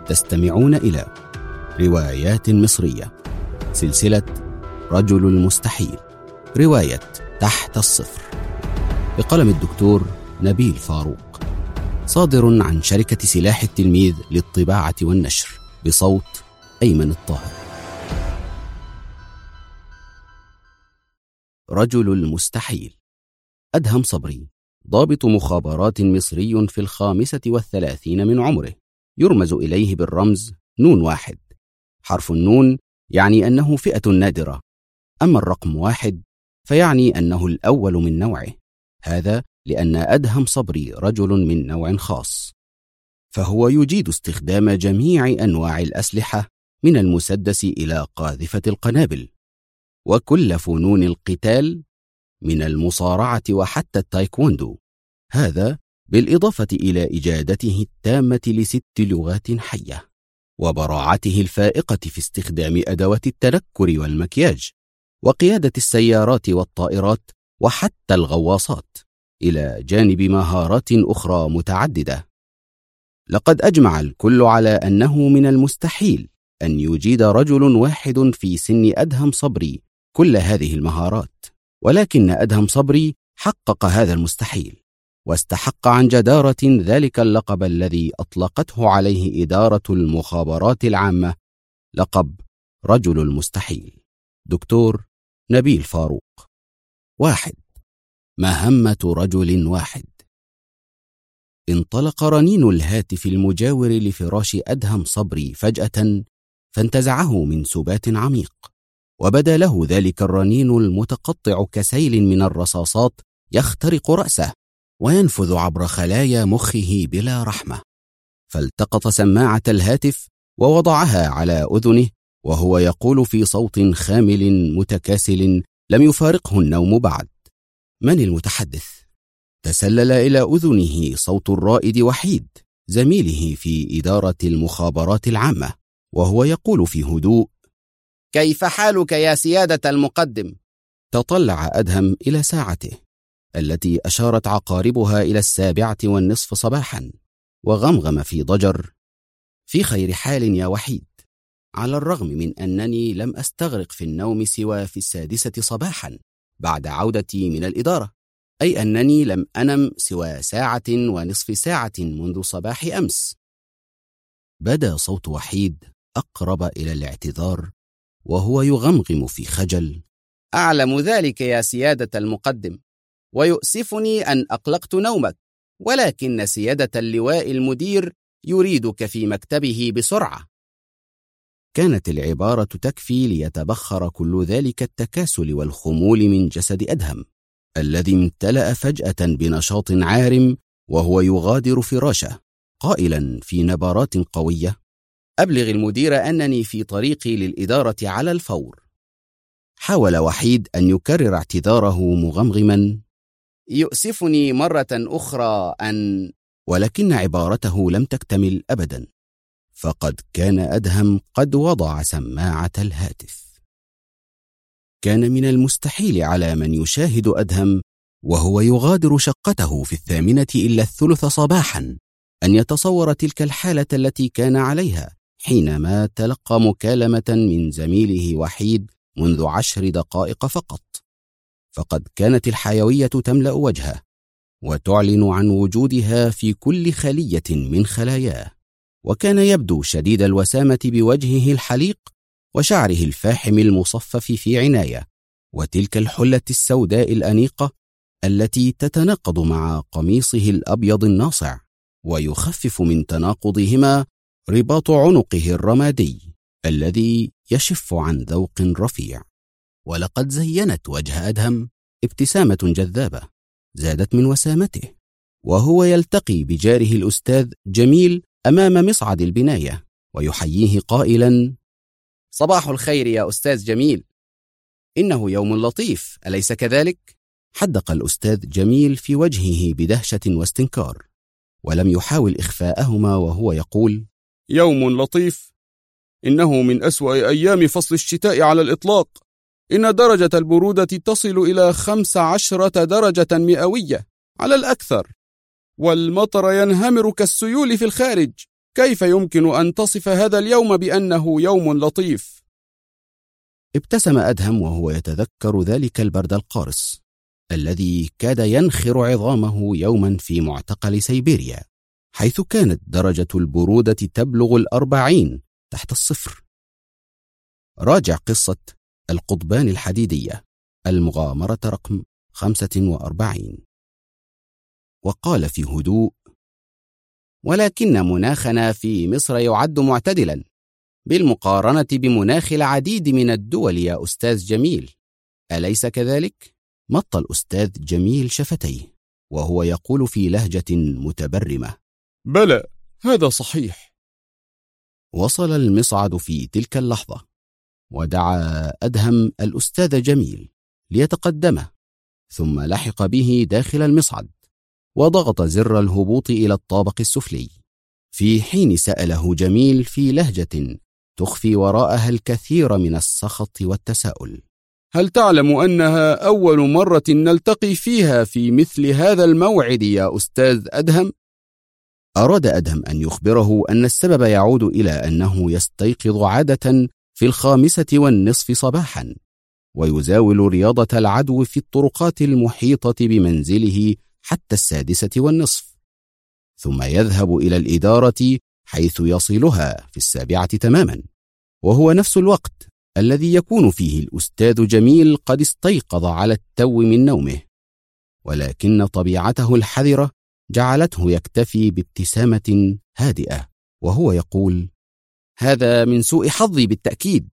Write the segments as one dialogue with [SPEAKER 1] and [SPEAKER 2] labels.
[SPEAKER 1] تستمعون إلى روايات مصرية، سلسلة رجل المستحيل، رواية تحت الصفر، بقلم الدكتور نبيل فاروق، صادر عن شركة سلاح التلميذ للطباعة والنشر، بصوت أيمن الطاهر. رجل المستحيل. أدهم صبري، ضابط مخابرات مصري في 35 من عمره، يرمز إليه بالرمز نون 1. حرف النون يعني أنه فئة نادرة، أما الرقم 1 فيعني أنه الأول من نوعه. هذا لأن أدهم صبري رجل من نوع خاص، فهو يجيد استخدام جميع أنواع الأسلحة من المسدس إلى قاذفة القنابل، وكل فنون القتال من المصارعة وحتى التايكوندو، هذا بالإضافة إلى إجادته التامة ل6 لغات حية، وبراعته الفائقة في استخدام أدوات التنكر والمكياج، وقيادة السيارات والطائرات وحتى الغواصات، إلى جانب مهارات أخرى متعددة. لقد أجمع الكل على أنه من المستحيل أن يجيد رجل واحد في سن أدهم صبري كل هذه المهارات، ولكن أدهم صبري حقق هذا المستحيل، واستحق عن جدارة ذلك اللقب الذي أطلقته عليه إدارة المخابرات العامة، لقب رجل المستحيل. دكتور نبيل فاروق. 1. مهمة رجل واحد. انطلق رنين الهاتف المجاور لفراش أدهم صبري فجأة، فانتزعه من سبات عميق، وبدا له ذلك الرنين المتقطع كسيل من الرصاصات يخترق رأسه وينفذ عبر خلايا مخه بلا رحمة. فالتقط سماعة الهاتف ووضعها على أذنه، وهو يقول في صوت خامل متكاسل لم يفارقه النوم بعد: من المتحدث؟ تسلل إلى أذنه صوت الرائد وحيد، زميله في إدارة المخابرات العامة، وهو يقول في هدوء:
[SPEAKER 2] كيف حالك يا سيادة المقدم؟
[SPEAKER 1] تطلع أدهم إلى ساعته التي أشارت عقاربها إلى 7:30 صباحا، وغمغم في ضجر: في خير حال يا وحيد، على الرغم من أنني لم أستغرق في النوم سوى في 6 صباحا بعد عودتي من الإدارة، أي أنني لم أنم سوى 1.5 ساعة منذ صباح أمس. بدا صوت وحيد أقرب إلى الاعتذار، وهو يغمغم في خجل:
[SPEAKER 2] أعلم ذلك يا سيادة المقدم، ويؤسفني أن أقلقت نومك، ولكن سيادة اللواء المدير يريدك في مكتبه بسرعة.
[SPEAKER 1] كانت العبارة تكفي ليتبخر كل ذلك التكاسل والخمول من جسد أدهم، الذي امتلأ فجأة بنشاط عارم، وهو يغادر فراشه قائلا في نبرات قوية:
[SPEAKER 2] أبلغ المدير أنني في طريقي للإدارة على الفور.
[SPEAKER 1] حاول وحيد أن يكرر اعتذاره مغمغما:
[SPEAKER 2] يؤسفني مرة أخرى أن...
[SPEAKER 1] ولكن عبارته لم تكتمل أبدا، فقد كان أدهم قد وضع سماعة الهاتف. كان من المستحيل على من يشاهد أدهم وهو يغادر شقته في 8:03 صباحا أن يتصور تلك الحالة التي كان عليها حينما تلقى مكالمة من زميله وحيد منذ 10 دقائق فقط. فقد كانت الحيوية تملأ وجهه، وتعلن عن وجودها في كل خلية من خلاياه، وكان يبدو شديد الوسامة بوجهه الحليق وشعره الفاحم المصفف في عناية، وتلك الحلة السوداء الأنيقة التي تتناقض مع قميصه الأبيض الناصع، ويخفف من تناقضهما رباط عنقه الرمادي الذي يشف عن ذوق رفيع. ولقد زينت وجه أدهم ابتسامة جذابة زادت من وسامته، وهو يلتقي بجاره الأستاذ جميل أمام مصعد البناية ويحييه قائلا:
[SPEAKER 2] صباح الخير يا أستاذ جميل، إنه يوم لطيف أليس كذلك؟
[SPEAKER 1] حدق الأستاذ جميل في وجهه بدهشة واستنكار، ولم يحاول إخفاءهما وهو يقول:
[SPEAKER 3] يوم لطيف؟ إنه من أسوأ أيام فصل الشتاء على الإطلاق، إن درجة البرودة تصل إلى 15 درجة مئوية على الأكثر، والمطر ينهمر كالسيول في الخارج، كيف يمكن أن تصف هذا اليوم بأنه يوم لطيف؟
[SPEAKER 2] ابتسم أدهم وهو يتذكر ذلك البرد القارس الذي كاد ينخر عظامه يوما في معتقل سيبيريا، حيث كانت درجة البرودة تبلغ 40 تحت الصفر. راجع قصة القضبان الحديدية، المغامرة رقم 45. وقال في هدوء: ولكن مناخنا في مصر يعد معتدلا بالمقارنة بمناخ العديد من الدول يا أستاذ جميل، أليس كذلك؟ مط الأستاذ جميل شفتيه وهو يقول في لهجة متبرمة:
[SPEAKER 3] بلى، هذا صحيح.
[SPEAKER 2] وصل المصعد في تلك اللحظة، ودعا أدهم الأستاذ جميل ليتقدمه، ثم لحق به داخل المصعد وضغط زر الهبوط إلى الطابق السفلي، في حين سأله جميل في لهجة تخفي وراءها الكثير من السخط والتساؤل:
[SPEAKER 3] هل تعلم أنها أول مرة نلتقي فيها في مثل هذا الموعد يا أستاذ أدهم؟
[SPEAKER 2] أراد أدهم أن يخبره أن السبب يعود إلى أنه يستيقظ عادة في 5:30 صباحا، ويزاول رياضة العدو في الطرقات المحيطة بمنزله حتى 6:30، ثم يذهب إلى الإدارة حيث يصلها في 7 تماما، وهو نفس الوقت الذي يكون فيه الأستاذ جميل قد استيقظ على التو من نومه، ولكن طبيعته الحذرة جعلته يكتفي بابتسامة هادئة وهو يقول: هذا من سوء حظي بالتأكيد.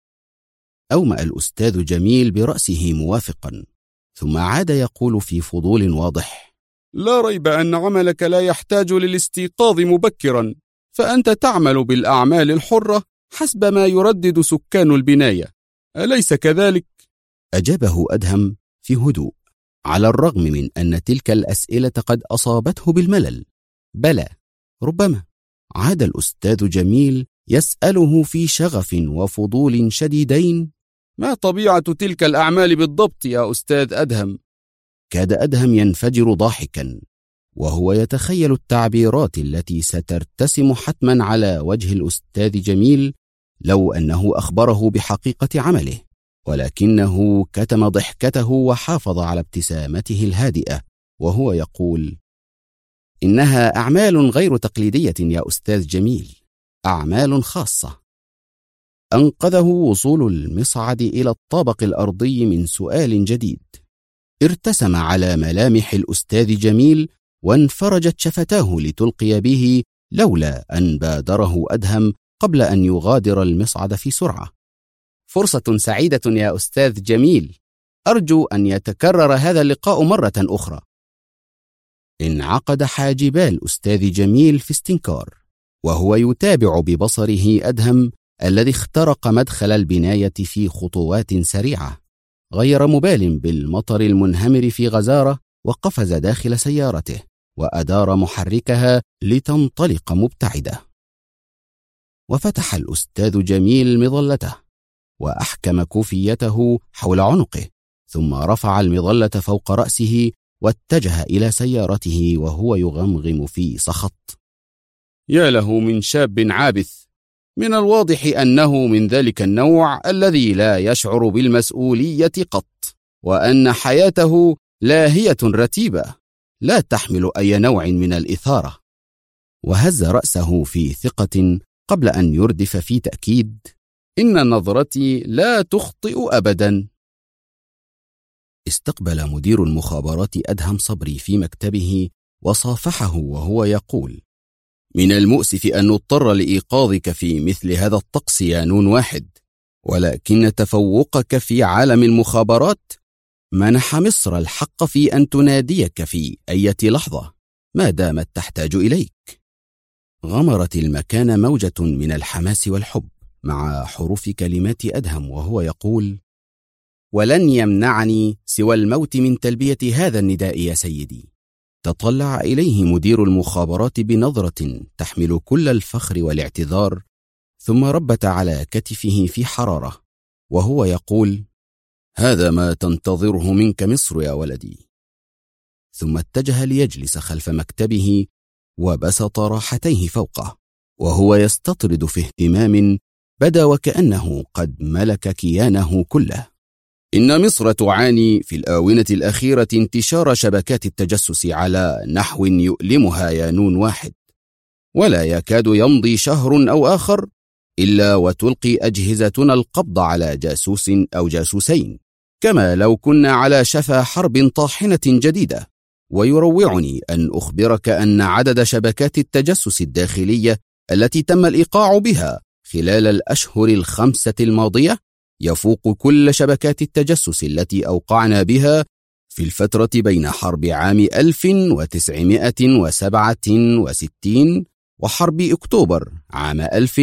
[SPEAKER 2] أومأ الأستاذ جميل برأسه موافقا، ثم عاد يقول في فضول واضح:
[SPEAKER 3] لا ريب أن عملك لا يحتاج للاستيقاظ مبكرا، فأنت تعمل بالأعمال الحرة حسب ما يردد سكان البناية، أليس كذلك؟
[SPEAKER 2] أجابه أدهم في هدوء، على الرغم من أن تلك الأسئلة قد أصابته بالملل. بلى، ربما. عاد الأستاذ جميل يسأله في شغف وفضول شديدين:
[SPEAKER 3] ما طبيعة تلك الأعمال بالضبط يا أستاذ أدهم؟
[SPEAKER 2] كاد أدهم ينفجر ضاحكا وهو يتخيل التعبيرات التي سترتسم حتما على وجه الأستاذ جميل لو أنه أخبره بحقيقة عمله، ولكنه كتم ضحكته وحافظ على ابتسامته الهادئة وهو يقول: إنها أعمال غير تقليدية يا أستاذ جميل، أعمال خاصة. أنقذه وصول المصعد إلى الطابق الأرضي من سؤال جديد. ارتسم على ملامح الأستاذ جميل وانفرجت شفتاه لتلقي به، لولا أن بادره أدهم قبل أن يغادر المصعد في سرعة. فرصة سعيدة يا أستاذ جميل، أرجو أن يتكرر هذا اللقاء مرة أخرى. انعقد حاجبا الأستاذ جميل في استنكار وهو يتابع ببصره أدهم الذي اخترق مدخل البناية في خطوات سريعة، غير مبال بالمطر المنهمر في غزارة، وقفز داخل سيارته وأدار محركها لتنطلق مبتعدة. وفتح الأستاذ جميل مظلته وأحكم كوفيته حول عنقه، ثم رفع المظلة فوق رأسه واتجه إلى سيارته وهو يغمغم في سخط:
[SPEAKER 3] يا له من شاب عابث، من الواضح أنه من ذلك النوع الذي لا يشعر بالمسؤولية قط، وأن حياته لاهية رتيبة لا تحمل أي نوع من الإثارة. وهز رأسه في ثقة قبل أن يردف في تأكيد: إن نظرتي لا تخطئ أبدا. استقبل مدير المخابرات أدهم صبري في مكتبه وصافحه وهو يقول: من المؤسف أن نضطر لإيقاظك في مثل هذا الطقس يا نون واحد، ولكن تفوقك في عالم المخابرات منح مصر الحق في أن تناديك في أي لحظة ما دامت تحتاج إليك. غمرت المكان موجة من الحماس والحب مع حروف كلمات أدهم وهو يقول: ولن يمنعني سوى الموت من تلبية هذا النداء يا سيدي. تطلع إليه مدير المخابرات بنظرة تحمل كل الفخر والاعتذار، ثم ربت على كتفه في حرارة وهو يقول: هذا ما تنتظره منك مصر يا ولدي. ثم اتجه ليجلس خلف مكتبه وبسط راحتيه فوقه
[SPEAKER 2] وهو يستطرد في اهتمام بدا وكأنه قد ملك كيانه كله. إن مصر تعاني في الآونة الأخيرة انتشار شبكات التجسس على نحو يؤلمها يا نون واحد، ولا يكاد يمضي شهر أو آخر إلا وتلقي أجهزتنا القبض على جاسوس أو جاسوسين، كما لو كنا على شفا حرب طاحنة جديدة. ويروعني أن أخبرك أن عدد شبكات التجسس الداخلية التي تم الإيقاع بها خلال الأشهر 5 الماضية يفوق كل شبكات التجسس التي أوقعنا بها في الفترة بين حرب عام 1967 وحرب أكتوبر عام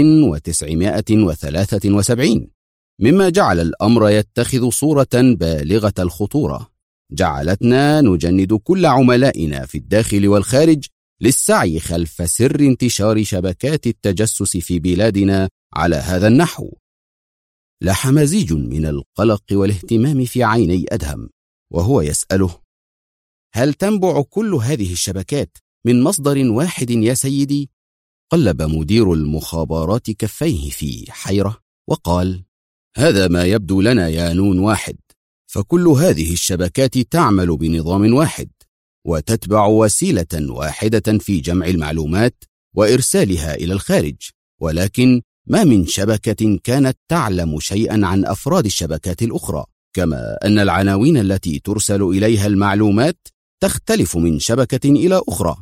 [SPEAKER 2] 1973، مما جعل الأمر يتخذ صورة بالغة الخطورة، جعلتنا نجند كل عملائنا في الداخل والخارج للسعي خلف سر انتشار شبكات التجسس في بلادنا على هذا النحو. لاح مزيج من القلق والاهتمام في عيني أدهم وهو يسأله: هل تنبع كل هذه الشبكات من مصدر واحد يا سيدي؟ قلب مدير المخابرات كفيه في حيرة وقال: هذا ما يبدو لنا يا نون واحد، فكل هذه الشبكات تعمل بنظام واحد وتتبع وسيلة واحدة في جمع المعلومات وإرسالها إلى الخارج، ولكن ما من شبكة كانت تعلم شيئا عن أفراد الشبكات الأخرى، كما أن العناوين التي ترسل إليها المعلومات تختلف من شبكة إلى أخرى.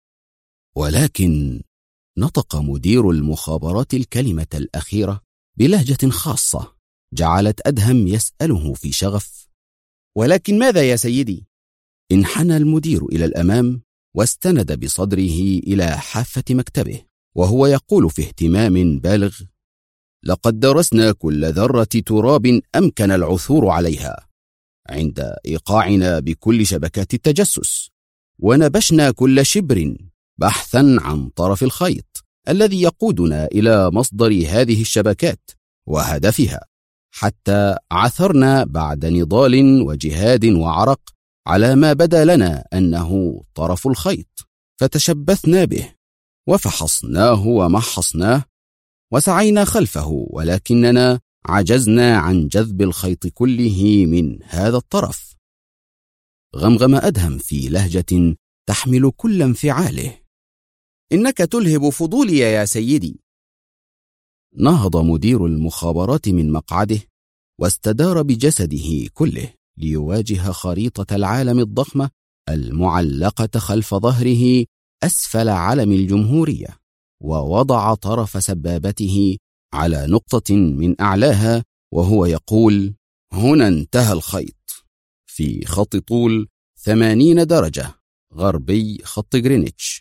[SPEAKER 2] ولكن نطق مدير المخابرات الكلمة الأخيرة بلهجة خاصة جعلت أدهم يسأله في شغف: ولكن ماذا يا سيدي؟ انحنى المدير إلى الأمام واستند بصدره إلى حافة مكتبه وهو يقول في اهتمام بالغ: لقد درسنا كل ذرة تراب أمكن العثور عليها عند إيقاعنا بكل شبكات التجسس، ونبشنا كل شبر بحثا عن طرف الخيط الذي يقودنا إلى مصدر هذه الشبكات وهدفها، حتى عثرنا بعد نضال وجهاد وعرق على ما بدا لنا أنه طرف الخيط، فتشبثنا به وفحصناه ومحصناه وسعينا خلفه، ولكننا عجزنا عن جذب الخيط كله من هذا الطرف. غمغم أدهم في لهجة تحمل كل انفعاله: إنك تلهب فضولي يا سيدي. نهض مدير المخابرات من مقعده واستدار بجسده كله ليواجه خريطة العالم الضخمة المعلقة خلف ظهره أسفل علم الجمهورية، ووضع طرف سبابته على نقطة من أعلاها وهو يقول: هنا انتهى الخيط في خط طول 80 درجة غربي خط جرينتش.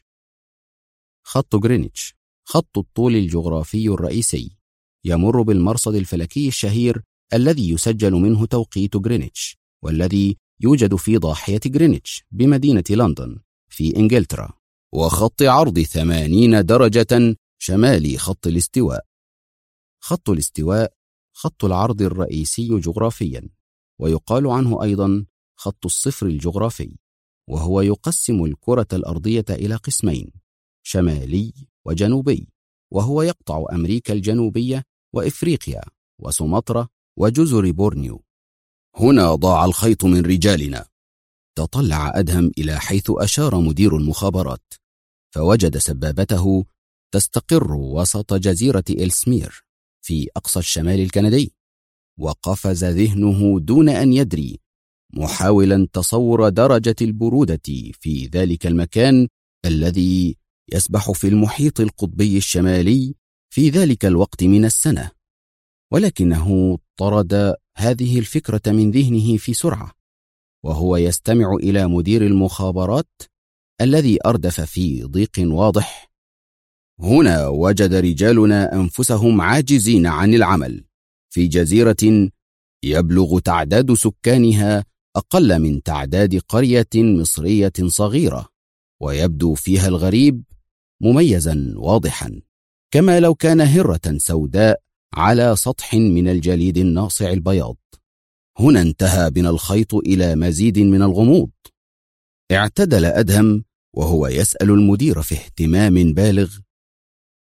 [SPEAKER 2] خط جرينتش خط الطول الجغرافي الرئيسي يمر بالمرصد الفلكي الشهير الذي يسجل منه توقيت جرينتش، والذي يوجد في ضاحية جرينتش بمدينة لندن في إنجلترا، وخط عرض 80 درجة شمالي خط الاستواء. خط الاستواء خط العرض الرئيسي جغرافيا، ويقال عنه أيضا خط الصفر الجغرافي، وهو يقسم الكرة الأرضية إلى قسمين: شمالي وجنوبي، وهو يقطع أمريكا الجنوبية وإفريقيا وسومطرة وجزر بورنيو. هنا ضاع الخيط من رجالنا. تطلع أدهم إلى حيث أشار مدير المخابرات، فوجد سبابته تستقر وسط جزيرة إلسمير في أقصى الشمال الكندي، وقفز ذهنه دون أن يدري محاولا تصور درجة البرودة في ذلك المكان الذي يسبح في المحيط القطبي الشمالي في ذلك الوقت من السنة. ولكنه طرد هذه الفكرة من ذهنه في سرعة وهو يستمع إلى مدير المخابرات الذي أردف في ضيق واضح: هنا وجد رجالنا أنفسهم عاجزين عن العمل في جزيرة يبلغ تعداد سكانها أقل من تعداد قرية مصرية صغيرة، ويبدو فيها الغريب مميزا واضحا، كما لو كان هرة سوداء على سطح من الجليد الناصع البياض. هنا انتهى بنا الخيط إلى مزيد من الغموض. اعتدل أدهم وهو يسأل المدير في اهتمام بالغ: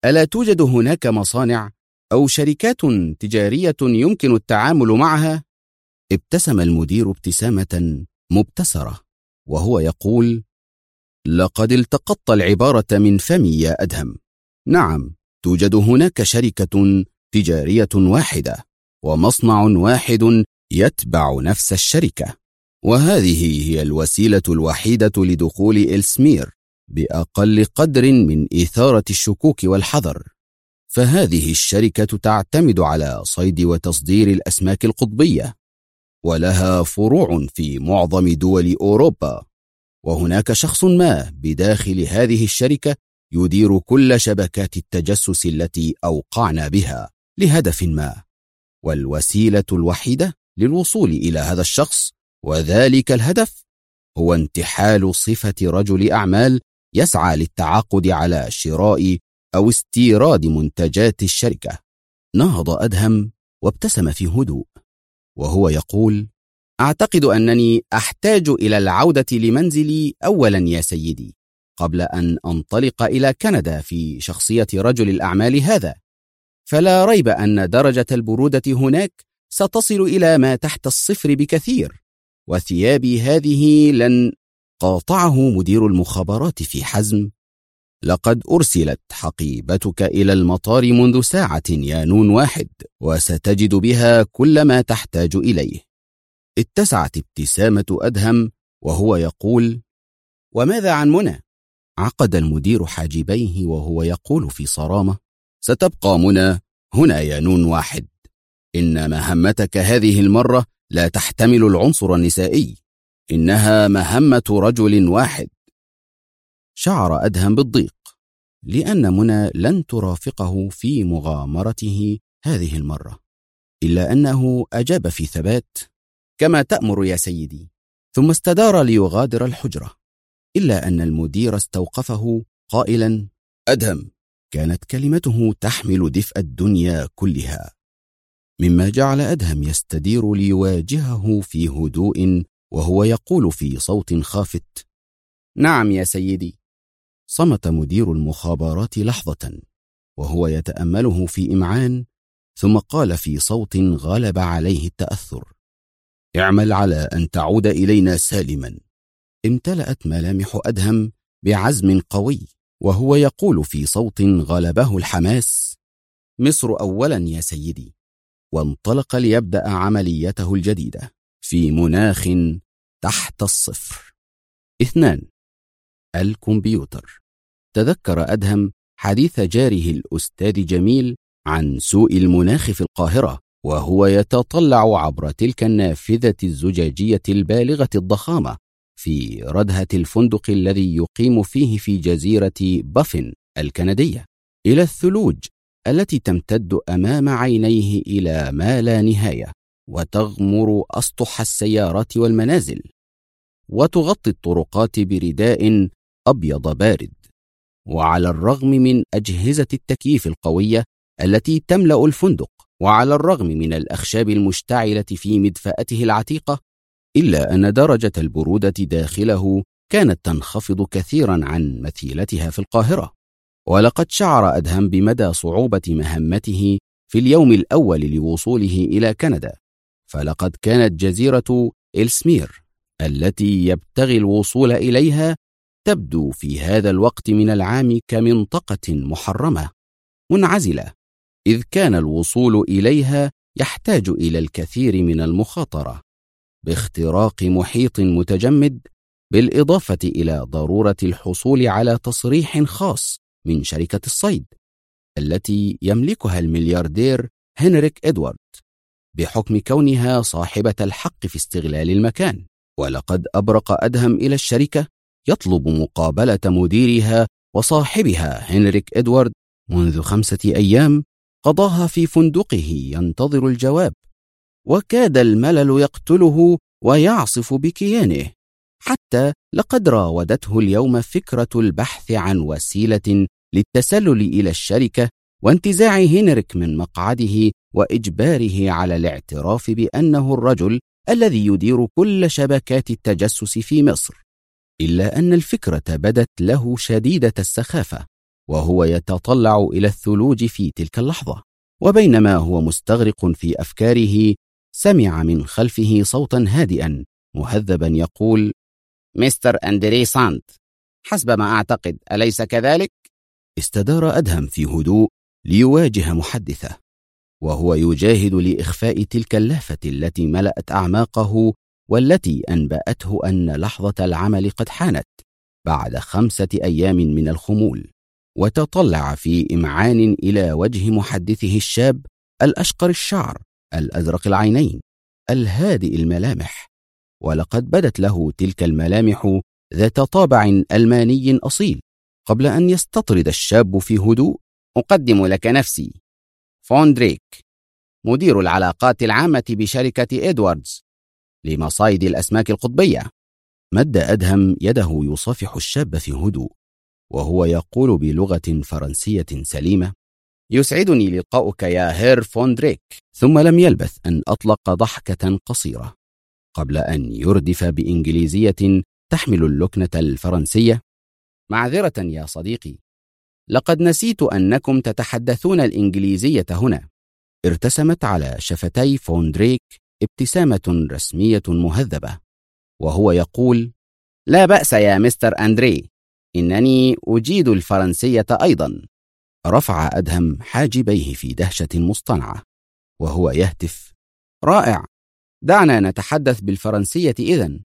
[SPEAKER 2] ألا توجد هناك مصانع أو شركات تجارية يمكن التعامل معها؟ ابتسم المدير ابتسامة مبتسرة وهو يقول: لقد التقطت العبارة من فمي يا أدهم. نعم، توجد هناك شركة تجارية واحدة ومصنع واحد يتبع نفس الشركة، وهذه هي الوسيلة الوحيدة لدخول إلسمير بأقل قدر من إثارة الشكوك والحذر. فهذه الشركة تعتمد على صيد وتصدير الأسماك القطبية، ولها فروع في معظم دول أوروبا، وهناك شخص ما بداخل هذه الشركة يدير كل شبكات التجسس التي أوقعنا بها لهدف ما، والوسيلة الوحيدة للوصول إلى هذا الشخص وذلك الهدف هو انتحال صفة رجل أعمال يسعى للتعاقد على شراء أو استيراد منتجات الشركة. نهض أدهم وابتسم في هدوء وهو يقول: أعتقد أنني أحتاج إلى العودة لمنزلي أولا يا سيدي قبل أن أنطلق إلى كندا في شخصية رجل الأعمال هذا، فلا ريب أن درجة البرودة هناك ستصل إلى ما تحت الصفر بكثير، وثيابي هذه لن. قاطعه مدير المخابرات في حزم: لقد أرسلت حقيبتك إلى المطار منذ ساعة يا نون واحد، وستجد بها كل ما تحتاج إليه. اتسعت ابتسامة أدهم وهو يقول: وماذا عن منى؟ عقد المدير حاجبيه وهو يقول في صرامة: ستبقى منى هنا يا نون واحد، إن مهمتك هذه المرة لا تحتمل العنصر النسائي، إنها مهمة رجل واحد. شعر أدهم بالضيق لأن منى لن ترافقه في مغامرته هذه المرة، إلا أنه أجاب في ثبات: كما تأمر يا سيدي، ثم استدار ليغادر الحجرة، إلا أن المدير استوقفه قائلا: أدهم. كانت كلمته تحمل دفء الدنيا كلها، مما جعل أدهم يستدير ليواجهه في هدوء وهو يقول في صوت خافت: نعم يا سيدي. صمت مدير المخابرات لحظة وهو يتأمله في إمعان، ثم قال في صوت غلب عليه التأثر: اعمل على أن تعود إلينا سالما. امتلأت ملامح أدهم بعزم قوي وهو يقول في صوت غلبه الحماس: مصر أولا يا سيدي. وانطلق ليبدأ عمليته الجديدة في مناخ تحت الصفر. 2. الكمبيوتر. تذكر أدهم حديث جاره الأستاذ جميل عن سوء المناخ في القاهرة وهو يتطلع عبر تلك النافذة الزجاجية البالغة الضخامة في ردهة الفندق الذي يقيم فيه في جزيرة بافن الكندية إلى الثلوج التي تمتد أمام عينيه إلى ما لا نهاية، وتغمر أسطح السيارات والمنازل، وتغطي الطرقات برداء أبيض بارد. وعلى الرغم من أجهزة التكييف القوية التي تملأ الفندق، وعلى الرغم من الأخشاب المشتعلة في مدفأته العتيقة، إلا أن درجة البرودة داخله كانت تنخفض كثيرا عن مثيلتها في القاهرة. ولقد شعر أدهم بمدى صعوبة مهمته في اليوم الأول لوصوله إلى كندا، فلقد كانت جزيرة إلسمير التي يبتغي الوصول إليها تبدو في هذا الوقت من العام كمنطقة محرمة منعزلة، إذ كان الوصول إليها يحتاج إلى الكثير من المخاطرة باختراق محيط متجمد، بالإضافة إلى ضرورة الحصول على تصريح خاص من شركة الصيد التي يملكها الملياردير هنريك إدوارد بحكم كونها صاحبة الحق في استغلال المكان. ولقد أبرق أدهم إلى الشركة يطلب مقابلة مديرها وصاحبها هنريك إدوارد منذ 5 أيام قضاها في فندقه ينتظر الجواب، وكاد الملل يقتله ويعصف بكيانه، حتى لقد راودته اليوم فكرة البحث عن وسيلة للتسلل إلى الشركة وانتزاع هنريك من مقعده وإجباره على الاعتراف بأنه الرجل الذي يدير كل شبكات التجسس في مصر. إلا أن الفكرة بدت له شديدة السخافة، وهو يتطلع إلى الثلوج في تلك اللحظة. وبينما هو مستغرق في أفكاره سمع من خلفه صوتا هادئا مهذبا يقول:
[SPEAKER 1] مستر أندري ساند، حسب ما أعتقد، أليس كذلك؟
[SPEAKER 2] استدار أدهم في هدوء ليواجه محدثه، وهو يجاهد لإخفاء تلك اللهفة التي ملأت أعماقه والتي أنبأته أن لحظة العمل قد حانت بعد 5 أيام من الخمول. وتطلع في إمعان إلى وجه محدثه الشاب الأشقر الشعر الأزرق العينين الهادئ الملامح، ولقد بدت له تلك الملامح ذات طابع ألماني أصيل. قبل أن يستطرد الشاب في هدوء:
[SPEAKER 1] أقدم لك نفسي، فون دريك، مدير العلاقات العامة بشركة إدواردز لمصايد الأسماك القطبية.
[SPEAKER 2] مد أدهم يده يصافح الشاب في هدوء، وهو يقول بلغة فرنسية سليمة:
[SPEAKER 1] يسعدني لقاؤك يا هير فون دريك.
[SPEAKER 2] ثم لم يلبث أن أطلق ضحكة قصيرة قبل أن يردف بإنجليزية تحمل اللكنة الفرنسية:
[SPEAKER 1] معذرة يا صديقي، لقد نسيت أنكم تتحدثون الإنجليزية هنا.
[SPEAKER 2] ارتسمت على شفتي فون دريك ابتسامة رسمية مهذبة، وهو يقول:
[SPEAKER 1] لا بأس يا مستر أندري، إنني أجيد الفرنسية أيضا.
[SPEAKER 2] رفع أدهم حاجبيه في دهشة مصطنعة وهو يهتف:
[SPEAKER 1] رائع، دعنا نتحدث بالفرنسية إذن،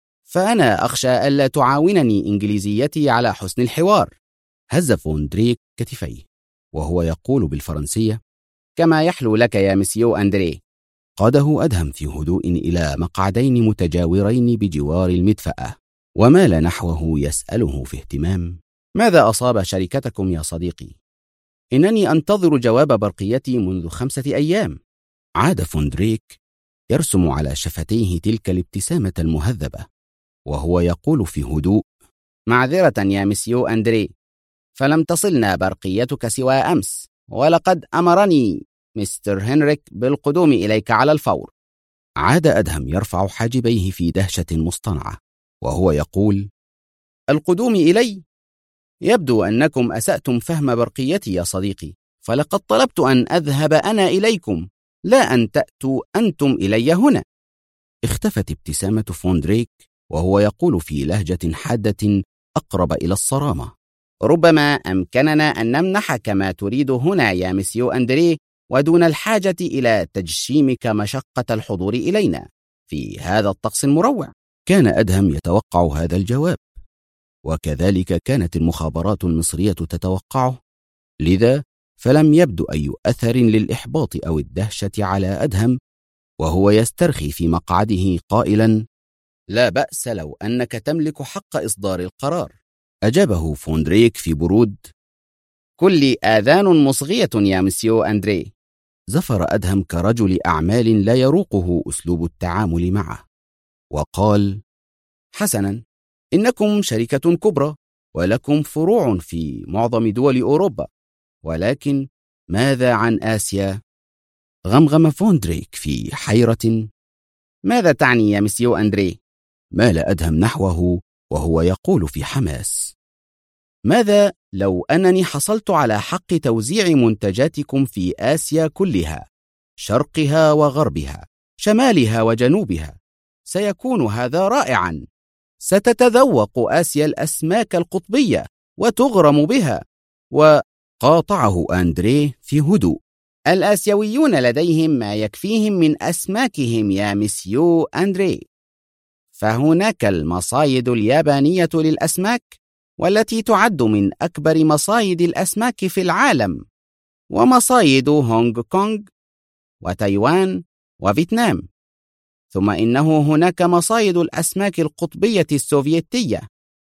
[SPEAKER 1] فأنا أخشى ألا تعاونني إنجليزيتي على حسن الحوار.
[SPEAKER 2] هز فون دريك كتفيه وهو يقول بالفرنسية:
[SPEAKER 1] كما يحلو لك يا مسيو أندري.
[SPEAKER 2] قاده أدهم في هدوء إلى مقعدين متجاورين بجوار المدفأة، ومال نحوه يسأله في اهتمام:
[SPEAKER 1] ماذا أصاب شركتكم يا صديقي؟ إنني أنتظر جواب برقيتي منذ 5 أيام.
[SPEAKER 2] عاد فون دريك يرسم على شفتيه تلك الابتسامة المهذبة، وهو يقول في هدوء:
[SPEAKER 1] معذرة يا مسيو أندري، فلم تصلنا برقيتك سوى أمس، ولقد أمرني مستر هنريك بالقدوم إليك على الفور.
[SPEAKER 2] عاد أدهم يرفع حاجبيه في دهشة مصطنعة وهو يقول:
[SPEAKER 1] القدوم إلي؟ يبدو أنكم أسأتم فهم برقيتي يا صديقي، فلقد طلبت أن أذهب أنا إليكم، لا أن تأتوا أنتم إلي هنا.
[SPEAKER 2] اختفت ابتسامة فون دريك وهو يقول في لهجة حادة أقرب إلى الصرامة:
[SPEAKER 1] ربما أمكننا أن نمنحك ما تريد هنا يا مسيو أندري، ودون الحاجة إلى تجشيمك مشقة الحضور إلينا في هذا الطقس المروع.
[SPEAKER 2] كان أدهم يتوقع هذا الجواب، وكذلك كانت المخابرات المصرية تتوقعه، لذا فلم يبدو أي أثر للإحباط أو الدهشة على أدهم، وهو يسترخي في مقعده قائلا:
[SPEAKER 1] لا بأس لو أنك تملك حق إصدار القرار.
[SPEAKER 2] أجابه فون دريك في برود:
[SPEAKER 1] كل آذان مصغية يا مسيو أندري.
[SPEAKER 2] زفر أدهم كرجل أعمال لا يروقه أسلوب التعامل معه، وقال:
[SPEAKER 1] حسنا، إنكم شركة كبرى ولكم فروع في معظم دول أوروبا، ولكن ماذا عن آسيا؟
[SPEAKER 2] غمغم فون دريك في حيرة.
[SPEAKER 1] ماذا تعني يا مسيو أندري؟
[SPEAKER 2] مال أدهم نحوه وهو يقول في حماس:
[SPEAKER 1] ماذا لو أنني حصلت على حق توزيع منتجاتكم في آسيا كلها، شرقها وغربها، شمالها وجنوبها؟ سيكون هذا رائعا. ستتذوق آسيا الأسماك القطبية وتغرم بها.
[SPEAKER 2] وقاطعه أندري في هدوء:
[SPEAKER 1] الآسيويون لديهم ما يكفيهم من أسماكهم يا مسيو أندري، فهناك المصايد اليابانية للأسماك، والتي تعد من أكبر مصايد الأسماك في العالم، ومصايد هونغ كونغ وتايوان وفيتنام، ثم إنه هناك مصايد الأسماك القطبية السوفيتية.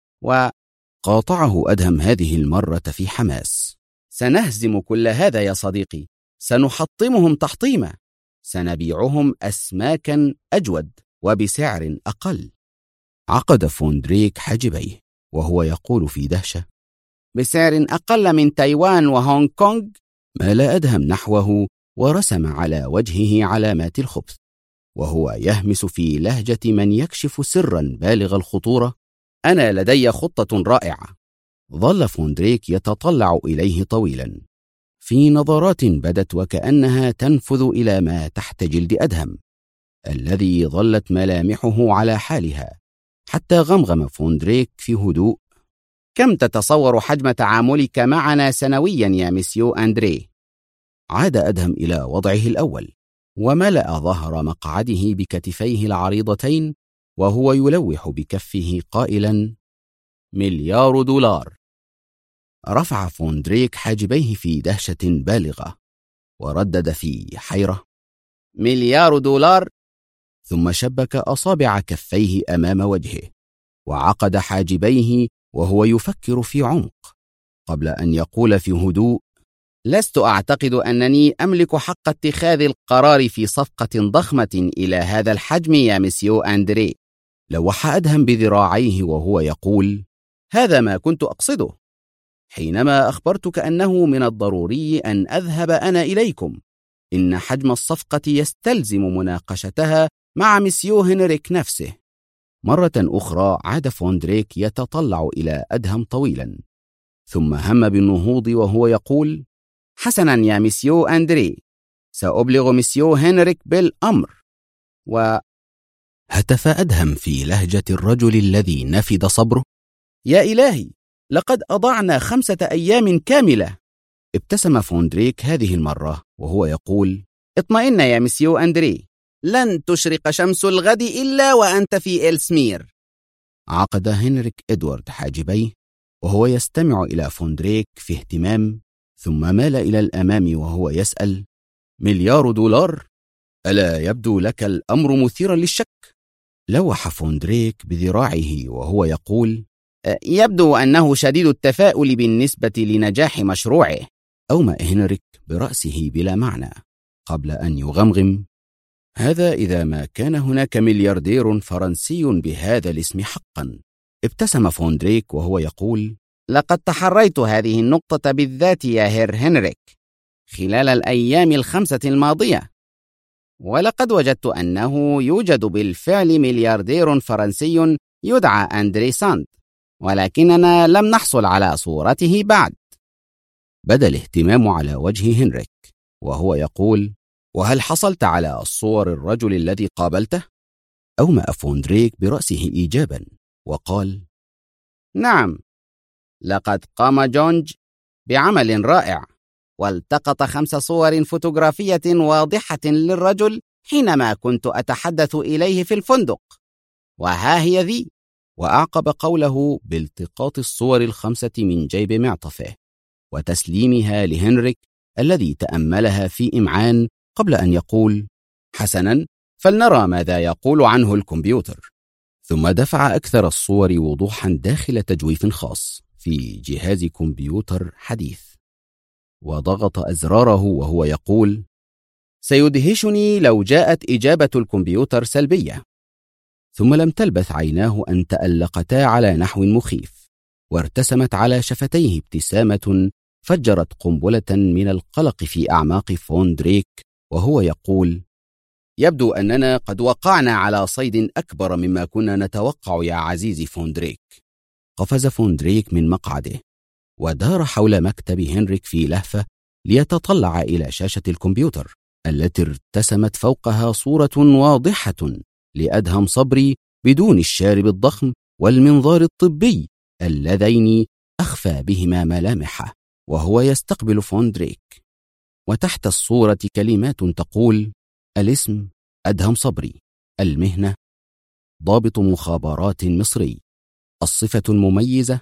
[SPEAKER 2] وقاطعه أدهم هذه المرة في حماس:
[SPEAKER 1] سنهزم كل هذا يا صديقي، سنحطمهم تحطيما، سنبيعهم أسماكا أجود وبسعر أقل.
[SPEAKER 2] عقد فون دريك حاجبيه وهو يقول في دهشة:
[SPEAKER 1] بسعر أقل من تايوان وهونغ كونغ؟
[SPEAKER 2] مال أدهم نحوه ورسم على وجهه علامات الخبث، وهو يهمس في لهجة من يكشف سرا بالغ الخطورة:
[SPEAKER 1] أنا لدي خطة رائعة.
[SPEAKER 2] ظل فوندريك يتطلع إليه طويلا، في نظرات بدت وكأنها تنفذ إلى ما تحت جلد أدهم الذي ظلت ملامحه على حالها، حتى غمغم فوندريك في هدوء: كم تتصور حجم تعاملك معنا سنويا يا مسيو أندري؟ عاد أدهم إلى وضعه الأول، وملأ ظهر مقعده بكتفيه العريضتين وهو يلوح بكفه قائلا: $1,000,000. رفع فوندريك حاجبيه في دهشة بالغة وردد في حيرة: $1,000,000؟ ثم شبك أصابع كفيه أمام وجهه وعقد حاجبيه وهو يفكر في عمق قبل أن يقول في هدوء: لست أعتقد أنني أملك حق اتخاذ القرار في صفقة ضخمة إلى هذا الحجم يا مسيو أندري. لوح أدهم بذراعيه وهو يقول: هذا ما كنت أقصده حينما أخبرتك أنه من الضروري أن أذهب أنا إليكم. إن حجم الصفقة يستلزم مناقشتها مع مسيو هنريك نفسه. مرة أخرى عاد فوندريك يتطلع إلى أدهم طويلا، ثم هم بالنهوض وهو يقول: حسنا يا مسيو أندري، سأبلغ مسيو هنريك بالأمر. هتف أدهم في لهجة الرجل الذي نفد صبره: يا إلهي، لقد أضعنا 5 أيام كاملة. ابتسم فوندريك هذه المرة وهو يقول: اطمئن يا مسيو أندري، لن تشرق شمس الغد إلا وأنت في إلسمير. عقد هنريك إدوارد حاجبيه وهو يستمع إلى فوندريك في اهتمام، ثم مال إلى الأمام وهو يسأل: $1,000,000؟ ألا يبدو لك الأمر مثيرا للشك؟ لوح فوندريك بذراعه وهو يقول: يبدو أنه شديد التفاؤل بالنسبة لنجاح مشروعه. أومأ هنريك برأسه بلا معنى قبل أن يغمغم: هذا إذا ما كان هناك ملياردير فرنسي بهذا الاسم حقا. ابتسم فوندريك وهو يقول: لقد تحريت هذه النقطة بالذات يا هير هنريك خلال الأيام 5 الماضية، ولقد وجدت أنه يوجد بالفعل ملياردير فرنسي يدعى أندري ساند، ولكننا لم نحصل على صورته بعد. بدا الاهتمام على وجه هنريك وهو يقول: وهل حصلت على صور الرجل الذي قابلته؟ أومأ فوندريك برأسه إيجابا وقال: نعم، لقد قام جونج بعمل رائع، والتقط 5 صور فوتوغرافية واضحة للرجل حينما كنت أتحدث إليه في الفندق، وها هي ذي. وأعقب قوله بالتقاط الصور ال5 من جيب معطفه وتسليمها لهنريك الذي تأملها في إمعان قبل أن يقول: حسنا، فلنرى ماذا يقول عنه الكمبيوتر. ثم دفع أكثر الصور وضوحا داخل تجويف خاص في جهاز كمبيوتر حديث، وضغط أزراره وهو يقول: سيدهشني لو جاءت إجابة الكمبيوتر سلبية. ثم لم تلبث عيناه أن تألقتا على نحو مخيف، وارتسمت على شفتيه ابتسامة فجرت قنبلة من القلق في أعماق فوندريك وهو يقول: يبدو أننا قد وقعنا على صيد أكبر مما كنا نتوقع يا عزيزي فوندريك. قفز فوندريك من مقعده ودار حول مكتب هنريك في لهفة ليتطلع إلى شاشة الكمبيوتر التي ارتسمت فوقها صورة واضحة لأدهم صبري بدون الشارب الضخم والمنظار الطبي اللذين أخفى بهما ملامحه، وهو يستقبل فوندريك. وتحت الصورة كلمات تقول: الاسم أدهم صبري، المهنة ضابط مخابرات مصري، الصفة المميزة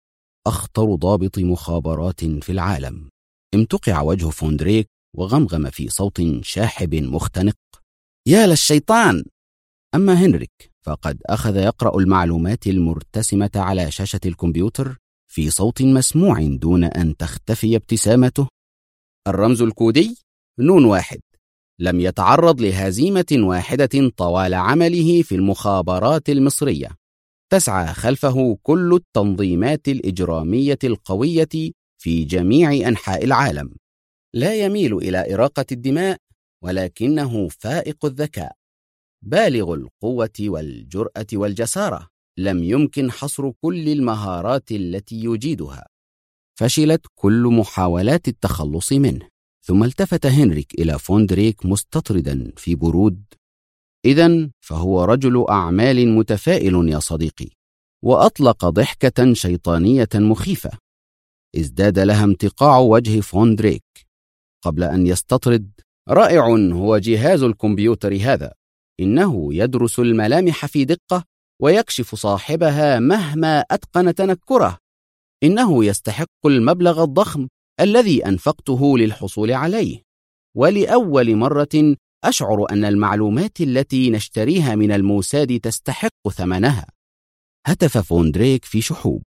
[SPEAKER 2] أخطر ضابط مخابرات في العالم. امتقع وجه فوندريك وغمغم في صوت شاحب مختنق: يا للشيطان! أما هنريك فقد أخذ يقرأ المعلومات المرتسمة على شاشة الكمبيوتر في صوت مسموع دون أن تختفي ابتسامته. الرمز الكودي ن1 لم يتعرض لهزيمة واحدة طوال عمله في المخابرات المصرية. تسعى خلفه كل التنظيمات الإجرامية القوية في جميع أنحاء العالم. لا يميل إلى إراقة الدماء، ولكنه فائق الذكاء، بالغ القوة والجرأة والجسارة، لم يمكن حصر كل المهارات التي يجيدها. فشلت كل محاولات التخلص منه. ثم التفت هنريك إلى فون دريك مستطردا في برود: إذن فهو رجل أعمال متفائل يا صديقي. وأطلق ضحكة شيطانية مخيفة. ازداد لها امتقاع وجه فون دريك قبل أن يستطرد: رائع هو جهاز الكمبيوتر هذا. إنه يدرس الملامح في دقة ويكشف صاحبها مهما أتقن تنكره. إنه يستحق المبلغ الضخم الذي أنفقته للحصول عليه. ولأول مرة أشعر أن المعلومات التي نشتريها من الموساد تستحق ثمنها. هتف فون دريك في شحوب: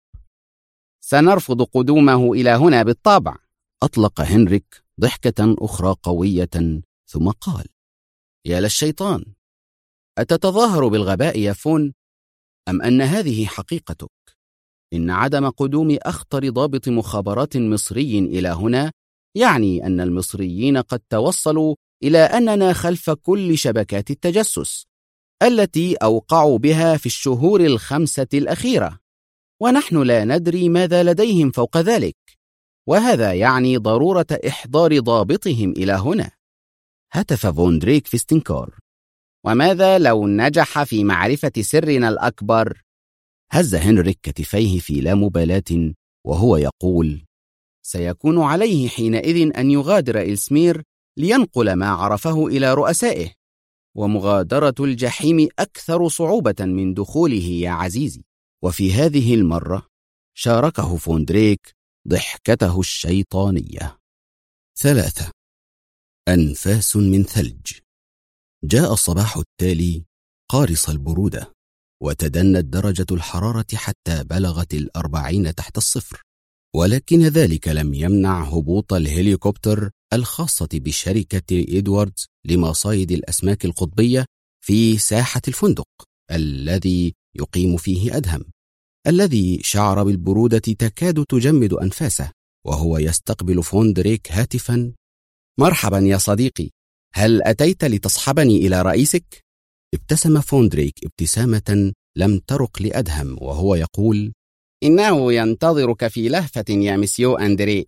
[SPEAKER 2] سنرفض قدومه إلى هنا بالطبع. أطلق هنريك ضحكة أخرى قوية ثم قال: يا للشيطان، أتتظاهر بالغباء يا فون؟ أم أن هذه حقيقتك؟ إن عدم قدوم أخطر ضابط مخابرات مصري إلى هنا يعني أن المصريين قد توصلوا إلى أننا خلف كل شبكات التجسس التي أوقعوا بها في الشهور 5 الأخيرة، ونحن لا ندري ماذا لديهم فوق ذلك. وهذا يعني ضرورة إحضار ضابطهم إلى هنا. هتف فون دريك في استنكار: وماذا لو نجح في معرفة سرنا الأكبر؟ هز هنريك كتفيه في لا مبالاة وهو يقول: سيكون عليه حينئذ أن يغادر إلسمير لينقل ما عرفه إلى رؤسائه، ومغادرة الجحيم أكثر صعوبة من دخوله يا عزيزي. وفي هذه المرة شاركه فون دريك ضحكته الشيطانية.
[SPEAKER 3] 3. أنفاس من ثلج. جاء الصباح التالي قارص البرودة، وتدنت درجة الحرارة حتى بلغت 40 تحت الصفر، ولكن ذلك لم يمنع هبوط الهليكوبتر الخاصة بشركة إدواردز لمصايد الأسماك القطبية في ساحة الفندق الذي يقيم فيه أدهم، الذي شعر بالبرودة تكاد تجمد أنفاسه وهو يستقبل فون دريك هاتفا: مرحبا يا صديقي، هل أتيت لتصحبني إلى رئيسك؟ ابتسم فون دريك ابتسامة لم ترق لأدهم وهو يقول:
[SPEAKER 2] إنه ينتظرك في لهفة يا مسيو أندري.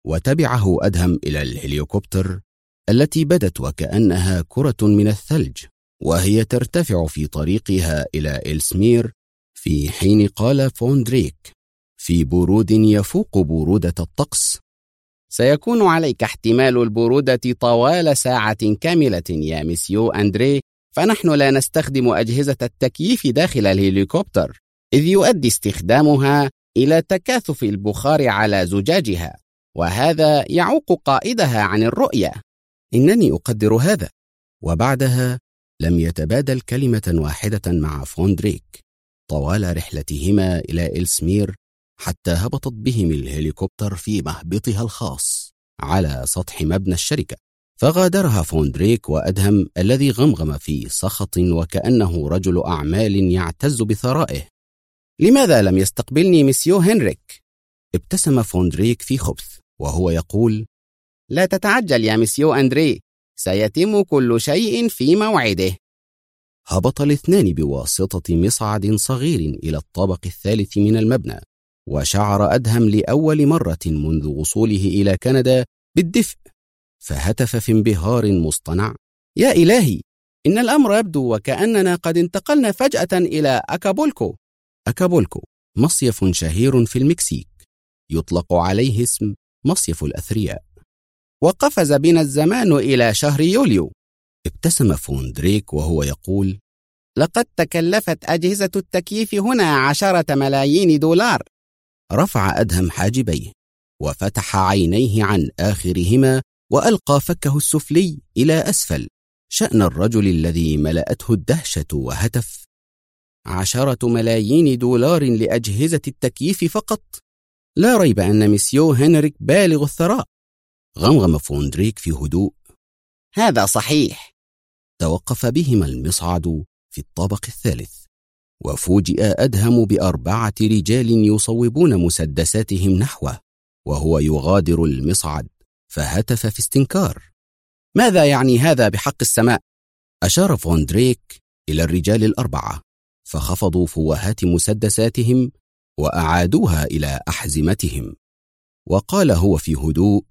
[SPEAKER 3] وتبعه أدهم إلى الهليكوبتر التي بدت وكأنها كرة من الثلج وهي ترتفع في طريقها إلى إلسمير، في حين قال فون دريك في برود يفوق برودة الطقس:
[SPEAKER 2] سيكون عليك احتمال البرودة طوال ساعة كاملة يا مسيو أندري، فنحن لا نستخدم أجهزة التكييف داخل الهليكوبتر، إذ يؤدي استخدامها إلى تكاثف البخار على زجاجها، وهذا يعوق قائدها عن الرؤية.
[SPEAKER 3] إنني أقدر هذا. وبعدها لم يتبادل كلمة واحدة مع فون دريك طوال رحلتهما إلى إلسمير، حتى هبطت بهم الهليكوبتر في مهبطها الخاص على سطح مبنى الشركة، فغادرها فون دريك وأدهم الذي غمغم في سخط وكأنه رجل أعمال يعتز بثرائه.
[SPEAKER 2] لماذا لم يستقبلني مسيو هنريك؟
[SPEAKER 3] ابتسم فون دريك في خبث وهو يقول:
[SPEAKER 2] لا تتعجل يا مسيو أندري، سيتم كل شيء في موعده.
[SPEAKER 3] هبط الاثنان بواسطة مصعد صغير إلى الطابق الثالث من المبنى، وشعر أدهم لأول مرة منذ وصوله إلى كندا بالدفء، فهتف في انبهار مصطنع:
[SPEAKER 2] يا إلهي، إن الأمر يبدو وكأننا قد انتقلنا فجأة إلى أكابولكو.
[SPEAKER 3] أكابولكو مصيف شهير في المكسيك، يطلق عليه اسم مصيف الأثرياء.
[SPEAKER 2] وقفز بنا الزمان إلى شهر يوليو.
[SPEAKER 3] ابتسم فون دريك وهو يقول:
[SPEAKER 2] لقد تكلفت أجهزة التكييف هنا 10 ملايين دولار.
[SPEAKER 3] رفع أدهم حاجبيه وفتح عينيه عن آخرهما وألقى فكه السفلي إلى أسفل شأن الرجل الذي ملأته الدهشة وهتف:
[SPEAKER 2] 10 ملايين دولار لأجهزة التكييف فقط؟ لا ريب أن مسيو هنريك بالغ الثراء.
[SPEAKER 3] غمغم فون دريك في هدوء:
[SPEAKER 2] هذا صحيح.
[SPEAKER 3] توقف بهما المصعد في الطابق الثالث، وفوجئ أدهم ب4 رجال يصوبون مسدساتهم نحوه وهو يغادر المصعد، فهتف في استنكار:
[SPEAKER 2] ماذا يعني هذا بحق السماء؟
[SPEAKER 3] أشار فون دريك إلى الرجال ال4،
[SPEAKER 2] فخفضوا فوهات مسدساتهم وأعادوها إلى أحزمتهم. وقال هو في هدوء: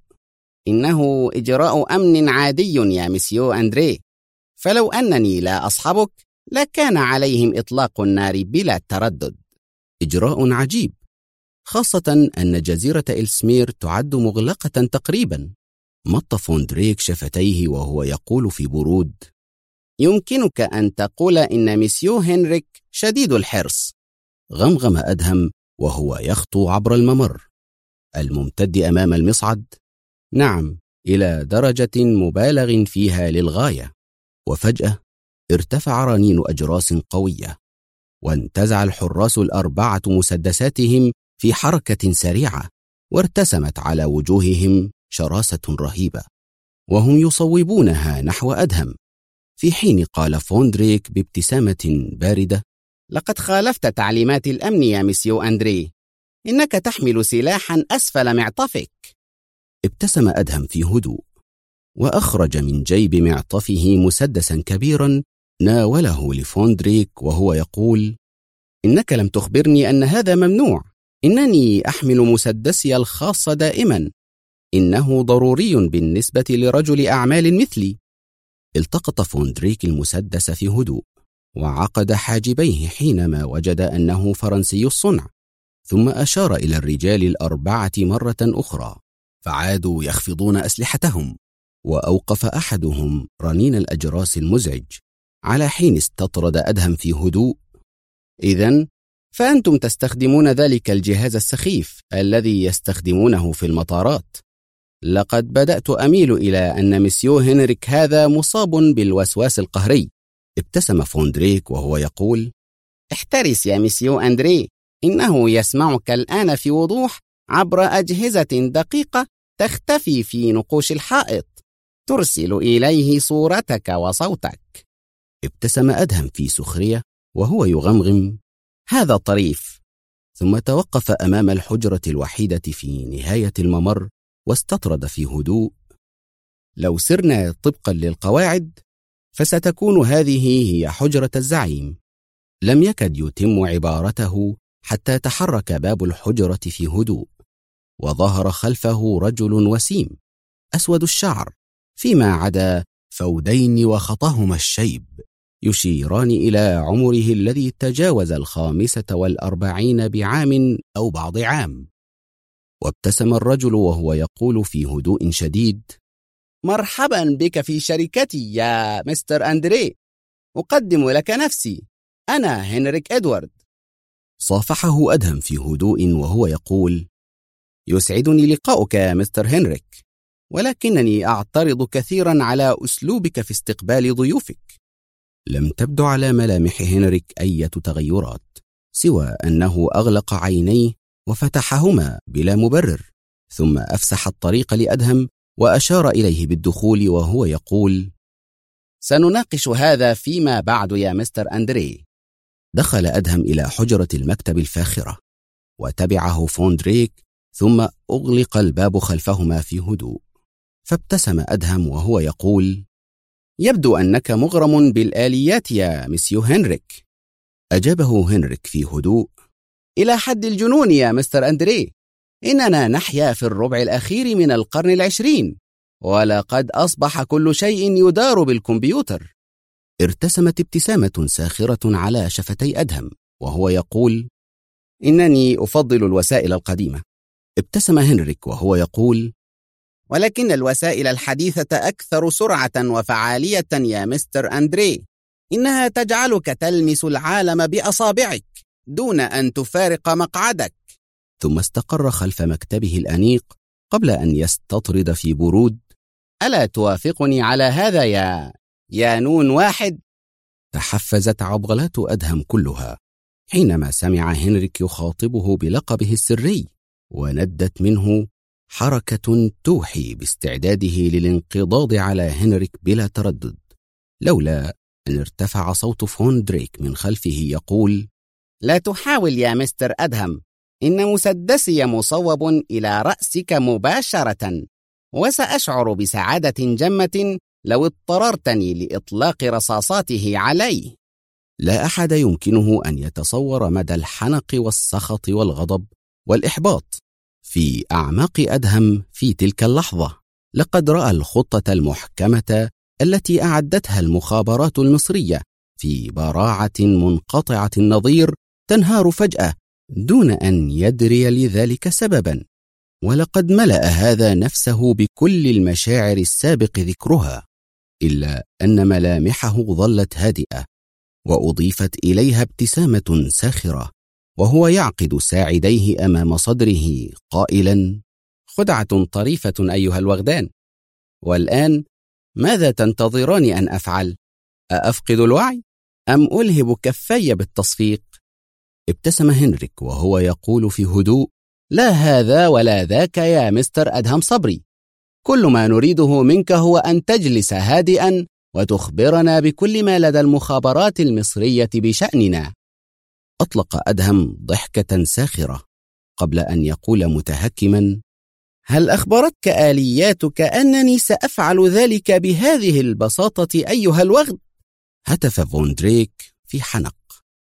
[SPEAKER 1] إنه إجراء أمن عادي يا مسيو أندري، فلو أنني لا أصحبك لكان عليهم إطلاق النار بلا تردد.
[SPEAKER 2] إجراء عجيب، خاصة أن جزيرة إلسمير تعد مغلقة تقريبا. مط فوندريك شفتيه وهو يقول في برود:
[SPEAKER 1] يمكنك أن تقول إن مسيو هنريك شديد الحرص.
[SPEAKER 2] غمغم أدهم وهو يخطو عبر الممر الممتد أمام المصعد، نعم، إلى درجة مبالغ فيها للغاية. وفجأة ارتفع رنين أجراس قوية، وانتزع الحراس الأربعة مسدساتهم في حركة سريعة، وارتسمت على وجوههم شراسة رهيبة، وهم يصوبونها نحو أدهم، في حين قال فوندريك بابتسامة باردة:
[SPEAKER 1] لقد خالفت تعليمات الأمن يا مسيو أندري، إنك تحمل سلاحا أسفل معطفك.
[SPEAKER 2] ابتسم أدهم في هدوء، وأخرج من جيب معطفه مسدسا كبيرا ناوله لفوندريك وهو يقول:
[SPEAKER 1] إنك لم تخبرني أن هذا ممنوع. إنني أحمل مسدسي الخاص دائما، إنه ضروري بالنسبة لرجل أعمال مثلي.
[SPEAKER 2] التقط فوندريك المسدس في هدوء، وعقد حاجبيه حينما وجد أنه فرنسي الصنع، ثم أشار إلى الرجال الأربعة مرة أخرى، فعادوا يخفضون أسلحتهم، وأوقف أحدهم رنين الأجراس المزعج، على حين استطرد أدهم في هدوء:
[SPEAKER 1] إذن فأنتم تستخدمون ذلك الجهاز السخيف الذي يستخدمونه في المطارات. لقد بدأت أميل إلى أن مسيو هنريك هذا مصاب بالوسواس القهري.
[SPEAKER 2] ابتسم فوندريك وهو يقول:
[SPEAKER 1] احترس يا مسيو أندري، إنه يسمعك الآن في وضوح عبر أجهزة دقيقة تختفي في نقوش الحائط، ترسل إليه صورتك وصوتك.
[SPEAKER 2] ابتسم أدهم في سخرية وهو يغمغم: هذا طريف. ثم توقف أمام الحجرة الوحيدة في نهاية الممر، واستطرد في هدوء:
[SPEAKER 1] لو سرنا طبقا للقواعد فستكون هذه هي حجرة الزعيم.
[SPEAKER 2] لم يكد يتم عبارته حتى تحرك باب الحجرة في هدوء، وظهر خلفه رجل وسيم أسود الشعر، فيما عدا فودين وخطهما الشيب يشيران إلى عمره الذي تجاوز 45 بعام أو بعض عام. وابتسم الرجل وهو يقول في هدوء شديد:
[SPEAKER 1] مرحبا بك في شركتي يا مستر أندري، أقدم لك نفسي، أنا هنريك إدوارد.
[SPEAKER 2] صافحه أدهم في هدوء وهو يقول:
[SPEAKER 1] يسعدني لقاؤك يا مستر هنريك، ولكنني أعترض كثيرا على أسلوبك في استقبال ضيوفك.
[SPEAKER 2] لم تبدو على ملامح هنريك أي تغيرات، سوى أنه أغلق عينيه وفتحهما بلا مبرر، ثم أفسح الطريق لأدهم وأشار إليه بالدخول وهو يقول:
[SPEAKER 1] سنناقش هذا فيما بعد يا مستر أندري.
[SPEAKER 2] دخل أدهم إلى حجرة المكتب الفاخرة، وتبعه فوندريك، ثم أغلق الباب خلفهما في هدوء. فابتسم أدهم وهو يقول:
[SPEAKER 1] يبدو أنك مغرم بالآليات يا مسيو هنريك.
[SPEAKER 2] أجابه هنريك في هدوء:
[SPEAKER 1] إلى حد الجنون يا مستر أندري، إننا نحيا في الربع الأخير من القرن 20، ولقد أصبح كل شيء يدار بالكمبيوتر.
[SPEAKER 2] ارتسمت ابتسامة ساخرة على شفتي أدهم وهو يقول:
[SPEAKER 1] إنني أفضل الوسائل القديمة.
[SPEAKER 2] ابتسم هنريك وهو يقول:
[SPEAKER 1] ولكن الوسائل الحديثة أكثر سرعة وفعالية يا مستر أندري، إنها تجعلك تلمس العالم بأصابعك دون أن تفارق مقعدك.
[SPEAKER 2] ثم استقر خلف مكتبه الأنيق قبل أن يستطرد في برود:
[SPEAKER 1] ألا توافقني على هذا يا نون واحد؟
[SPEAKER 2] تحفزت عضلات أدهم كلها حينما سمع هنريك يخاطبه بلقبه السري، وندت منه حركة توحي باستعداده للانقضاض على هنريك بلا تردد، لولا أن ارتفع صوت فوندريك من خلفه يقول:
[SPEAKER 1] لا تحاول يا مستر أدهم، إن مسدسي مصوب إلى رأسك مباشرة، وسأشعر بسعادة جمة لو اضطررتني لإطلاق رصاصاته عليه.
[SPEAKER 2] لا أحد يمكنه أن يتصور مدى الحنق والسخط والغضب والإحباط في أعماق أدهم في تلك اللحظة. لقد رأى الخطة المحكمة التي أعدتها المخابرات المصرية في براعة منقطعة النظير تنهار فجأة دون أن يدري لذلك سببا، ولقد ملأ هذا نفسه بكل المشاعر السابق ذكرها، إلا أن ملامحه ظلت هادئة، وأضيفت إليها ابتسامة ساخرة وهو يعقد ساعديه أمام صدره قائلا:
[SPEAKER 1] خدعة طريفة أيها الوغدان. والآن ماذا تنتظران أن أفعل؟ أفقد الوعي أم ألهب كفي بالتصفيق؟
[SPEAKER 2] ابتسم هنريك وهو يقول في هدوء:
[SPEAKER 1] لا هذا ولا ذاك يا مستر أدهم صبري، كل ما نريده منك هو أن تجلس هادئا وتخبرنا بكل ما لدى المخابرات المصرية بشأننا.
[SPEAKER 2] أطلق أدهم ضحكة ساخرة قبل أن يقول متهكما:
[SPEAKER 1] هل أخبرتك آلياتك أنني سأفعل ذلك بهذه البساطة أيها الوغد؟
[SPEAKER 2] هتف فون دريك في حنق.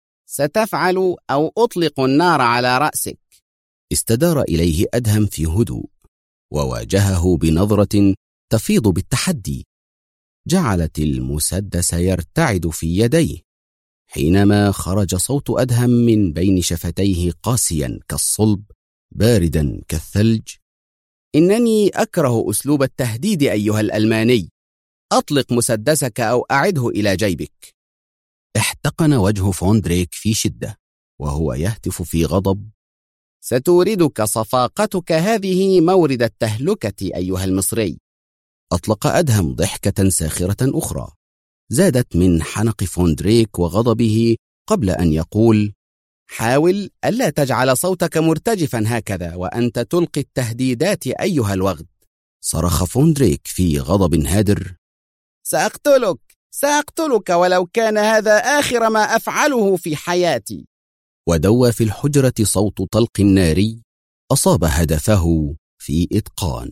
[SPEAKER 1] ستفعل أو أطلق النار على رأسك.
[SPEAKER 2] استدار إليه أدهم في هدوء وواجهه بنظرة تفيض بالتحدي. جعلت المسدس يرتعد في يديه حينما خرج صوت أدهم من بين شفتيه قاسيا كالصلب باردا كالثلج:
[SPEAKER 1] إنني أكره أسلوب التهديد أيها الألماني، أطلق مسدسك أو أعده إلى جيبك.
[SPEAKER 2] احتقن وجه فون دريك في شدة وهو يهتف في غضب:
[SPEAKER 1] ستوردك صفاقتك هذه مورد التهلكة أيها المصري.
[SPEAKER 2] أطلق أدهم ضحكة ساخرة أخرى زادت من حنق فون دريك وغضبه قبل أن يقول:
[SPEAKER 1] حاول ألا تجعل صوتك مرتجفا هكذا وأنت تلقي التهديدات أيها الوغد.
[SPEAKER 2] صرخ فون دريك في غضب هادر:
[SPEAKER 1] سأقتلك ولو كان هذا آخر ما أفعله في حياتي.
[SPEAKER 2] ودوى في الحجرة صوت طلق ناري أصاب هدفه في إتقان.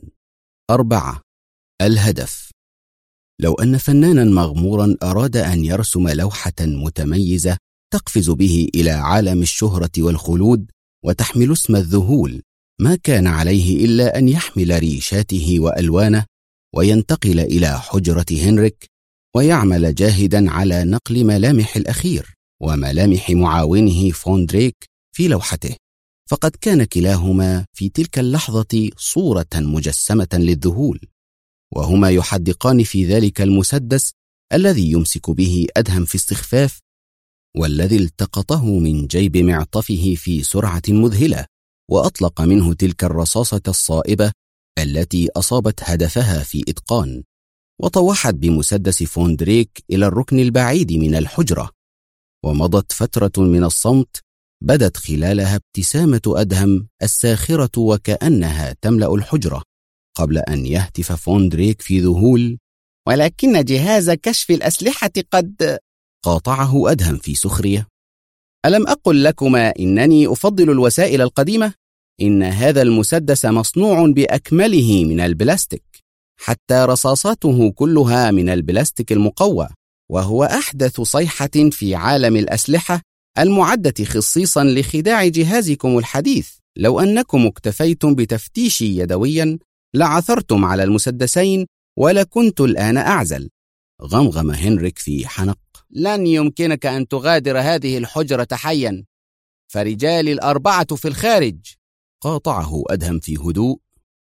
[SPEAKER 2] 4. الهدف. لو أن فنانا مغمورا أراد أن يرسم لوحة متميزة تقفز به إلى عالم الشهرة والخلود وتحمل اسم الذهول، ما كان عليه إلا أن يحمل ريشاته وألوانه وينتقل إلى حجرة هنريك ويعمل جاهدا على نقل ملامح الأخير وملامح معاونه فون دريك في لوحته، فقد كان كلاهما في تلك اللحظة صورة مجسمة للذهول، وهما يحدقان في ذلك المسدس الذي يمسك به أدهم في استخفاف، والذي التقطه من جيب معطفه في سرعة مذهلة وأطلق منه تلك الرصاصة الصائبة التي أصابت هدفها في إتقان وطوحت بمسدس فون دريك إلى الركن البعيد من الحجرة. ومضت فترة من الصمت بدت خلالها ابتسامة أدهم الساخرة وكأنها تملأ الحجرة، قبل أن يهتف فون دريك في ذهول:
[SPEAKER 1] ولكن جهاز كشف الأسلحة قد...
[SPEAKER 2] قاطعه أدهم في سخرية:
[SPEAKER 1] ألم أقل لكما إنني أفضل الوسائل القديمة؟ إن هذا المسدس مصنوع بأكمله من البلاستيك، حتى رصاصاته كلها من البلاستيك المقوى، وهو أحدث صيحة في عالم الأسلحة المعدة خصيصا لخداع جهازكم الحديث. لو أنكم اكتفيتم بتفتيشي يدويا لعثرتم على المسدسين ولكنت الآن أعزل.
[SPEAKER 2] غمغم هنريك في حنق:
[SPEAKER 1] لن يمكنك أن تغادر هذه الحجرة حيا، فرجالي الأربعة في الخارج.
[SPEAKER 2] قاطعه أدهم في هدوء: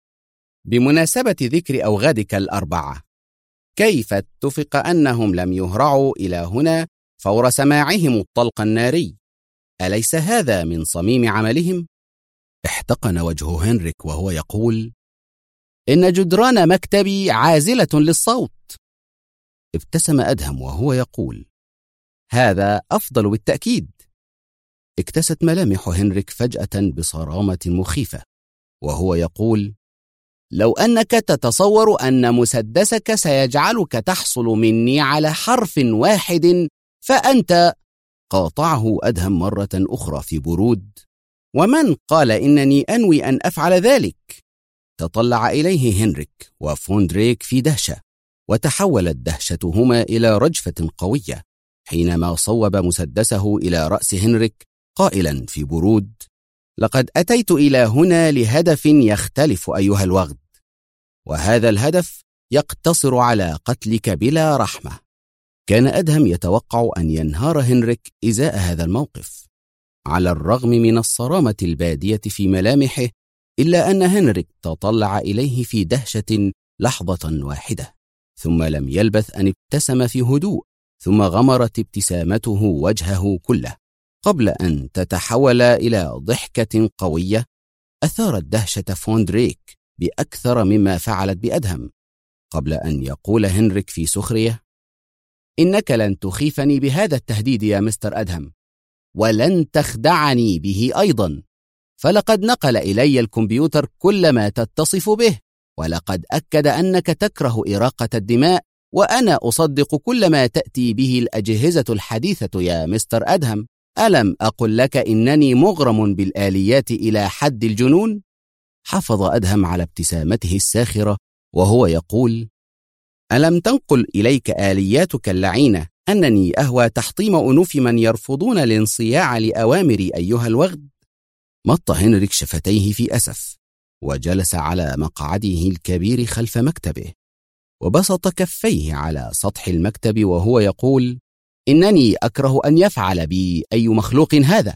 [SPEAKER 1] بمناسبة ذكر أوغادك الأربعة، كيف اتفق أنهم لم يهرعوا إلى هنا فور سماعهم الطلق الناري؟ أليس هذا من صميم عملهم؟
[SPEAKER 2] احتقن وجه هنريك وهو يقول:
[SPEAKER 1] إن جدران مكتبي عازلة للصوت.
[SPEAKER 2] ابتسم أدهم وهو يقول:
[SPEAKER 1] هذا أفضل بالتأكيد.
[SPEAKER 2] اكتست ملامح هنريك فجأة بصرامة مخيفة وهو يقول:
[SPEAKER 1] لو أنك تتصور أن مسدسك سيجعلك تحصل مني على حرف واحد فأنت...
[SPEAKER 2] قاطعه أدهم مرة أخرى في برود:
[SPEAKER 1] ومن قال إنني أنوي أن أفعل ذلك؟
[SPEAKER 2] تطلع إليه هنريك وفون دريك في دهشة، وتحولت دهشتهما إلى رجفة قوية حينما صوب مسدسه إلى رأس هنريك قائلا في برود: لقد أتيت إلى هنا لهدف يختلف أيها الوغد، وهذا الهدف يقتصر على قتلك بلا رحمة. كان أدهم يتوقع أن ينهار هنريك إزاء هذا الموقف، على الرغم من الصرامة البادية في ملامحه، إلا أن هنريك تطلع إليه في دهشة لحظة واحدة، ثم لم يلبث أن ابتسم في هدوء، ثم غمرت ابتسامته وجهه كله، قبل أن تتحول إلى ضحكة قوية أثارت دهشة فون دريك بأكثر مما فعلت بأدهم، قبل أن يقول هنريك في سخرية: إنك لن تخيفني بهذا التهديد يا مستر أدهم، ولن تخدعني به أيضا، فلقد نقل إلي الكمبيوتر كل ما تتصف به، ولقد أكد أنك تكره إراقة الدماء، وأنا أصدق كل ما تأتي به الأجهزة الحديثة يا مستر أدهم. ألم أقل لك إنني مغرم بالآليات إلى حد الجنون؟ حافظ أدهم على ابتسامته الساخرة وهو يقول: ألم تنقل إليك آلياتك اللعينة أنني أهوى تحطيم أنوف من يرفضون الانصياع لأوامري أيها الوغد؟ مط هنريك شفتيه في أسف، وجلس على مقعده الكبير خلف مكتبه، وبسط كفيه على سطح المكتب وهو يقول: إنني أكره أن يفعل بي أي مخلوق هذا.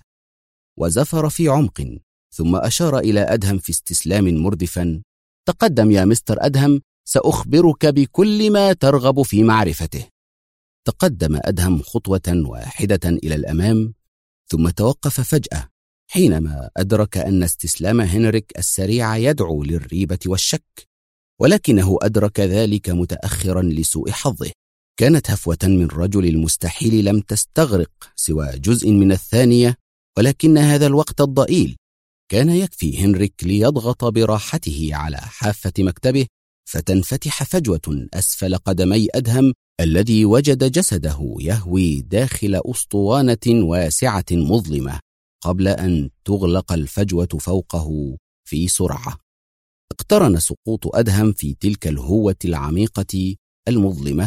[SPEAKER 2] وزفر في عمق، ثم أشار إلى أدهم في استسلام مردفا: تقدم يا مستر أدهم، سأخبرك بكل ما ترغب في معرفته. تقدم أدهم خطوة واحدة إلى الأمام، ثم توقف فجأة حينما أدرك أن استسلام هنريك السريع يدعو للريبة والشك، ولكنه أدرك ذلك متأخرا لسوء حظه. كانت هفوة من رجل المستحيل لم تستغرق سوى جزء من الثانية، ولكن هذا الوقت الضئيل كان يكفي هنريك ليضغط براحته على حافة مكتبه، فتنفتح فجوة أسفل قدمي أدهم الذي وجد جسده يهوي داخل أسطوانة واسعة مظلمة، قبل أن تغلق الفجوة فوقه في سرعة. اقترن سقوط أدهم في تلك الهوة العميقة المظلمة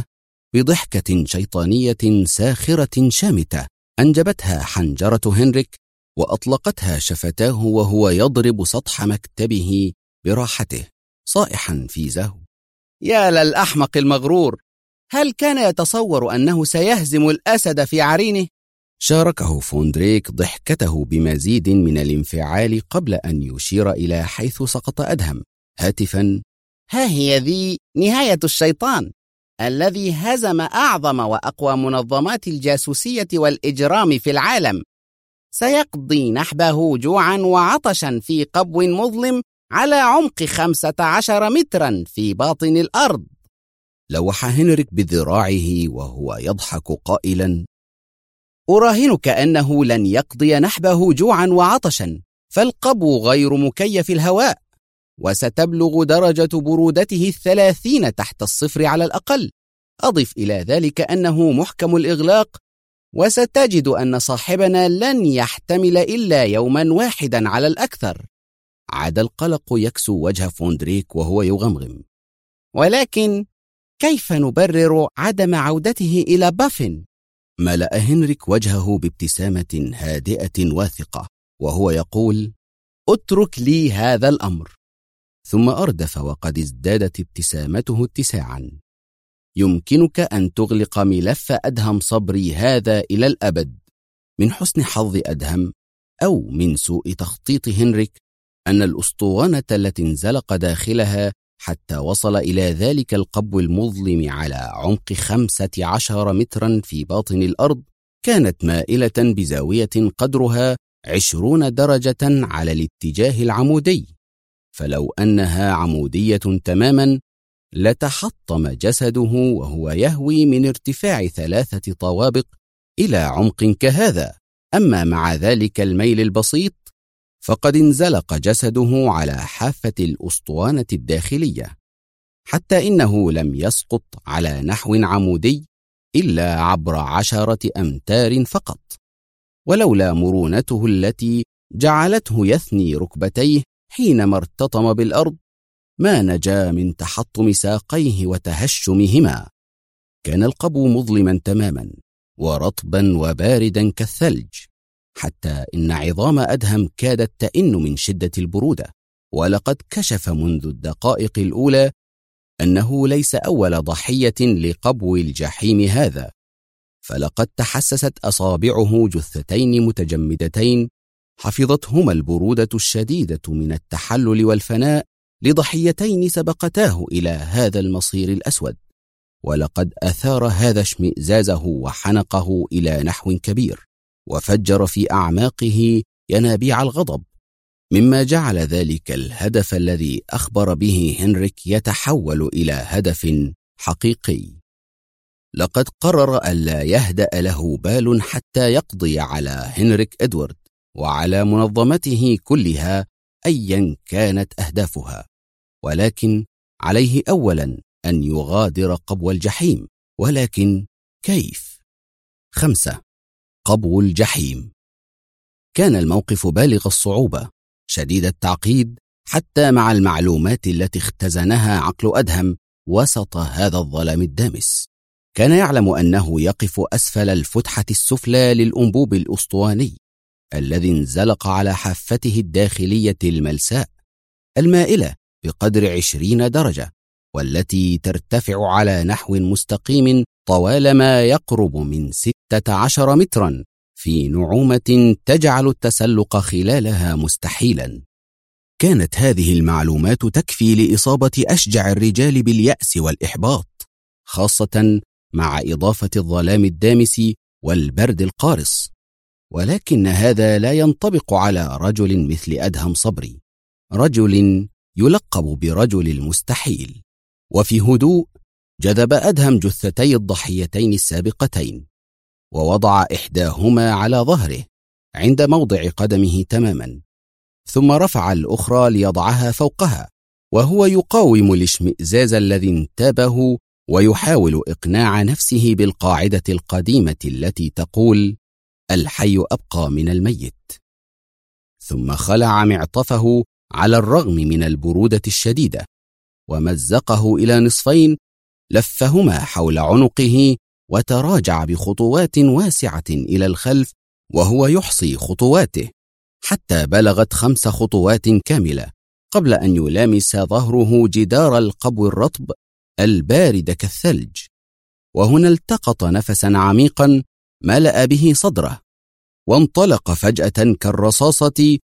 [SPEAKER 2] بضحكة شيطانية ساخرة شامتة أنجبتها حنجرة هنريك، وأطلقتها شفتاه وهو يضرب سطح مكتبه براحته، صائحا في زهو: يا للأحمق المغرور، هل كان يتصور أنه سيهزم الأسد في عرينه؟ شاركه فون دريك ضحكته بمزيد من الانفعال قبل أن يشير إلى حيث سقط أدهم هاتفا: ها هي ذي نهاية الشيطان الذي هزم أعظم وأقوى منظمات الجاسوسية والإجرام في العالم، سيقضي نحبه جوعا وعطشا في قبو مظلم على عمق 15 مترا في باطن الأرض. لوح هنريك بذراعه وهو يضحك قائلا: أراهنك أنه لن يقضي نحبه جوعا وعطشا، فالقبو غير مكيف الهواء، وستبلغ درجة برودته 30 تحت الصفر على الأقل. أضف إلى ذلك أنه محكم الإغلاق، وستجد أن صاحبنا لن يحتمل إلا يوما واحدا على الأكثر. عاد القلق يكسو وجه فون دريك وهو يغمغم: ولكن كيف نبرر عدم عودته إلى بافن؟ ملأ هنريك وجهه بابتسامة هادئة واثقة وهو يقول: اترك لي هذا الأمر. ثم أردف وقد ازدادت ابتسامته اتساعا: يمكنك أن تغلق ملف أدهم صبري هذا إلى الأبد. من حسن حظ أدهم أو من سوء تخطيط هنريك أن الأسطوانة التي انزلق داخلها حتى وصل إلى ذلك القبو المظلم على عمق 15 مترا في باطن الأرض كانت مائلة بزاوية قدرها 20 درجة على الاتجاه العمودي، فلو أنها عمودية تماما لتحطم جسده وهو يهوي من ارتفاع 3 طوابق إلى عمق كهذا. أما مع ذلك الميل البسيط فقد انزلق جسده على حافة الأسطوانة الداخلية، حتى إنه لم يسقط على نحو عمودي إلا عبر 10 أمتار فقط، ولولا مرونته التي جعلته يثني ركبتيه حينما ارتطم بالأرض ما نجا من تحطم ساقيه وتهشمهما. كان القبو مظلما تماما، ورطبا وباردا كالثلج، حتى إن عظام أدهم كادت تئن من شدة البرودة. ولقد كشف منذ الدقائق الأولى أنه ليس أول ضحية لقبو الجحيم هذا، فلقد تحسست أصابعه جثتين متجمدتين حفظتهما البرودة الشديدة من التحلل والفناء لضحيتين سبقتاه إلى هذا المصير الأسود. ولقد أثار هذا اشمئزازه وحنقه إلى نحو كبير، وفجر في أعماقه ينابيع الغضب، مما جعل ذلك الهدف الذي أخبر به هنريك يتحول إلى هدف حقيقي. لقد قرر ألا يهدأ له بال حتى يقضي على هنريك إدوارد وعلى منظمته كلها أيا كانت أهدافها، ولكن عليه أولا أن يغادر قبو الجحيم. ولكن كيف؟ 5. قبو الجحيم. كان الموقف بالغ الصعوبة شديد التعقيد حتى مع المعلومات التي اختزنها عقل أدهم وسط هذا الظلام الدامس. كان يعلم أنه يقف أسفل الفتحة السفلى للأنبوب الأسطواني الذي انزلق على حافته الداخلية الملساء المائلة بقدر 20 درجة، والتي ترتفع على نحو مستقيم طوال ما يقرب من 16 مترا في نعومة تجعل التسلق خلالها مستحيلا. كانت هذه المعلومات تكفي لإصابة أشجع الرجال باليأس والإحباط، خاصة مع إضافة الظلام الدامس والبرد القارص. ولكن هذا لا ينطبق على رجل مثل أدهم صبري، رجل يلقب برجل المستحيل. وفي هدوء جذب أدهم جثتي الضحيتين السابقتين، ووضع إحداهما على ظهره عند موضع قدمه تماما، ثم رفع الأخرى ليضعها فوقها، وهو يقاوم الاشمئزاز الذي انتابه ويحاول إقناع نفسه بالقاعدة القديمة التي تقول: الحي أبقى من الميت. ثم خلع معطفه على الرغم من البرودة الشديدة، ومزقه إلى نصفين، لفهما حول عنقه، وتراجع بخطوات واسعة إلى الخلف وهو يحصي خطواته حتى بلغت 5 خطوات كاملة قبل أن يلامس ظهره جدار القبو الرطب البارد كالثلج. وهنا التقط نفسا عميقا ملأ به صدره، وانطلق فجأة كالرصاصة،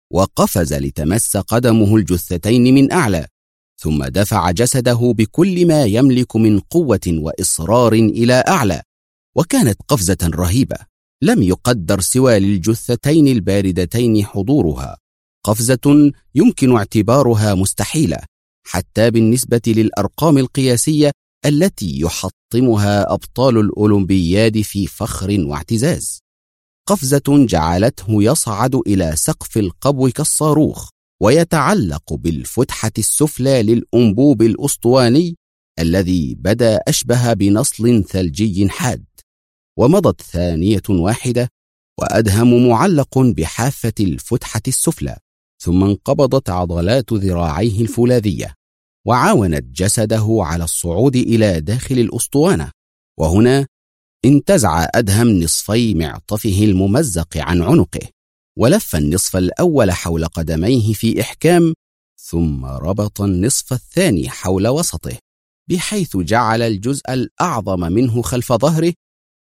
[SPEAKER 2] وقفز لتمس قدمه الجثتين من أعلى، ثم دفع جسده بكل ما يملك من قوة وإصرار إلى أعلى. وكانت قفزة رهيبة لم يقدر سوى للجثتين الباردتين حضورها، قفزة يمكن اعتبارها مستحيلة حتى بالنسبة للأرقام القياسية التي يحطمها أبطال الأولمبياد في فخر واعتزاز. قفزة جعلته يصعد إلى سقف القبو كالصاروخ، ويتعلق بالفتحة السفلى للأنبوب الأسطواني الذي بدا أشبه بنصل ثلجي حاد. ومضت ثانية واحدة وأدهم معلق بحافة الفتحة السفلى، ثم انقبضت عضلات ذراعيه الفولاذية وعاونت جسده على الصعود إلى داخل الأسطوانة. وهنا انتزع أدهم نصفي معطفه الممزق عن عنقه، ولف النصف الأول حول قدميه في إحكام، ثم ربط النصف الثاني حول وسطه بحيث جعل الجزء الأعظم منه خلف ظهره،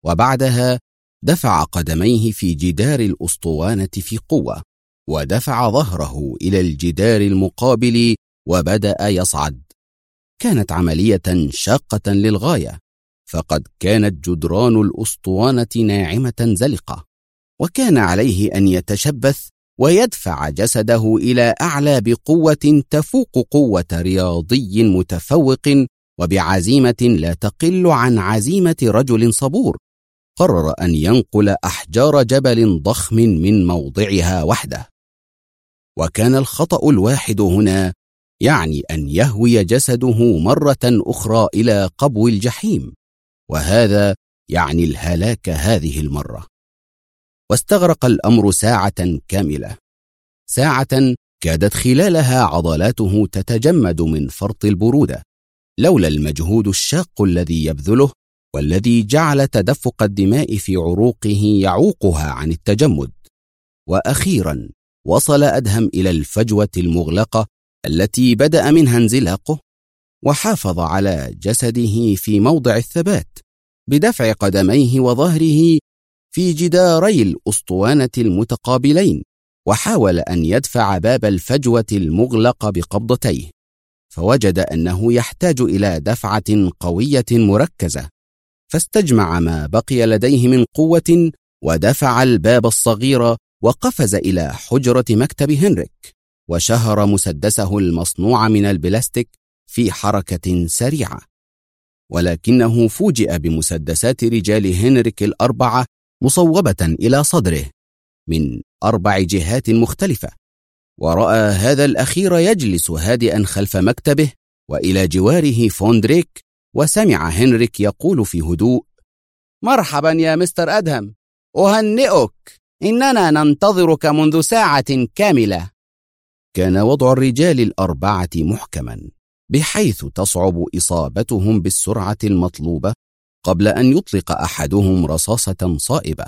[SPEAKER 2] وبعدها دفع قدميه في جدار الأسطوانة في قوة، ودفع ظهره إلى الجدار المقابل وبدأ يصعد. كانت عملية شاقة للغاية، فقد كانت جدران الأسطوانة ناعمة زلقة، وكان عليه أن يتشبث ويدفع جسده إلى أعلى بقوة تفوق قوة رياضي متفوق، وبعزيمة لا تقل عن عزيمة رجل صبور قرر أن ينقل أحجار جبل ضخم من موضعها وحده. وكان الخطأ الواحد هنا يعني أن يهوي جسده مرة أخرى إلى قبو الجحيم، وهذا يعني الهلاك هذه المرة. واستغرق الأمر ساعة كاملة، ساعة كادت خلالها عضلاته تتجمد من فرط البرودة، لولا المجهود الشاق الذي يبذله والذي جعل تدفق الدماء في عروقه يعوقها عن التجمد. وأخيرا وصل أدهم إلى الفجوة المغلقة التي بدأ منها انزلاقه، وحافظ على جسده في موضع الثبات بدفع قدميه وظهره في جداري الأسطوانة المتقابلين، وحاول أن يدفع باب الفجوة المغلقة بقبضتيه، فوجد أنه يحتاج إلى دفعة قوية مركزة، فاستجمع ما بقي لديه من قوة ودفع الباب الصغير وقفز إلى حجرة مكتب هنريك، وشهر مسدسه المصنوع من البلاستيك في حركة سريعة، ولكنه فوجئ بمسدسات رجال هنريك الأربعة مصوبة إلى صدره من 4 جهات مختلفة، ورأى هذا الأخير يجلس هادئا خلف مكتبه وإلى جواره فوندريك، وسمع هنريك يقول في هدوء: مرحبا يا مستر أدهم، أهنئك، إننا ننتظرك منذ ساعة كاملة. كان وضع الرجال الأربعة محكما بحيث تصعب إصابتهم بالسرعة المطلوبة قبل أن يطلق أحدهم رصاصة صائبة،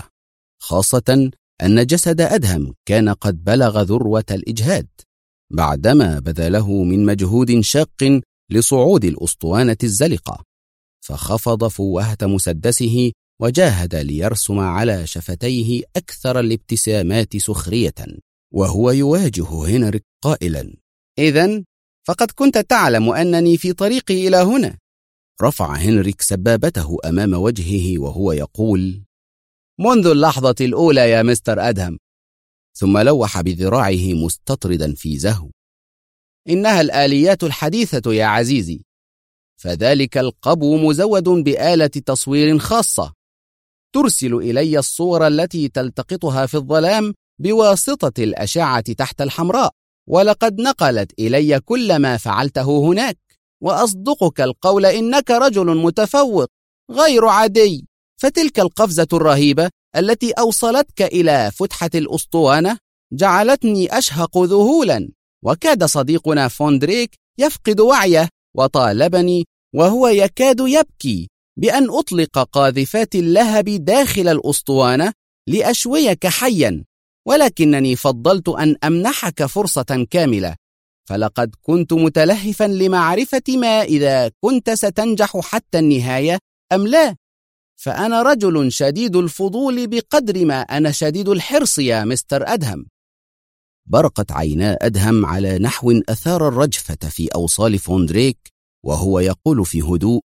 [SPEAKER 2] خاصة أن جسد أدهم كان قد بلغ ذروة الإجهاد بعدما بذله من مجهود شاق لصعود الأسطوانة الزلقة، فخفض فوهة مسدسه وجاهد ليرسم على شفتيه أكثر الابتسامات سخرية، وهو يواجه هنريك قائلا: إذن فقد كنت تعلم أنني في طريقي إلى هنا. رفع هنريك سبابته أمام وجهه وهو يقول: منذ اللحظة الأولى يا مستر أدهم. ثم لوح بذراعه مستطردا في زهو: إنها الآليات الحديثة يا عزيزي، فذلك القبو مزود بآلة تصوير خاصة ترسل إلي الصور التي تلتقطها في الظلام بواسطة الأشعة تحت الحمراء، ولقد نقلت إلي كل ما فعلته هناك، وأصدقك القول إنك رجل متفوق غير عادي. فتلك القفزة الرهيبة التي أوصلتك إلى فتحة الأسطوانة جعلتني أشهق ذهولا، وكاد صديقنا فوندريك يفقد وعيه وطالبني وهو يكاد يبكي بأن أطلق قاذفات اللهب داخل الأسطوانة لأشويك حيا، ولكنني فضلت أن أمنحك فرصة كاملة، فلقد كنت متلهفا لمعرفة ما إذا كنت ستنجح حتى النهاية أم لا، فأنا رجل شديد الفضول بقدر ما أنا شديد الحرص يا مستر أدهم. برقت عينا أدهم على نحو أثار الرجفة في أوصال فوندريك وهو يقول في هدوء: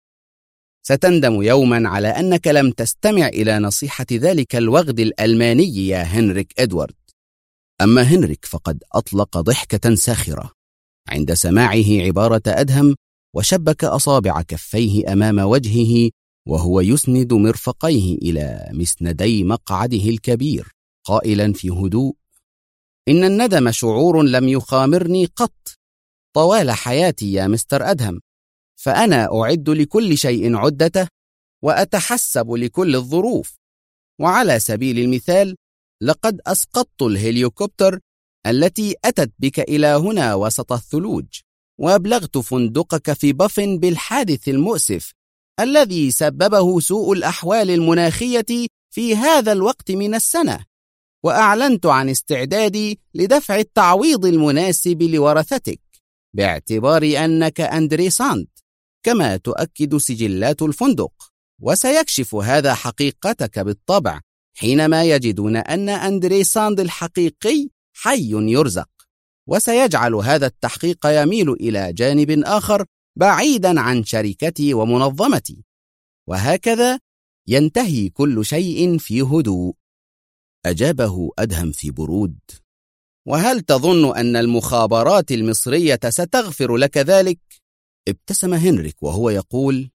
[SPEAKER 2] ستندم يوما على أنك لم تستمع إلى نصيحة ذلك الوغد الألماني يا هنريك إدوارد. أما هنريك فقد أطلق ضحكة ساخرة عند سماعه عبارة أدهم، وشبك أصابع كفيه أمام وجهه وهو يسند مرفقيه إلى مسندي مقعده الكبير، قائلا في هدوء: إن الندم شعور لم يخامرني قط طوال حياتي يا مستر أدهم، فأنا أعد لكل شيء عدته وأتحسب لكل الظروف. وعلى سبيل المثال، لقد أسقطت الهليكوبتر التي أتت بك إلى هنا وسط الثلوج، وأبلغت فندقك في بافن بالحادث المؤسف الذي سببه سوء الأحوال المناخية في هذا الوقت من السنة، وأعلنت عن استعدادي لدفع التعويض المناسب لورثتك باعتبار أنك أندري ساند، كما تؤكد سجلات الفندق، وسيكشف هذا حقيقتك بالطبع حينما يجدون أن أندري ساند الحقيقي حي يرزق، وسيجعل هذا التحقيق يميل إلى جانب آخر بعيدا عن شركتي ومنظمتي. وهكذا ينتهي كل شيء في هدوء. أجابه أدهم في برود: وهل تظن أن المخابرات المصرية ستغفر لك ذلك؟ ابتسم هنريك وهو يقول: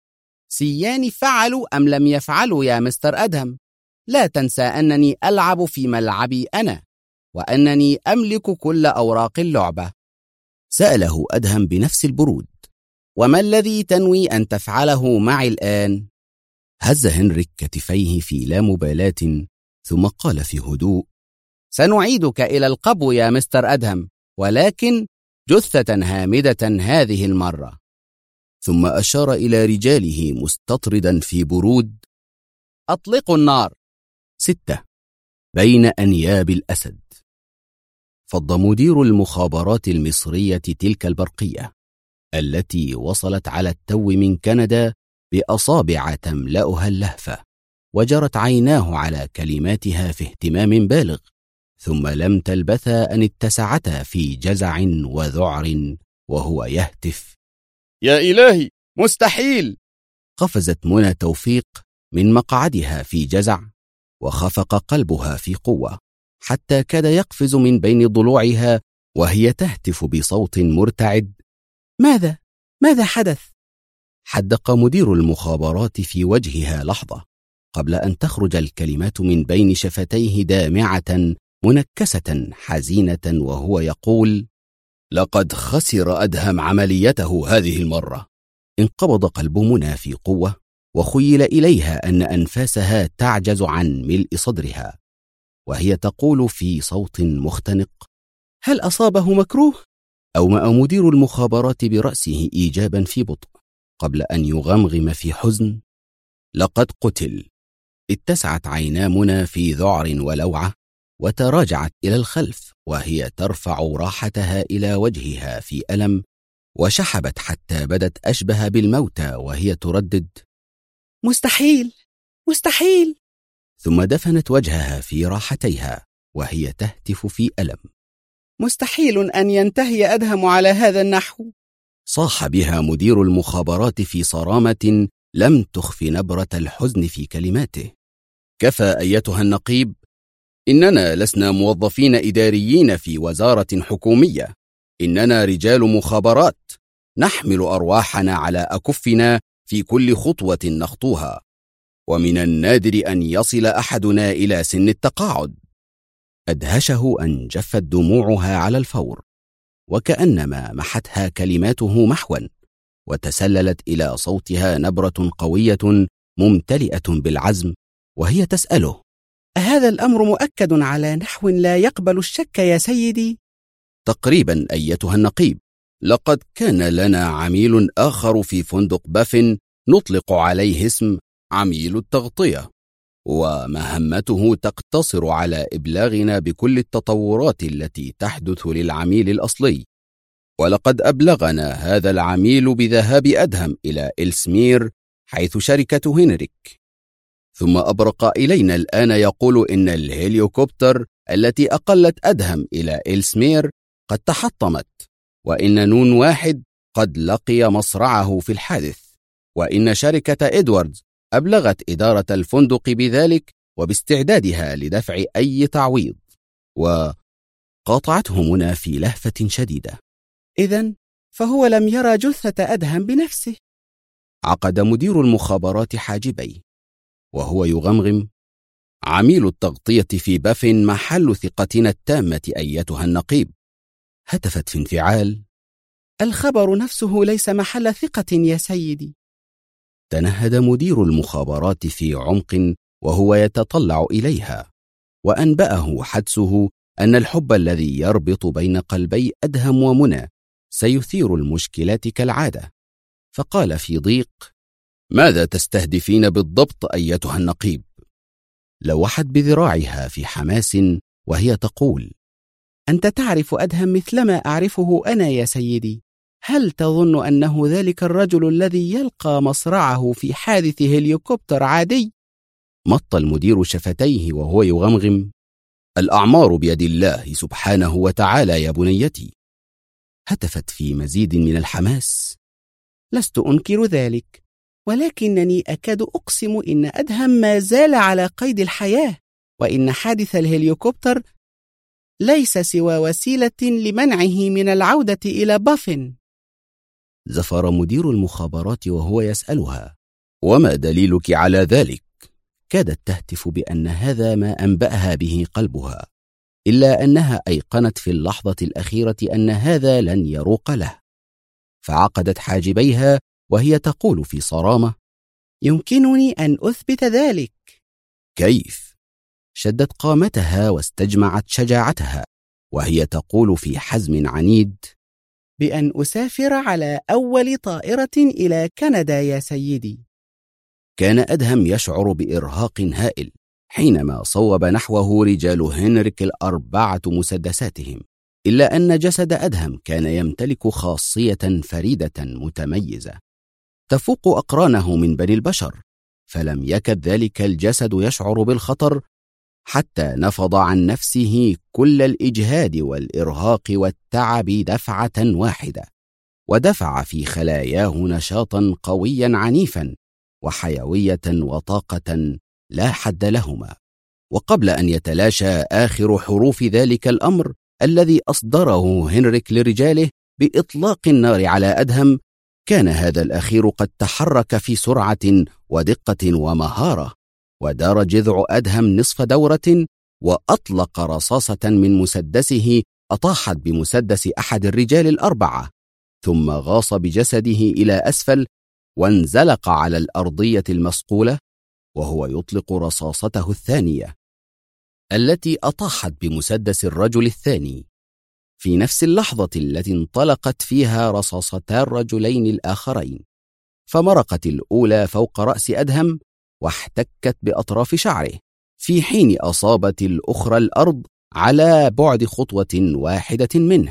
[SPEAKER 2] سيان فعلوا أم لم يفعلوا يا مستر أدهم، لا تنسى أنني ألعب في ملعبي أنا، وأنني أملك كل أوراق اللعبة. سأله أدهم بنفس البرود: وما الذي تنوي أن تفعله معي الآن؟ هز هنريك كتفيه في لا مبالاة، ثم قال في هدوء: سنعيدك إلى القبو يا مستر أدهم، ولكن جثة هامدة هذه المرة. ثم أشار إلى رجاله مستطردا في برود: أطلقوا النار. 6. بين أنياب الأسد. فض مدير المخابرات المصرية تلك البرقية التي وصلت على التو من كندا بأصابع تملأها اللهفة، وجرت عيناه على كلماتها في اهتمام بالغ، ثم لم تلبثا أن اتسعتا في جزع وذعر وهو يهتف:
[SPEAKER 3] يا إلهي، مستحيل!
[SPEAKER 2] قفزت منى توفيق من مقعدها في جزع، وخفق قلبها في قوة حتى كاد يقفز من بين ضلوعها، وهي تهتف بصوت مرتعد: ماذا حدث؟ حدق مدير المخابرات في وجهها لحظة قبل أن تخرج الكلمات من بين شفتيه دامعة منكسة حزينة، وهو يقول:
[SPEAKER 3] لقد خسر أدهم عمليته هذه المرة.
[SPEAKER 2] انقبض قلب منى في قوة، وخيل إليها أن أنفاسها تعجز عن ملء صدرها، وهي تقول في صوت مختنق: هل أصابه مكروه؟ أومأ مدير المخابرات برأسه إيجابا في بطء قبل أن يغمغم في حزن: لقد قتل. اتسعت عينا منى في ذعر ولوعة، وتراجعت إلى الخلف وهي ترفع راحتها إلى وجهها في ألم، وشحبت حتى بدت أشبه بالموتى وهي تردد: مستحيل، مستحيل. ثم دفنت وجهها في راحتيها وهي تهتف في ألم: مستحيل أن ينتهي أدهم على هذا النحو. صاح بها مدير المخابرات في صرامة لم تخف نبرة الحزن في كلماته:
[SPEAKER 3] كفى أيتها النقيب، إننا لسنا موظفين إداريين في وزارة حكومية، إننا رجال مخابرات، نحمل أرواحنا على أكفنا في كل خطوة نخطوها، ومن النادر أن يصل أحدنا إلى سن التقاعد.
[SPEAKER 2] أدهشه أن جفت دموعها على الفور، وكأنما محتها كلماته محوا، وتسللت إلى صوتها نبرة قوية ممتلئة بالعزم، وهي تسأله: أهذا الأمر مؤكد على نحو لا يقبل الشك يا سيدي؟
[SPEAKER 3] تقريبا أيتها النقيب، لقد كان لنا عميل آخر في فندق بافن نطلق عليه اسم عميل التغطية، ومهمته تقتصر على إبلاغنا بكل التطورات التي تحدث للعميل الأصلي، ولقد أبلغنا هذا العميل بذهاب أدهم إلى إلسمير حيث شركة هنريك، ثم أبرق إلينا الآن يقول إن الهليوكوبتر التي أقلت أدهم إلى إلسمير قد تحطمت، وإن نون واحد قد لقي مصرعه في الحادث، وإن شركة إدواردز أبلغت إدارة الفندق بذلك وباستعدادها لدفع أي تعويض. وقاطعته منى في لهفة شديدة: إذن فهو لم يرى جثة أدهم بنفسه. عقد مدير المخابرات حاجبيه وهو يغمغم: عميل التغطية في بافن محل ثقتنا التامة أيتها النقيب.
[SPEAKER 2] هتفت في انفعال: الخبر نفسه ليس محل ثقة يا سيدي. تنهد مدير المخابرات في عمق وهو يتطلع إليها، وأنبأه حدسه أن الحب الذي يربط بين قلبي أدهم ومنى سيثير المشكلات كالعادة، فقال في ضيق:
[SPEAKER 3] ماذا تستهدفين بالضبط أيتها النقيب؟
[SPEAKER 2] لوحت بذراعها في حماس وهي تقول: أنت تعرف أدهم مثلما أعرفه أنا يا سيدي. هل تظن أنه ذلك الرجل الذي يلقى مصرعه في حادث هليوكوبتر عادي؟ مط المدير شفتيه وهو يغمغم:
[SPEAKER 3] الأعمار بيد الله سبحانه وتعالى يا بنيتي.
[SPEAKER 2] هتفت في مزيد من الحماس: لست أنكر ذلك، ولكنني أكاد أقسم إن أدهم ما زال على قيد الحياة، وإن حادث الهليوكوبتر ليس سوى وسيلة لمنعه من العودة إلى بافن. زفر مدير المخابرات وهو يسألها:
[SPEAKER 3] وما دليلك على ذلك؟
[SPEAKER 2] كادت تهتف بأن هذا ما أنبأها به قلبها، إلا أنها أيقنت في اللحظة الأخيرة أن هذا لن يروق له، فعقدت حاجبيها وهي تقول في صرامة: يمكنني أن أثبت ذلك.
[SPEAKER 3] كيف؟
[SPEAKER 2] شدت قامتها واستجمعت شجاعتها وهي تقول في حزم عنيد:
[SPEAKER 4] بأن أسافر على أول طائرة إلى كندا يا سيدي.
[SPEAKER 2] كان أدهم يشعر بإرهاق هائل حينما صوب نحوه رجال هنريك 4 مسدساتهم، إلا أن جسد أدهم كان يمتلك خاصية فريدة متميزة تفوق أقرانه من بني البشر، فلم يكد ذلك الجسد يشعر بالخطر حتى نفض عن نفسه كل الإجهاد والإرهاق والتعب دفعة واحدة، ودفع في خلاياه نشاطا قويا عنيفا وحيوية وطاقة لا حد لهما. وقبل أن يتلاشى آخر حروف ذلك الأمر الذي أصدره هنريك لرجاله بإطلاق النار على أدهم، كان هذا الأخير قد تحرك في سرعة ودقة ومهارة، ودار جذع أدهم نصف دورة، وأطلق رصاصة من مسدسه أطاحت بمسدس أحد الرجال 4، ثم غاص بجسده إلى أسفل وانزلق على الأرضية المصقولة، وهو يطلق رصاصته الثانية التي أطاحت بمسدس الرجل الثاني في نفس اللحظة التي انطلقت فيها رصاصتا الرجلين الآخرين، فمرقت الأولى فوق رأس أدهم واحتكت بأطراف شعره، في حين أصابت الأخرى الأرض على بعد خطوة واحدة منه،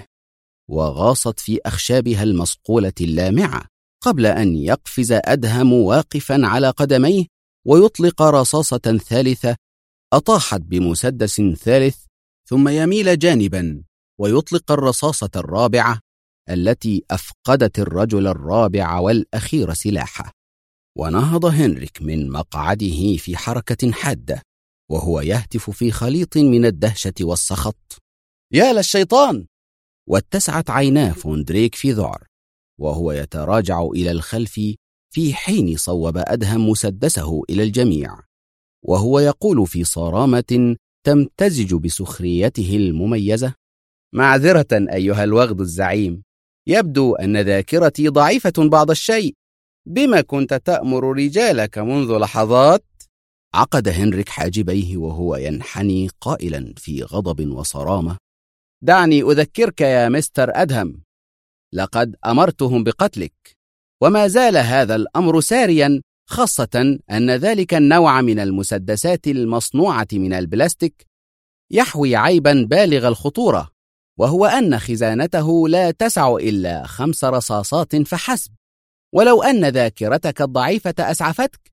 [SPEAKER 2] وغاصت في أخشابها المصقولة اللامعة، قبل أن يقفز أدهم واقفا على قدميه ويطلق رصاصة ثالثة أطاحت بمسدس ثالث، ثم يميل جانبا ويطلق الرصاصة الرابعة التي أفقدت الرجل الرابع والأخير سلاحه. ونهض هنريك من مقعده في حركة حادة وهو يهتف في خليط من الدهشة والسخط: يا للشيطان! واتسعت عيناه فوندريك في ذعر وهو يتراجع إلى الخلف في حين صوب أدهم مسدسه إلى الجميع، وهو يقول في صرامة تمتزج بسخريته المميزة: معذرة أيها الوغد الزعيم، يبدو أن ذاكرتي ضعيفة بعض الشيء. بما كنت تأمر رجالك منذ لحظات؟ عقد هنريك حاجبيه وهو ينحني قائلا في غضب وصرامة: دعني أذكرك يا مستر أدهم، لقد أمرتهم بقتلك، وما زال هذا الأمر ساريا، خاصة أن ذلك النوع من المسدسات المصنوعة من البلاستيك يحوي عيبا بالغ الخطورة، وهو أن خزانته لا تسع إلا 5 رصاصات فحسب، ولو أن ذاكرتك الضعيفة أسعفتك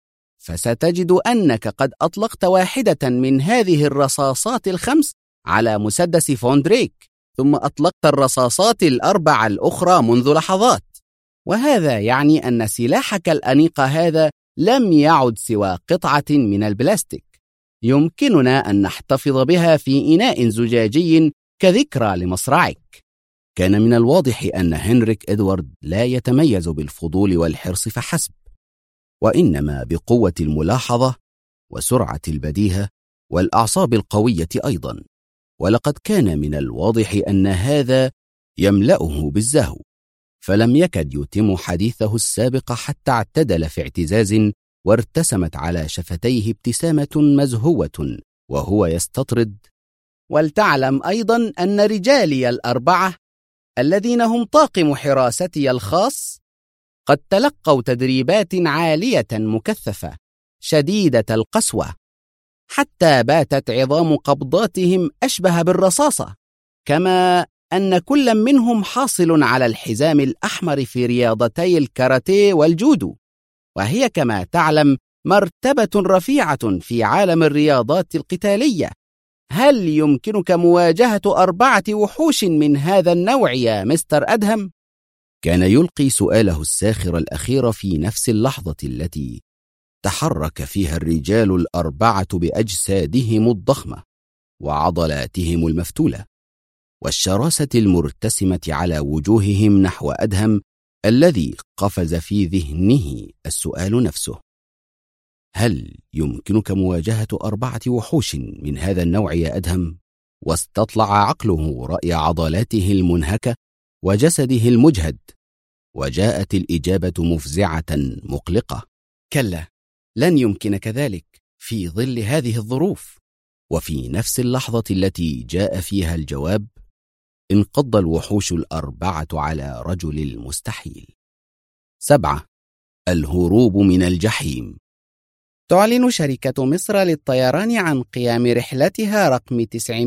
[SPEAKER 2] فستجد أنك قد أطلقت واحدة من هذه الرصاصات ال5 على مسدس فوندريك، ثم أطلقت الرصاصات ال4 الأخرى منذ لحظات، وهذا يعني أن سلاحك الأنيق هذا لم يعد سوى قطعة من البلاستيك يمكننا أن نحتفظ بها في إناء زجاجي كذكرى لمصرعك. كان من الواضح أن هنريك إدوارد لا يتميز بالفضول والحرص فحسب، وإنما بقوة الملاحظة وسرعة البديهة والأعصاب القوية أيضا، ولقد كان من الواضح أن هذا يملأه بالزهو، فلم يكد يتم حديثه السابق حتى اعتدل في اعتزاز، وارتسمت على شفتيه ابتسامة مزهوة وهو يستطرد: ولتعلم أيضا أن رجالي 4 الذين هم طاقم حراستي الخاص قد تلقوا تدريبات عالية مكثفة شديدة القسوة، حتى باتت عظام قبضاتهم أشبه بالرصاصة، كما أن كل منهم حاصل على الحزام الأحمر في رياضتي الكاراتيه والجودو، وهي كما تعلم مرتبة رفيعة في عالم الرياضات القتالية. هل يمكنك مواجهة 4 وحوش من هذا النوع يا مستر أدهم؟ كان يلقي سؤاله الساخر الأخير في نفس اللحظة التي تحرك فيها الرجال 4 بأجسادهم الضخمة وعضلاتهم المفتولة والشراسة المرتسمة على وجوههم نحو أدهم، الذي قفز في ذهنه السؤال نفسه: هل يمكنك مواجهة 4 وحوش من هذا النوع يا أدهم؟ واستطلع عقله رأي عضلاته المنهكة وجسده المجهد، وجاءت الإجابة مفزعة مقلقة:
[SPEAKER 4] كلا، لن يمكنك ذلك في ظل هذه الظروف.
[SPEAKER 2] وفي نفس اللحظة التي جاء فيها الجواب انقض الوحوش الأربعة على رجل المستحيل. 7. الهروب من الجحيم.
[SPEAKER 4] تعلن شركة مصر للطيران عن قيام رحلتها رقم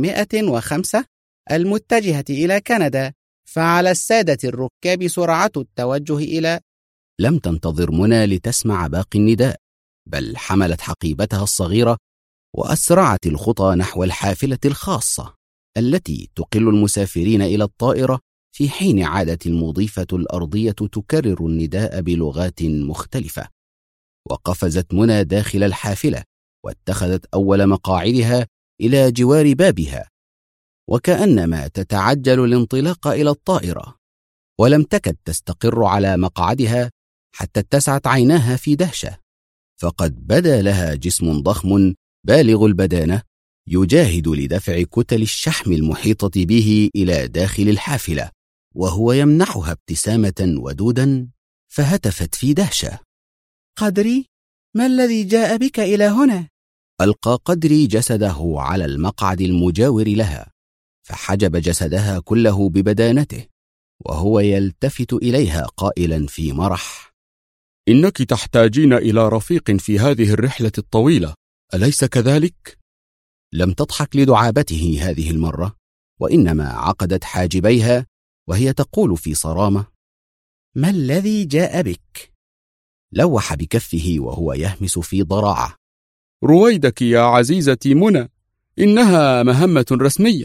[SPEAKER 4] 905 المتجهة إلى كندا، فعلى السادة الركاب سرعة التوجه إلى.
[SPEAKER 2] لم تنتظر منى لتسمع باقي النداء، بل حملت حقيبتها الصغيرة وأسرعت الخطى نحو الحافلة الخاصة التي تقل المسافرين إلى الطائرة، في حين عادت المضيفة الأرضية تكرر النداء بلغات مختلفة. وقفزت منى داخل الحافلة واتخذت أول مقاعدها إلى جوار بابها، وكأنما تتعجل الانطلاق إلى الطائرة، ولم تكد تستقر على مقعدها حتى اتسعت عيناها في دهشة، فقد بدا لها جسم ضخم بالغ البدانة يجاهد لدفع كتل الشحم المحيطة به إلى داخل الحافلة، وهو يمنحها ابتسامة ودودا، فهتفت في دهشة:
[SPEAKER 4] قدري، ما الذي جاء بك إلى هنا؟
[SPEAKER 2] ألقى قدري جسده على المقعد المجاور لها، فحجب جسدها كله ببدانته، وهو يلتفت إليها قائلا في مرح:
[SPEAKER 3] إنك تحتاجين إلى رفيق في هذه الرحلة الطويلة، أليس كذلك؟
[SPEAKER 2] لم تضحك لدعابته هذه المرة، وإنما عقدت حاجبيها وهي تقول في صرامة:
[SPEAKER 4] ما الذي جاء بك؟
[SPEAKER 2] لوح بكفه وهو يهمس في ضراعة:
[SPEAKER 3] رويدك يا عزيزتي منى، إنها مهمة رسمية.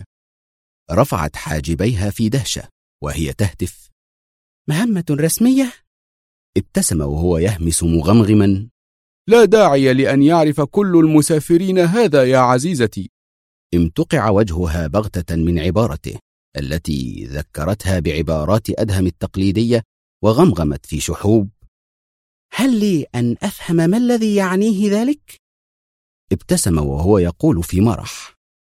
[SPEAKER 2] رفعت حاجبيها في دهشة وهي تهتف:
[SPEAKER 4] مهمة رسمية؟
[SPEAKER 2] ابتسم وهو يهمس مغمغما:
[SPEAKER 3] لا داعي لأن يعرف كل المسافرين هذا يا عزيزتي.
[SPEAKER 2] امتقع وجهها بغتة من عبارته التي ذكرتها بعبارات أدهم التقليدية، وغمغمت في شحوب:
[SPEAKER 4] هل لي أن أفهم ما الذي يعنيه ذلك؟
[SPEAKER 2] ابتسم وهو يقول في مرح: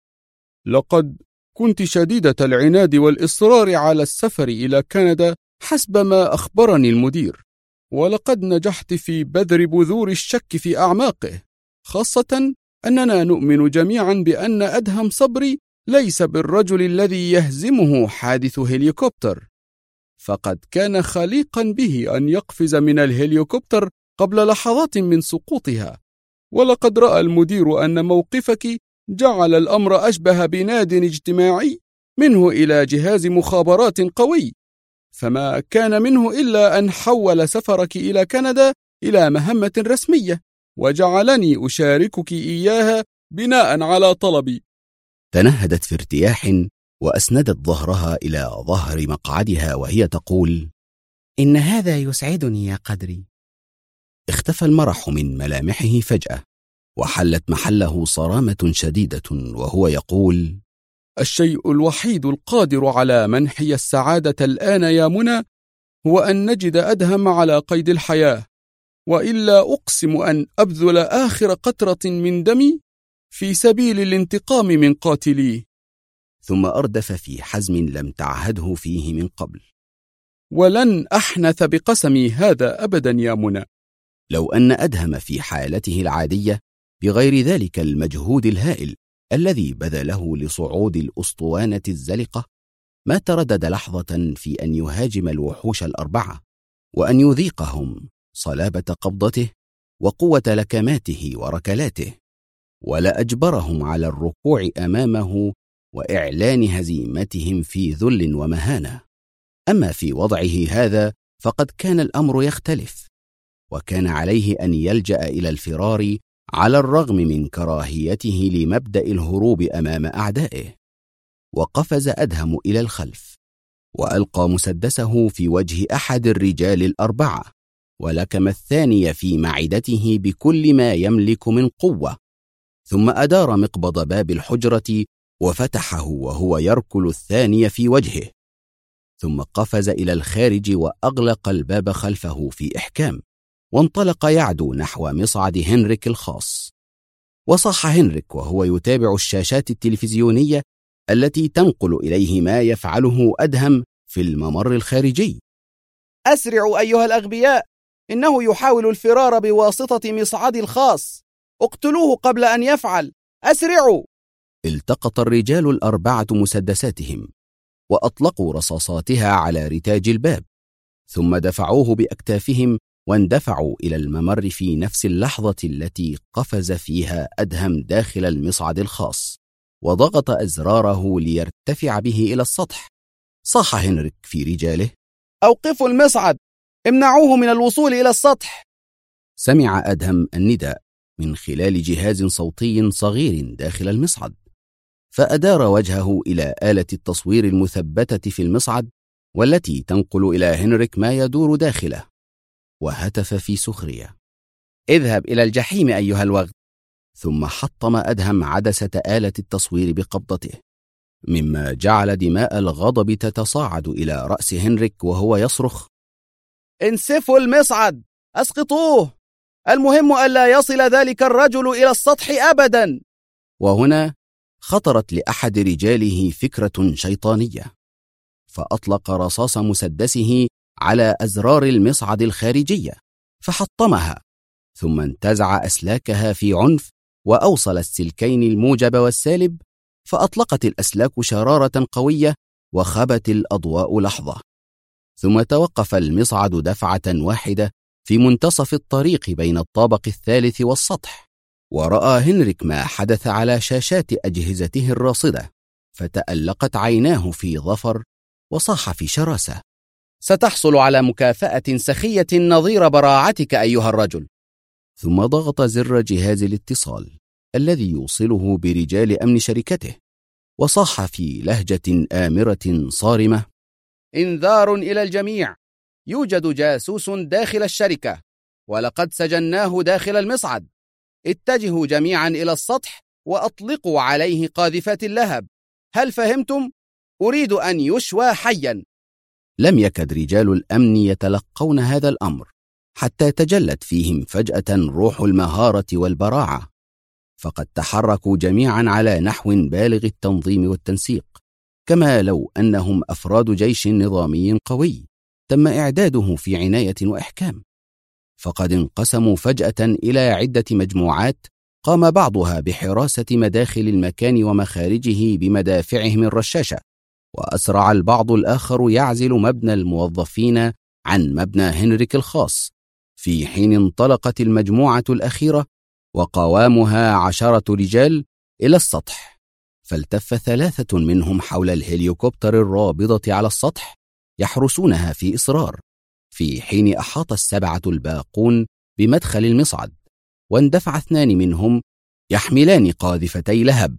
[SPEAKER 3] لقد كنت شديدة العناد والإصرار على السفر إلى كندا حسب ما أخبرني المدير، ولقد نجحت في بذر بذور الشك في أعماقه، خاصة أننا نؤمن جميعا بأن أدهم صبري ليس بالرجل الذي يهزمه حادث هليكوبتر، فقد كان خليقا به أن يقفز من الهليكوبتر قبل لحظات من سقوطها، ولقد رأى المدير أن موقفك جعل الأمر أشبه بناد اجتماعي منه إلى جهاز مخابرات قوي، فما كان منه إلا أن حول سفرك إلى كندا إلى مهمة رسمية، وجعلني أشاركك إياها بناء على طلبي.
[SPEAKER 2] تنهدت في ارتياح وأسندت ظهرها إلى ظهر مقعدها وهي تقول:
[SPEAKER 4] إن هذا يسعدني يا قدري.
[SPEAKER 2] اختفى المرح من ملامحه فجأة، وحلت محله صرامة شديدة وهو يقول:
[SPEAKER 3] الشيء الوحيد القادر على منحي السعادة الآن يا منى هو أن نجد أدهم على قيد الحياة، وإلا أقسم أن أبذل آخر قطرة من دمي في سبيل الانتقام من قاتليه.
[SPEAKER 2] ثم أردف في حزم لم تعهده فيه من قبل:
[SPEAKER 3] ولن أحنث بقسمي هذا أبدا يا منى.
[SPEAKER 2] لو أن أدهم في حالته العادية بغير ذلك المجهود الهائل الذي بذله لصعود الأسطوانة الزلقة، ما تردد لحظة في أن يهاجم الوحوش الأربعة، وأن يذيقهم صلابة قبضته وقوة لكماته وركلاته، ولا أجبرهم على الركوع أمامه وإعلان هزيمتهم في ذل ومهانة. أما في وضعه هذا فقد كان الأمر يختلف، وكان عليه أن يلجأ إلى الفرار على الرغم من كراهيته لمبدأ الهروب أمام أعدائه. وقفز أدهم إلى الخلف، وألقى مسدسه في وجه أحد الرجال الأربعة، ولكم الثاني في معدته بكل ما يملك من قوة، ثم أدار مقبض باب الحجرة وفتحه وهو يركل الثاني في وجهه، ثم قفز إلى الخارج وأغلق الباب خلفه في إحكام، وانطلق يعدو نحو مصعد هنريك الخاص. وصاح هنريك وهو يتابع الشاشات التلفزيونية التي تنقل إليه ما يفعله أدهم في الممر الخارجي:
[SPEAKER 4] أسرعوا أيها الأغبياء، إنه يحاول الفرار بواسطة مصعدي الخاص، اقتلوه قبل أن يفعل، أسرعوا.
[SPEAKER 2] التقط الرجال الأربعة مسدساتهم، وأطلقوا رصاصاتها على رتاج الباب، ثم دفعوه بأكتافهم واندفعوا إلى الممر في نفس اللحظة التي قفز فيها أدهم داخل المصعد الخاص وضغط أزراره ليرتفع به إلى السطح. صاح هنريك في رجاله:
[SPEAKER 4] أوقفوا المصعد، امنعوه من الوصول إلى السطح.
[SPEAKER 2] سمع أدهم النداء من خلال جهاز صوتي صغير داخل المصعد، فأدار وجهه إلى آلة التصوير المثبتة في المصعد والتي تنقل إلى هنريك ما يدور داخله، وهتف في سخرية:
[SPEAKER 4] اذهب إلى الجحيم أيها الوغد.
[SPEAKER 2] ثم حطم أدهم عدسة آلة التصوير بقبضته، مما جعل دماء الغضب تتصاعد إلى رأس هنريك وهو يصرخ:
[SPEAKER 4] انسفوا المصعد، أسقطوه، المهم ألا يصل ذلك الرجل إلى السطح أبدا.
[SPEAKER 2] وهنا خطرت لأحد رجاله فكرة شيطانية، فأطلق رصاص مسدسه على أزرار المصعد الخارجية فحطمها، ثم انتزع أسلاكها في عنف وأوصل السلكين الموجب والسالب، فأطلقت الأسلاك شرارة قوية وخبت الأضواء لحظة، ثم توقف المصعد دفعة واحدة في منتصف الطريق بين الطابق الثالث والسطح. ورأى هنريك ما حدث على شاشات أجهزته الراصدة، فتألقت عيناه في ظفر وصاح في شراسة:
[SPEAKER 4] ستحصل على مكافأة سخية نظير براعتك أيها الرجل.
[SPEAKER 2] ثم ضغط زر جهاز الاتصال الذي يوصله برجال أمن شركته، وصاح في لهجة آمرة صارمة:
[SPEAKER 4] إنذار إلى الجميع، يوجد جاسوس داخل الشركة ولقد سجناه داخل المصعد. اتجهوا جميعا إلى السطح وأطلقوا عليه قاذفات اللهب. هل فهمتم؟ أريد أن يشوى حيا.
[SPEAKER 2] لم يكد رجال الأمن يتلقون هذا الأمر حتى تجلت فيهم فجأة روح المهارة والبراعة، فقد تحركوا جميعا على نحو بالغ التنظيم والتنسيق، كما لو أنهم أفراد جيش نظامي قوي تم إعداده في عناية وإحكام. فقد انقسموا فجأة إلى عدة مجموعات قام بعضها بحراسة مداخل المكان ومخارجه بمدافعهم الرشاشة، وأسرع البعض الآخر يعزل مبنى الموظفين عن مبنى هنريك الخاص، في حين انطلقت المجموعة الأخيرة وقوامها 10 رجال إلى السطح، فالتف 3 منهم حول الهليكوبتر الرابضة على السطح يحرسونها في إصرار، في حين أحاط 7 الباقون بمدخل المصعد، واندفع 2 منهم يحملان قاذفتي لهب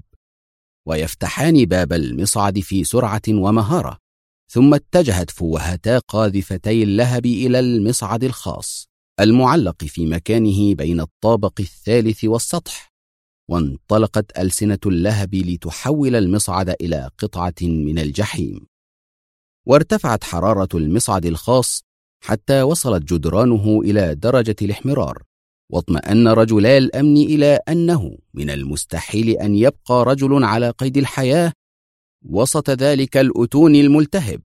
[SPEAKER 2] ويفتحان باب المصعد في سرعة ومهارة، ثم اتجهت فوهتا قاذفتي اللهب إلى المصعد الخاص المعلق في مكانه بين الطابق الثالث والسطح، وانطلقت ألسنة اللهب لتحول المصعد إلى قطعة من الجحيم. وارتفعت حرارة المصعد الخاص حتى وصلت جدرانه إلى درجة الاحمرار، واطمأن رجلا الأمن إلى أنه من المستحيل أن يبقى رجل على قيد الحياة وسط ذلك الأتون الملتهب،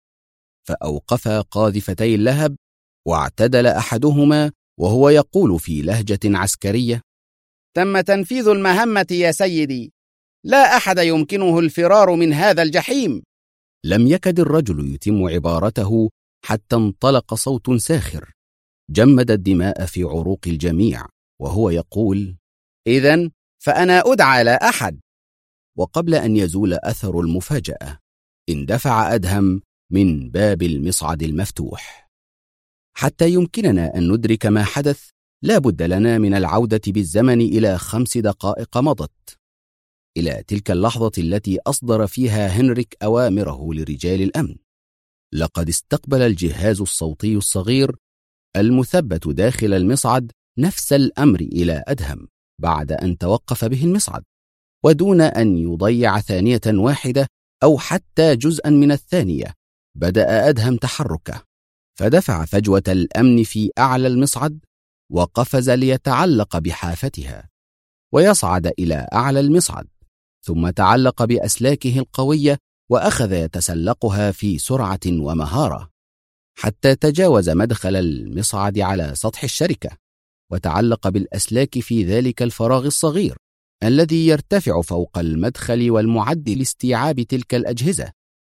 [SPEAKER 2] فأوقفا قاذفتي اللهب، واعتدل أحدهما وهو يقول في لهجة عسكرية:
[SPEAKER 4] تم تنفيذ المهمة يا سيدي، لا أحد يمكنه الفرار من هذا الجحيم.
[SPEAKER 2] لم يكد الرجل يتم عبارته حتى انطلق صوت ساخر جمد الدماء في عروق الجميع وهو يقول:
[SPEAKER 4] إذن فأنا أدعى لا أحد.
[SPEAKER 2] وقبل أن يزول أثر المفاجأة اندفع أدهم من باب المصعد المفتوح. حتى يمكننا أن ندرك ما حدث لا بد لنا من العودة بالزمن إلى 5 دقائق مضت، إلى تلك اللحظة التي أصدر فيها هنريك أوامره لرجال الأمن. لقد استقبل الجهاز الصوتي الصغير المثبت داخل المصعد نفس الأمر إلى أدهم بعد أن توقف به المصعد، ودون أن يضيع ثانية واحدة أو حتى جزءا من الثانية بدأ أدهم تحركه، فدفع فجوة الأمن في أعلى المصعد وقفز ليتعلق بحافتها ويصعد إلى أعلى المصعد، ثم تعلق بأسلاكه القوية وأخذ يتسلقها في سرعة ومهارة حتى تجاوز مدخل المصعد على سطح الشركة، وتعلق بالأسلاك في ذلك الفراغ الصغير الذي يرتفع فوق المدخل والمعد لاستيعاب تلك الأجهزة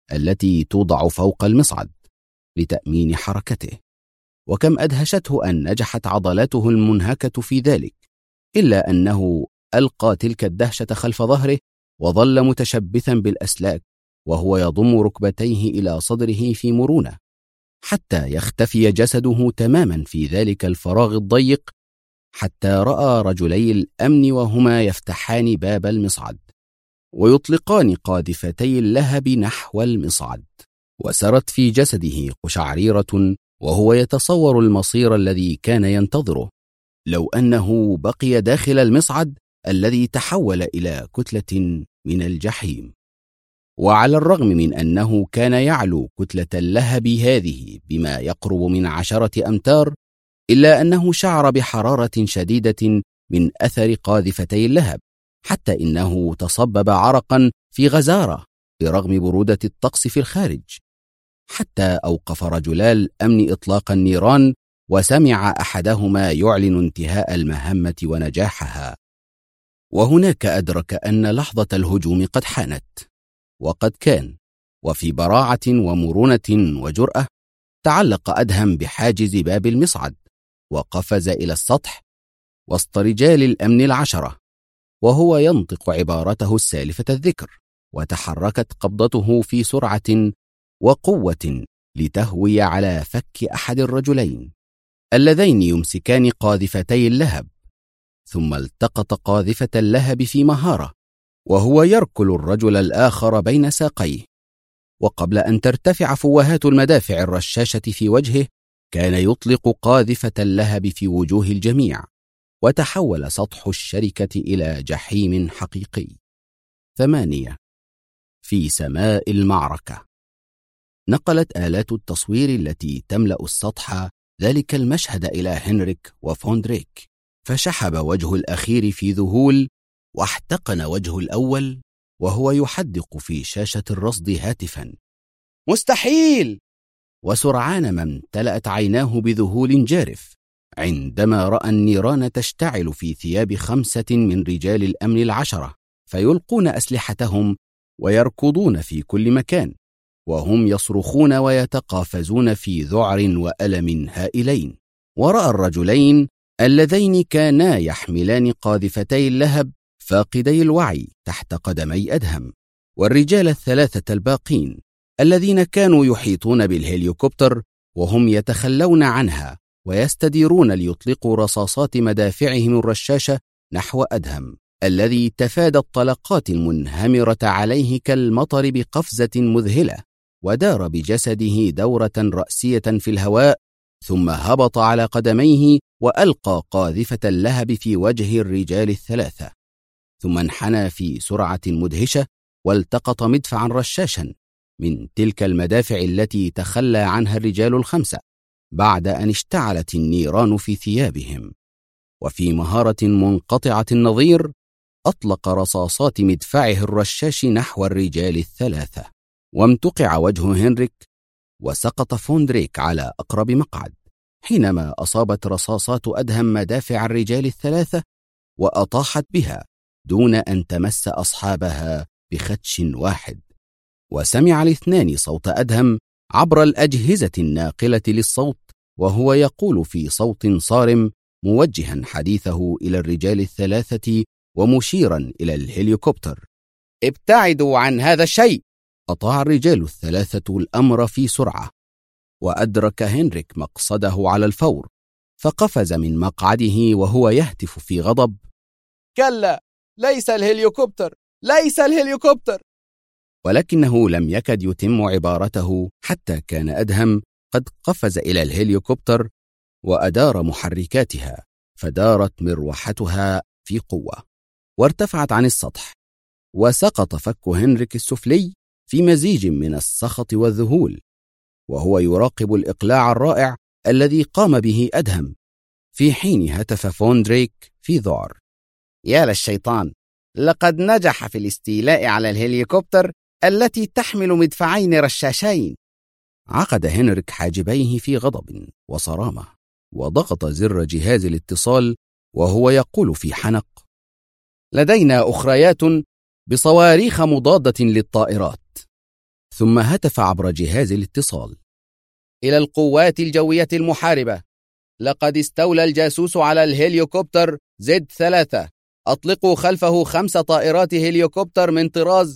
[SPEAKER 2] التي توضع فوق المصعد لتأمين حركته، وكم أدهشته أن نجحت عضلاته المنهكة في ذلك، إلا أنه ألقى تلك الدهشة خلف ظهره وظل متشبثا بالأسلاك وهو يضم ركبتيه إلى صدره في مرونة حتى يختفي جسده تماما في ذلك الفراغ الضيق، حتى رأى رجلي الأمن وهما يفتحان باب المصعد ويطلقان قاذفتي اللهب نحو المصعد، وسرت في جسده قشعريرة وهو يتصور المصير الذي كان ينتظره لو أنه بقي داخل المصعد الذي تحول إلى كتلة من الجحيم. وعلى الرغم من أنه كان يعلو كتلة اللهب هذه بما يقرب من 10 أمتار، إلا أنه شعر بحرارة شديدة من أثر قاذفتي اللهب، حتى إنه تصبب عرقا في غزارة برغم برودة الطقس في الخارج، حتى أوقف رجلا الأمن إطلاق النيران وسمع أحدهما يعلن انتهاء المهمة ونجاحها. وهناك أدرك أن لحظة الهجوم قد حانت، وقد كان، وفي براعة ومرونة وجرأة تعلق أدهم بحاجز باب المصعد وقفز إلى السطح وسط رجال الأمن 10 وهو ينطق عبارته السالفة الذكر، وتحركت قبضته في سرعة وقوة لتهوي على فك أحد الرجلين اللذين يمسكان قاذفتي اللهب، ثم التقط قاذفة اللهب في مهارة وهو يركل الرجل الآخر بين ساقيه، وقبل أن ترتفع فوهات المدافع الرشاشة في وجهه كان يطلق قاذفة اللهب في وجوه الجميع، وتحول سطح الشركة إلى جحيم حقيقي. 8. في سماء المعركة. نقلت آلات التصوير التي تملأ السطح ذلك المشهد إلى هنريك وفوندريك، فشحب وجه الأخير في ذهول، واحتقن وجه الأول وهو يحدق في شاشة الرصد هاتفا:
[SPEAKER 4] مستحيل!
[SPEAKER 2] وسرعان ما امتلأت عيناه بذهول جارف عندما رأى النيران تشتعل في ثياب 5 من رجال الأمن 10 فيلقون أسلحتهم ويركضون في كل مكان، وهم يصرخون ويتقافزون في ذعر وألم هائلين. ورأى الرجلين اللذين كانا يحملان قاذفتي اللهب فاقدي الوعي تحت قدمي أدهم، والرجال 3 الباقين الذين كانوا يحيطون بالهليكوبتر وهم يتخلون عنها ويستديرون ليطلقوا رصاصات مدافعهم الرشاشة نحو أدهم الذي تفادى الطلقات المنهمرة عليه كالمطر بقفزة مذهلة، ودار بجسده دورة رأسية في الهواء، ثم هبط على قدميه وألقى قاذفة اللهب في وجه الرجال 3، ثم انحنى في سرعة مدهشة والتقط مدفعا رشاشا من تلك المدافع التي تخلى عنها الرجال 5 بعد أن اشتعلت النيران في ثيابهم. وفي مهارة منقطعة النظير أطلق رصاصات مدفعه الرشاش نحو الرجال 3، وامتقع وجه هنريك وسقط فوندريك على أقرب مقعد حينما أصابت رصاصات أدهم مدافع الرجال 3 وأطاحت بها دون أن تمس أصحابها بخدش واحد. وسمع الاثنان صوت أدهم عبر الأجهزة الناقلة للصوت وهو يقول في صوت صارم موجها حديثه إلى الرجال 3 ومشيرا إلى الهليكوبتر:
[SPEAKER 4] ابتعدوا عن هذا الشيء.
[SPEAKER 2] أطاع الرجال 3 الأمر في سرعة، وأدرك هنريك مقصده على الفور، فقفز من مقعده وهو يهتف في غضب:
[SPEAKER 4] كلا، ليس الهليكوبتر، ليس الهليكوبتر!
[SPEAKER 2] ولكنه لم يكد يتم عبارته حتى كان أدهم قد قفز إلى الهليكوبتر وأدار محركاتها، فدارت مروحتها في قوة وارتفعت عن السطح، وسقط فك هنريك السفلي في مزيج من السخط والذهول وهو يراقب الإقلاع الرائع الذي قام به أدهم، في حين هتف فوندريك في ذعر:
[SPEAKER 4] يا للشيطان، لقد نجح في الاستيلاء على الهليكوبتر التي تحمل مدفعين رشاشين.
[SPEAKER 2] عقد هنريك حاجبيه في غضب وصرامة وضغط زر جهاز الاتصال وهو يقول في حنق:
[SPEAKER 4] لدينا أخريات بصواريخ مضادة للطائرات.
[SPEAKER 2] ثم هتف عبر جهاز الاتصال:
[SPEAKER 4] إلى القوات الجوية المحاربة، لقد استولى الجاسوس على الهليوكوبتر Z3. أطلقوا خلفه 5 طائرات هليوكوبتر من طراز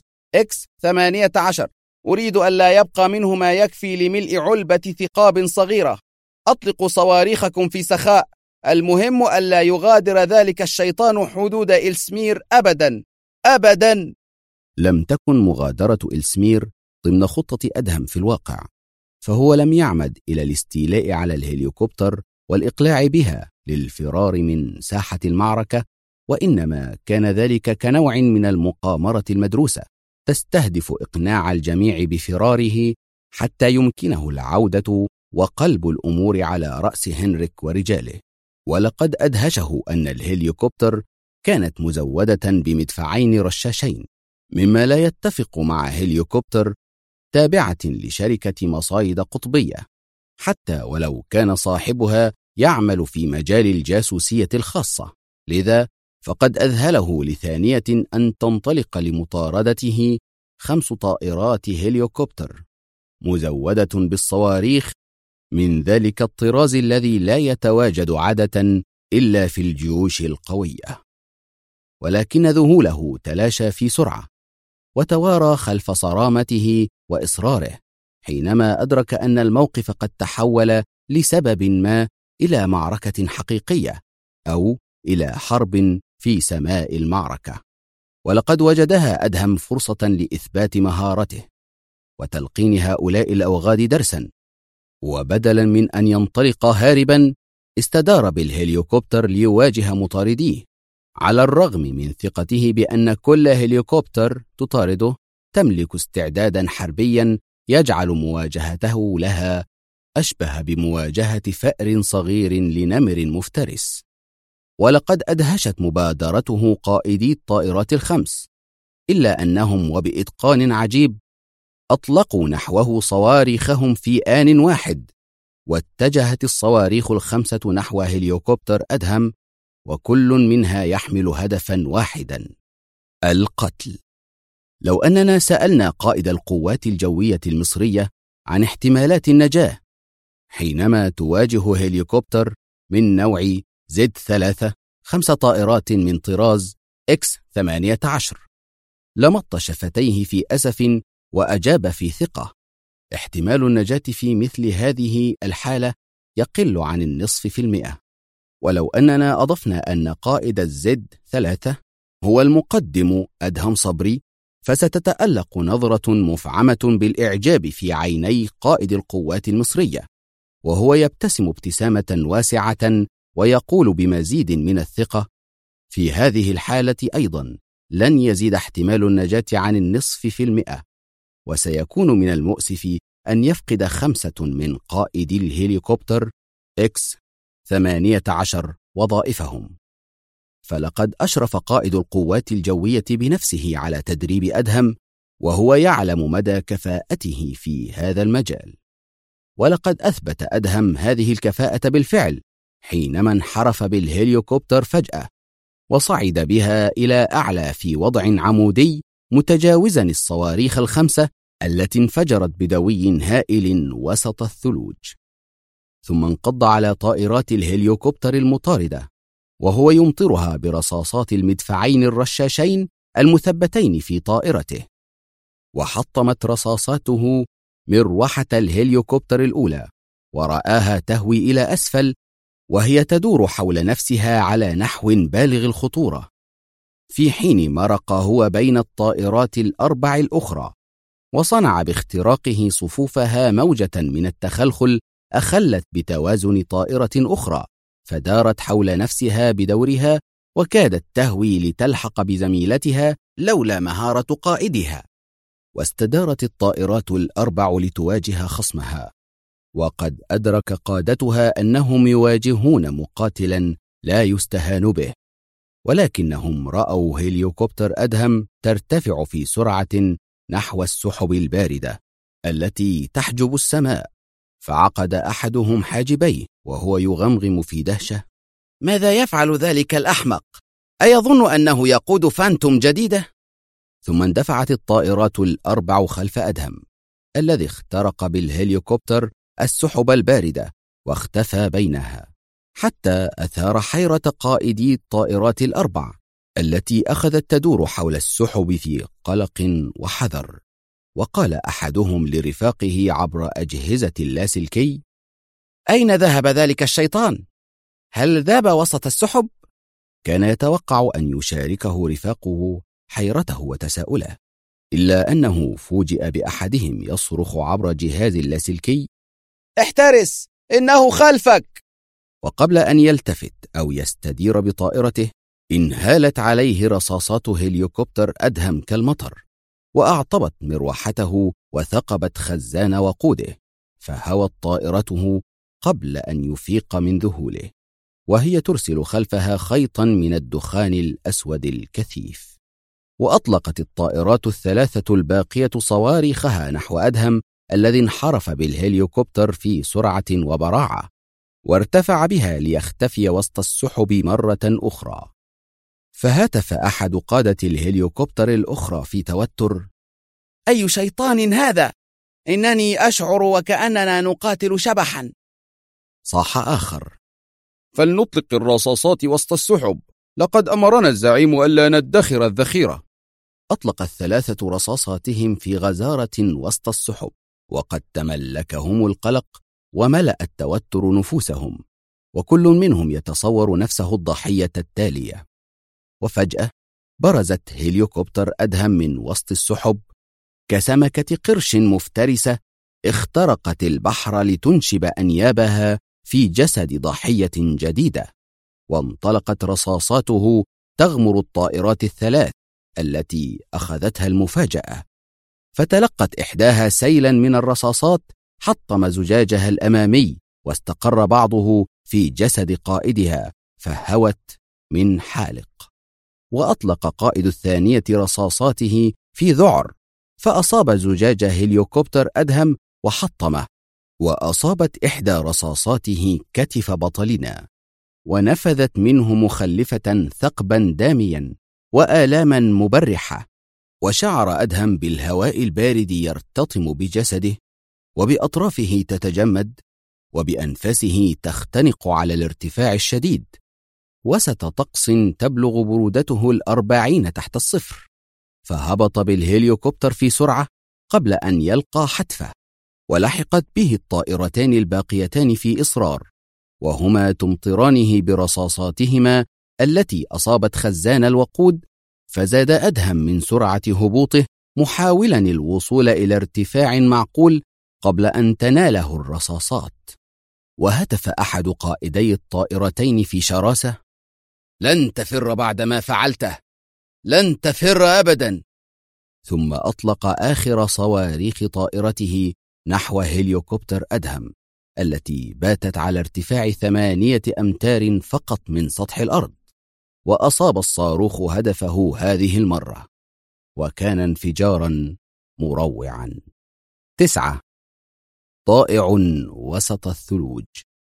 [SPEAKER 4] X-18. أريد ألا يبقى منه ما يكفي لملء علبة ثقاب صغيرة. أطلقوا صواريخكم في سخاء. المهم ألا يغادر ذلك الشيطان حدود إلسمير أبدا أبدا.
[SPEAKER 2] لم تكن مغادرة إلسمير ضمن خطة أدهم في الواقع، فهو لم يعمد إلى الاستيلاء على الهليوكوبتر والإقلاع بها للفرار من ساحة المعركة، وإنما كان ذلك كنوع من المقامرة المدروسة تستهدف إقناع الجميع بفراره حتى يمكنه العودة وقلب الأمور على رأس هنريك ورجاله. ولقد أدهشه أن الهليوكوبتر كانت مزودة بمدفعين رشاشين، مما لا يتفق مع هليوكوبتر تابعة لشركة مصايد قطبية، حتى ولو كان صاحبها يعمل في مجال الجاسوسية الخاصة. لذا فقد أذهله لثانية أن تنطلق لمطاردته 5 طائرات هليوكوبتر مزودة بالصواريخ من ذلك الطراز الذي لا يتواجد عادة إلا في الجيوش القوية. ولكن ذهوله تلاشى في سرعة، وتوارى خلف صرامته وإصراره حينما أدرك أن الموقف قد تحول لسبب ما إلى معركة حقيقية، أو إلى حرب في سماء المعركة. ولقد وجدها أدهم فرصة لإثبات مهارته وتلقين هؤلاء الأوغاد درسا، وبدلا من أن ينطلق هاربا استدار بالهليوكوبتر ليواجه مطارديه، على الرغم من ثقته بأن كل هليوكوبتر تطارده تملك استعدادا حربيا يجعل مواجهته لها أشبه بمواجهة فأر صغير لنمر مفترس. ولقد أدهشت مبادرته قائدي الطائرات ال5، إلا أنهم وبإتقان عجيب أطلقوا نحوه صواريخهم في آن واحد، واتجهت الصواريخ ال5 نحو هليوكوبتر أدهم، وكل منها يحمل هدفا واحدا: القتل. لو أننا سألنا قائد القوات الجوية المصرية عن احتمالات النجاة حينما تواجه هليوكوبتر من نوع Z3 5 طائرات من طراز X-18، لمط شفتيه في أسف وأجاب في ثقة: احتمال النجاة في مثل هذه الحالة يقل عن 0.5%. ولو أننا أضفنا أن قائد Z3 هو المقدم أدهم صبري، فستتألق نظرة مفعمة بالإعجاب في عيني قائد القوات المصرية، وهو يبتسم ابتسامة واسعة ويقول بمزيد من الثقة: في هذه الحالة أيضا لن يزيد احتمال النجاة عن 0.5%، وسيكون من المؤسف أن يفقد 5 من قائدي الهليكوبتر X-18 وظائفهم. فلقد أشرف قائد القوات الجوية بنفسه على تدريب أدهم، وهو يعلم مدى كفاءته في هذا المجال. ولقد أثبت أدهم هذه الكفاءة بالفعل حينما انحرف بالهليوكوبتر فجأة وصعد بها إلى أعلى في وضع عمودي متجاوزا الصواريخ ال5 التي انفجرت بدوي هائل وسط الثلوج، ثم انقض على طائرات الهليوكوبتر المطاردة وهو يمطرها برصاصات المدفعين الرشاشين المثبتين في طائرته. وحطمت رصاصاته مروحة الهليوكوبتر الأولى ورآها تهوي إلى أسفل وهي تدور حول نفسها على نحو بالغ الخطورة، في حين مرق هو بين الطائرات ال4 الأخرى، وصنع باختراقه صفوفها موجة من التخلخل أخلت بتوازن طائرة أخرى، فدارت حول نفسها بدورها وكادت تهوي لتلحق بزميلتها لولا مهارة قائدها. واستدارت الطائرات ال4 لتواجه خصمها، وقد أدرك قادتها أنهم يواجهون مقاتلا لا يستهان به، ولكنهم رأوا هليوكوبتر أدهم ترتفع في سرعة نحو السحب الباردة التي تحجب السماء، فعقد أحدهم حاجبيه وهو يغمغم في دهشة:
[SPEAKER 4] ماذا يفعل ذلك الأحمق؟ أيظن أنه يقود فانتوم جديدة؟
[SPEAKER 2] ثم اندفعت الطائرات ال4 خلف أدهم، الذي اخترق بالهليكوبتر السحب الباردة واختفى بينها، حتى أثار حيرة قائدي الطائرات الأربع التي أخذت تدور حول السحب في قلق وحذر. وقال أحدهم لرفاقه عبر أجهزة اللاسلكي:
[SPEAKER 4] أين ذهب ذلك الشيطان؟ هل ذاب وسط السحب؟
[SPEAKER 2] كان يتوقع أن يشاركه رفاقه حيرته وتساؤله، إلا أنه فوجئ بأحدهم يصرخ عبر جهاز اللاسلكي:
[SPEAKER 4] احترس، إنه خلفك!
[SPEAKER 2] وقبل أن يلتفت أو يستدير بطائرته انهالت عليه رصاصات هليكوبتر أدهم كالمطر، وأعطبت مروحته وثقبت خزان وقوده، فهوت طائرته قبل أن يفيق من ذهوله، وهي ترسل خلفها خيطا من الدخان الأسود الكثيف. وأطلقت الطائرات الثلاثة الباقية صواريخها نحو أدهم الذي انحرف بالهليكوبتر في سرعة وبراعة، وارتفع بها ليختفي وسط السحب مرة أخرى. فهتف أحد قادة الهليكوبتر الأخرى في توتر:
[SPEAKER 4] أي شيطان هذا؟ إنني أشعر وكأننا نقاتل شبحا.
[SPEAKER 2] صاح آخر:
[SPEAKER 3] فلنطلق الرصاصات وسط السحب، لقد أمرنا الزعيم ألا ندخر الذخيرة.
[SPEAKER 2] أطلق الثلاثة رصاصاتهم في غزارة وسط السحب، وقد تملكهم القلق وملأ التوتر نفوسهم، وكل منهم يتصور نفسه الضحية التالية. وفجأة برزت هليكوبتر أدهم من وسط السحب كسمكة قرش مفترسة اخترقت البحر لتنشب أنيابها في جسد ضحية جديدة، وانطلقت رصاصاته تغمر الطائرات الثلاث التي أخذتها المفاجأة، فتلقت إحداها سيلا من الرصاصات حطم زجاجها الأمامي، واستقر بعضه في جسد قائدها فهوت من حالق. وأطلق قائد الثانية رصاصاته في ذعر، فأصاب زجاج هليكوبتر أدهم وحطمه، وأصابت إحدى رصاصاته كتف بطلنا، ونفذت منه مخلفة ثقبا داميا وآلاما مبرحة. وشعر أدهم بالهواء البارد يرتطم بجسده، وبأطرافه تتجمد، وبأنفاسه تختنق على الارتفاع الشديد، وسط طقس تبلغ برودته 40 تحت الصفر. فهبط بالهليكوبتر في سرعة قبل أن يلقى حتفه، ولحقت به الطائرتان الباقيتان في إصرار، وهما تمطرانه برصاصاتهما التي أصابت خزان الوقود. فزاد أدهم من سرعة هبوطه محاولا الوصول إلى ارتفاع معقول قبل أن تناله الرصاصات. وهتف أحد قائدي الطائرتين في شراسة: لن تفر بعد ما فعلته، لن تفر أبدا. ثم أطلق آخر صواريخ طائرته نحو هليكوبتر أدهم التي باتت على ارتفاع 8 أمتار فقط من سطح الأرض، وأصاب الصاروخ هدفه هذه المرة، وكان انفجارا مروعا. 9. طائع وسط الثلوج.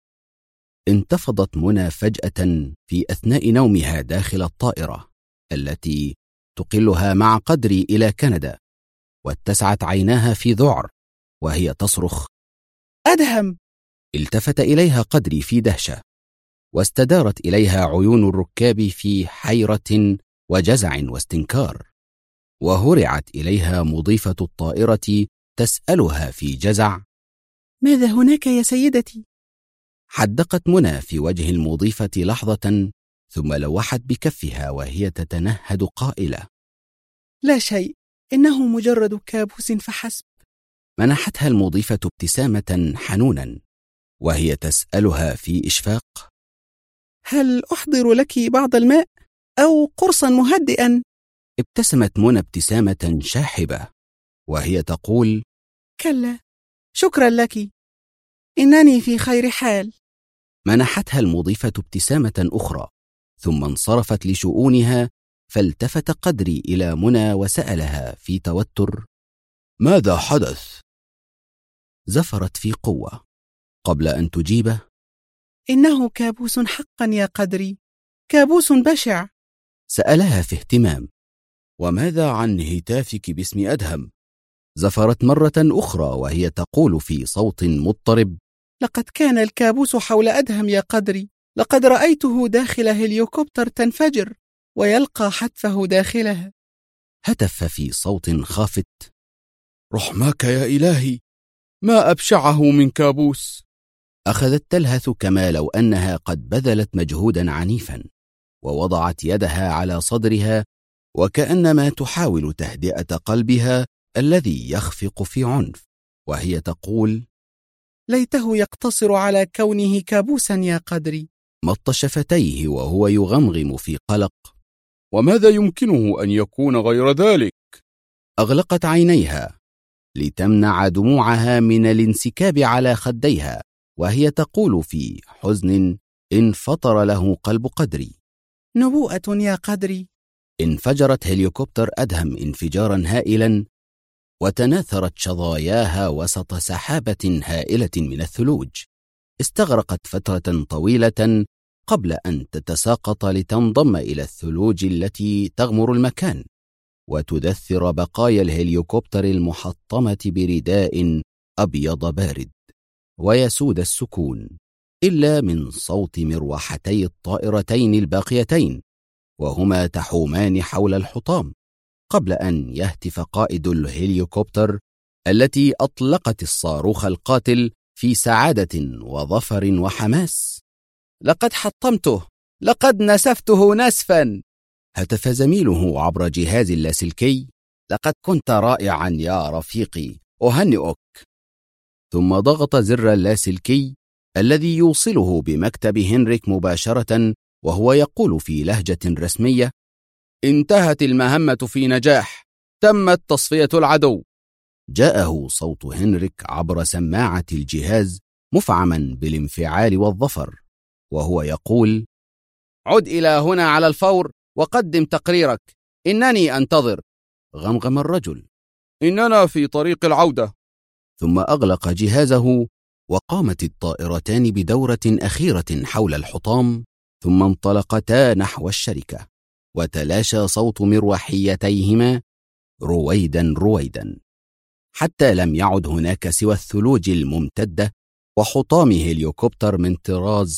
[SPEAKER 2] انتفضت منى فجأة في أثناء نومها داخل الطائرة التي تقلها مع قدري إلى كندا، واتسعت عيناها في ذعر وهي تصرخ:
[SPEAKER 4] أدهم!
[SPEAKER 2] التفت إليها قدري في دهشة، واستدارت إليها عيون الركاب في حيرة وجزع واستنكار، وهرعت إليها مضيفة الطائرة تسألها في جزع:
[SPEAKER 4] ماذا هناك يا سيدتي؟
[SPEAKER 2] حدقت منى في وجه المضيفة لحظة، ثم لوحت بكفها وهي تتنهد قائلة:
[SPEAKER 4] لا شيء، إنه مجرد كابوس فحسب.
[SPEAKER 2] منحتها المضيفة ابتسامة حنونا وهي تسألها في إشفاق:
[SPEAKER 4] هل أحضر لك بعض الماء أو قرصا مهدئا؟
[SPEAKER 2] ابتسمت منى ابتسامة شاحبة وهي تقول:
[SPEAKER 4] كلا، شكرا لك، إنني في خير حال.
[SPEAKER 2] منحتها المضيفة ابتسامة أخرى، ثم انصرفت لشؤونها، فالتفت قدري إلى منى وسألها في توتر: ماذا حدث؟ زفرت في قوة قبل أن تجيبه:
[SPEAKER 4] إنه كابوس حقا يا قدري، كابوس بشع.
[SPEAKER 2] سألها في اهتمام: وماذا عن هتافك باسم أدهم؟ زفرت مرة أخرى وهي تقول في صوت مضطرب:
[SPEAKER 4] لقد كان الكابوس حول أدهم يا قدري. لقد رأيته داخل هليكوبتر تنفجر ويلقى حتفه داخلها.
[SPEAKER 2] هتف في صوت خافت:
[SPEAKER 3] رحماك يا إلهي، ما أبشعه من كابوس.
[SPEAKER 2] أخذت تلهث كما لو أنها قد بذلت مجهودا عنيفا، ووضعت يدها على صدرها وكأنما تحاول تهدئة قلبها الذي يخفق في عنف، وهي تقول:
[SPEAKER 4] ليته يقتصر على كونه كابوسا يا قدري.
[SPEAKER 2] مط شفتيه وهو يغمغم في قلق:
[SPEAKER 3] وماذا يمكنه أن يكون غير ذلك؟
[SPEAKER 2] أغلقت عينيها لتمنع دموعها من الانسكاب على خديها، وهي تقول في حزن انفطر له قلب قدري:
[SPEAKER 4] نبوءة يا قدري.
[SPEAKER 2] انفجرت هليكوبتر أدهم انفجارا هائلا، وتناثرت شظاياها وسط سحابة هائلة من الثلوج. استغرقت فترة طويلة قبل أن تتساقط لتنضم إلى الثلوج التي تغمر المكان، وتدثر بقايا الهليكوبتر المحطمة برداء أبيض بارد، ويسود السكون إلا من صوت مروحتي الطائرتين الباقيتين وهما تحومان حول الحطام، قبل أن يهتف قائد الهليكوبتر التي أطلقت الصاروخ القاتل في سعادة وظفر وحماس:
[SPEAKER 4] لقد حطمته، لقد نسفته نسفا.
[SPEAKER 2] هتف زميله عبر جهاز اللاسلكي:
[SPEAKER 4] لقد كنت رائعا يا رفيقي، أهنئك.
[SPEAKER 2] ثم ضغط زر اللاسلكي الذي يوصله بمكتب هنريك مباشرة، وهو يقول في لهجة رسمية:
[SPEAKER 3] انتهت المهمة في نجاح، تمت تصفية العدو.
[SPEAKER 2] جاءه صوت هنريك عبر سماعة الجهاز مفعما بالانفعال والظفر، وهو يقول:
[SPEAKER 3] عد إلى هنا على الفور وقدم تقريرك، إنني أنتظر.
[SPEAKER 2] غمغم الرجل:
[SPEAKER 3] إننا في طريق العودة.
[SPEAKER 2] ثم أغلق جهازه، وقامت الطائرتان بدورة أخيرة حول الحطام، ثم انطلقتا نحو الشركة، وتلاشى صوت مروحيتيهما رويدا رويدا، حتى لم يعد هناك سوى الثلوج الممتدة وحطام هليكوبتر من طراز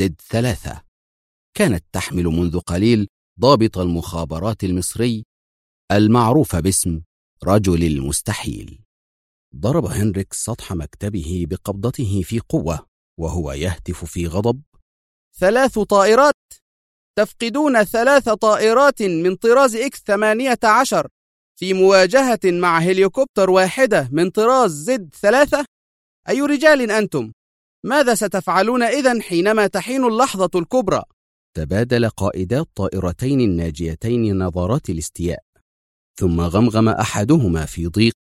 [SPEAKER 2] Z3 كانت تحمل منذ قليل ضابط المخابرات المصري المعروف باسم رجل المستحيل. ضرب هنريك سطح مكتبه بقبضته في قوة وهو يهتف في غضب:
[SPEAKER 4] 3 طائرات! تفقدون 3 طائرات من طراز X-18 في مواجهة مع هليكوبتر واحدة من طراز Z3؟ أي رجال أنتم؟ ماذا ستفعلون إذن حينما تحين اللحظة الكبرى؟
[SPEAKER 2] تبادل قائدا الطائرتين الناجيتين نظرات الاستياء، ثم غمغم أحدهما في ضيق: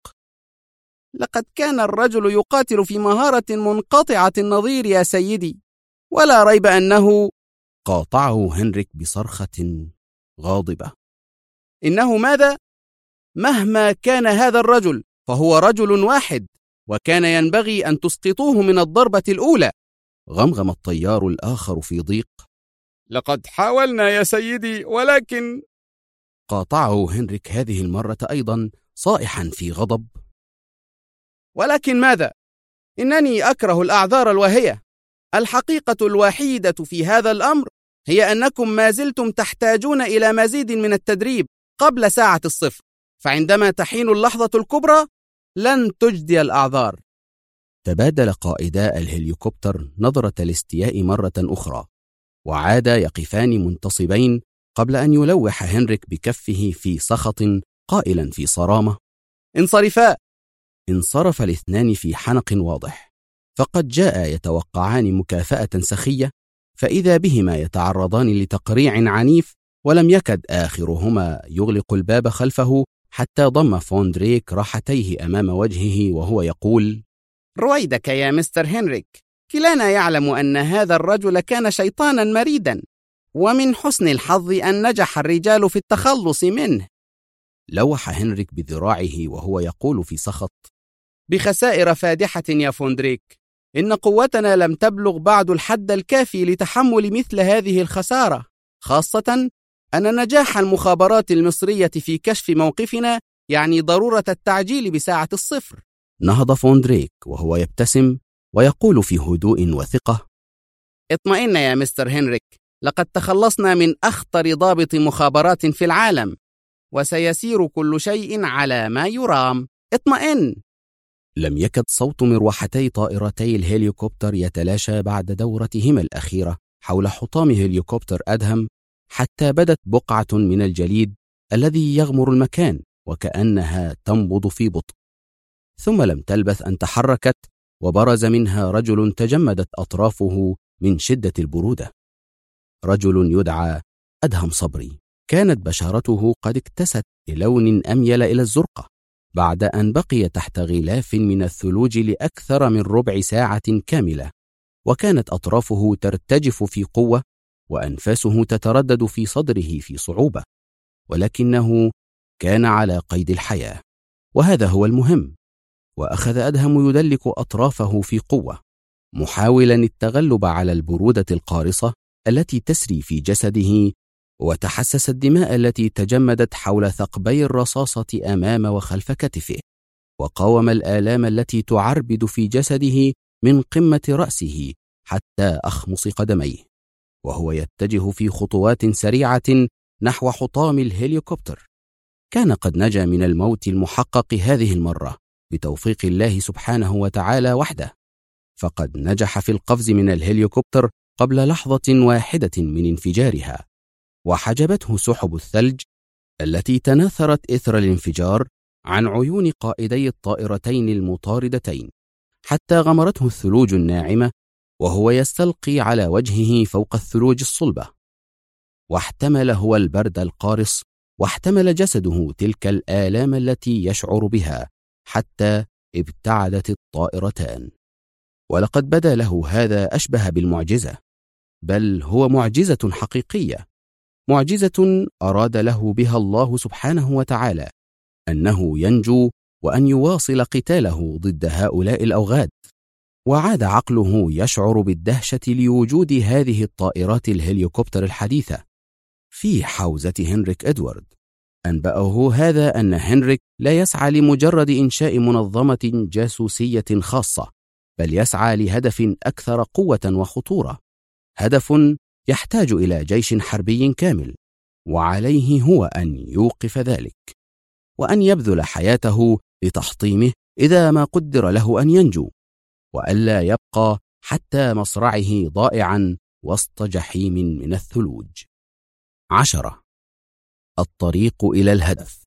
[SPEAKER 4] لقد كان الرجل يقاتل في مهارة منقطعة النظير يا سيدي، ولا ريب أنه...
[SPEAKER 2] قاطعه هنريك بصرخة غاضبة:
[SPEAKER 4] إنه ماذا؟ مهما كان هذا الرجل فهو رجل واحد، وكان ينبغي أن تسقطوه من الضربة الأولى.
[SPEAKER 2] غمغم الطيار الآخر في ضيق:
[SPEAKER 3] لقد حاولنا يا سيدي، ولكن...
[SPEAKER 2] قاطعه هنريك هذه المرة أيضا صائحا في غضب:
[SPEAKER 4] ولكن ماذا؟ إنني أكره الأعذار الواهية. الحقيقة الوحيدة في هذا الأمر هي أنكم ما زلتم تحتاجون إلى مزيد من التدريب قبل ساعة الصفر، فعندما تحين اللحظة الكبرى لن تجدي الأعذار.
[SPEAKER 2] تبادل قائدا الهليكوبتر نظرة الاستياء مرة أخرى، وعادا يقفان منتصبين قبل أن يلوح هنريك بكفه في سخط قائلا في صرامة:
[SPEAKER 4] انصرفا.
[SPEAKER 2] انصرف الاثنان في حنق واضح، فقد جاء يتوقعان مكافأة سخية، فإذا بهما يتعرضان لتقريع عنيف، ولم يكد آخرهما يغلق الباب خلفه حتى ضم فوندريك راحتيه أمام وجهه وهو يقول:
[SPEAKER 4] رويدك يا مستر هنريك، كلانا يعلم أن هذا الرجل كان شيطانا مريدا، ومن حسن الحظ أن نجح الرجال في التخلص منه.
[SPEAKER 2] لوح هنريك بذراعه وهو يقول في سخط:
[SPEAKER 4] بخسائر فادحة يا فوندريك، إن قوتنا لم تبلغ بعد الحد الكافي لتحمل مثل هذه الخسارة، خاصة أن نجاح المخابرات المصرية في كشف موقفنا يعني ضرورة التعجيل بساعة الصفر.
[SPEAKER 2] نهض فون دريك وهو يبتسم ويقول في هدوء وثقة:
[SPEAKER 4] اطمئن يا مستر هنريك، لقد تخلصنا من أخطر ضابط مخابرات في العالم، وسيسير كل شيء على ما يرام. اطمئن.
[SPEAKER 2] لم يكد صوت مروحتي طائرتي الهليكوبتر يتلاشى بعد دورتهما الأخيرة حول حطام هليكوبتر أدهم، حتى بدت بقعة من الجليد الذي يغمر المكان وكأنها تنبض في بطء. ثم لم تلبث أن تحركت وبرز منها رجل تجمدت أطرافه من شدة البرودة. رجل يدعى أدهم صبري. كانت بشرته قد اكتست بلون أميل إلى الزرقة بعد أن بقي تحت غلاف من الثلوج لأكثر من ربع ساعة كاملة، وكانت أطرافه ترتجف في قوة وأنفاسه تتردد في صدره في صعوبة، ولكنه كان على قيد الحياة، وهذا هو المهم. وأخذ أدهم يدلك أطرافه في قوة، محاولا التغلب على البرودة القارصة التي تسري في جسده، وتحسس الدماء التي تجمدت حول ثقبي الرصاصة أمام وخلف كتفه، وقاوم الآلام التي تعربد في جسده من قمة رأسه حتى أخمص قدميه، وهو يتجه في خطوات سريعة نحو حطام الهليكوبتر. كان قد نجا من الموت المحقق هذه المرة بتوفيق الله سبحانه وتعالى وحده، فقد نجح في القفز من الهليكوبتر قبل لحظة واحدة من انفجارها، وحجبته سحب الثلج التي تناثرت إثر الانفجار عن عيون قائدي الطائرتين المطاردتين، حتى غمرته الثلوج الناعمة وهو يستلقي على وجهه فوق الثلوج الصلبة. واحتمل هو البرد القارص، واحتمل جسده تلك الآلام التي يشعر بها، حتى ابتعدت الطائرتان. ولقد بدا له هذا أشبه بالمعجزة، بل هو معجزة حقيقية، معجزة أراد له بها الله سبحانه وتعالى أنه ينجو وأن يواصل قتاله ضد هؤلاء الأوغاد. وعاد عقله يشعر بالدهشة لوجود هذه الطائرات الهليكوبتر الحديثة في حوزة هنريك إدوارد. أنبأه هذا أن هنريك لا يسعى لمجرد إنشاء منظمة جاسوسية خاصة، بل يسعى لهدف أكثر قوة وخطورة، هدف يحتاج إلى جيش حربي كامل، وعليه هو أن يوقف ذلك، وأن يبذل حياته لتحطيمه إذا ما قدر له أن ينجو، وألا يبقى حتى مصرعه ضائعا وسط جحيم من الثلوج. 10. الطريق إلى الهدف.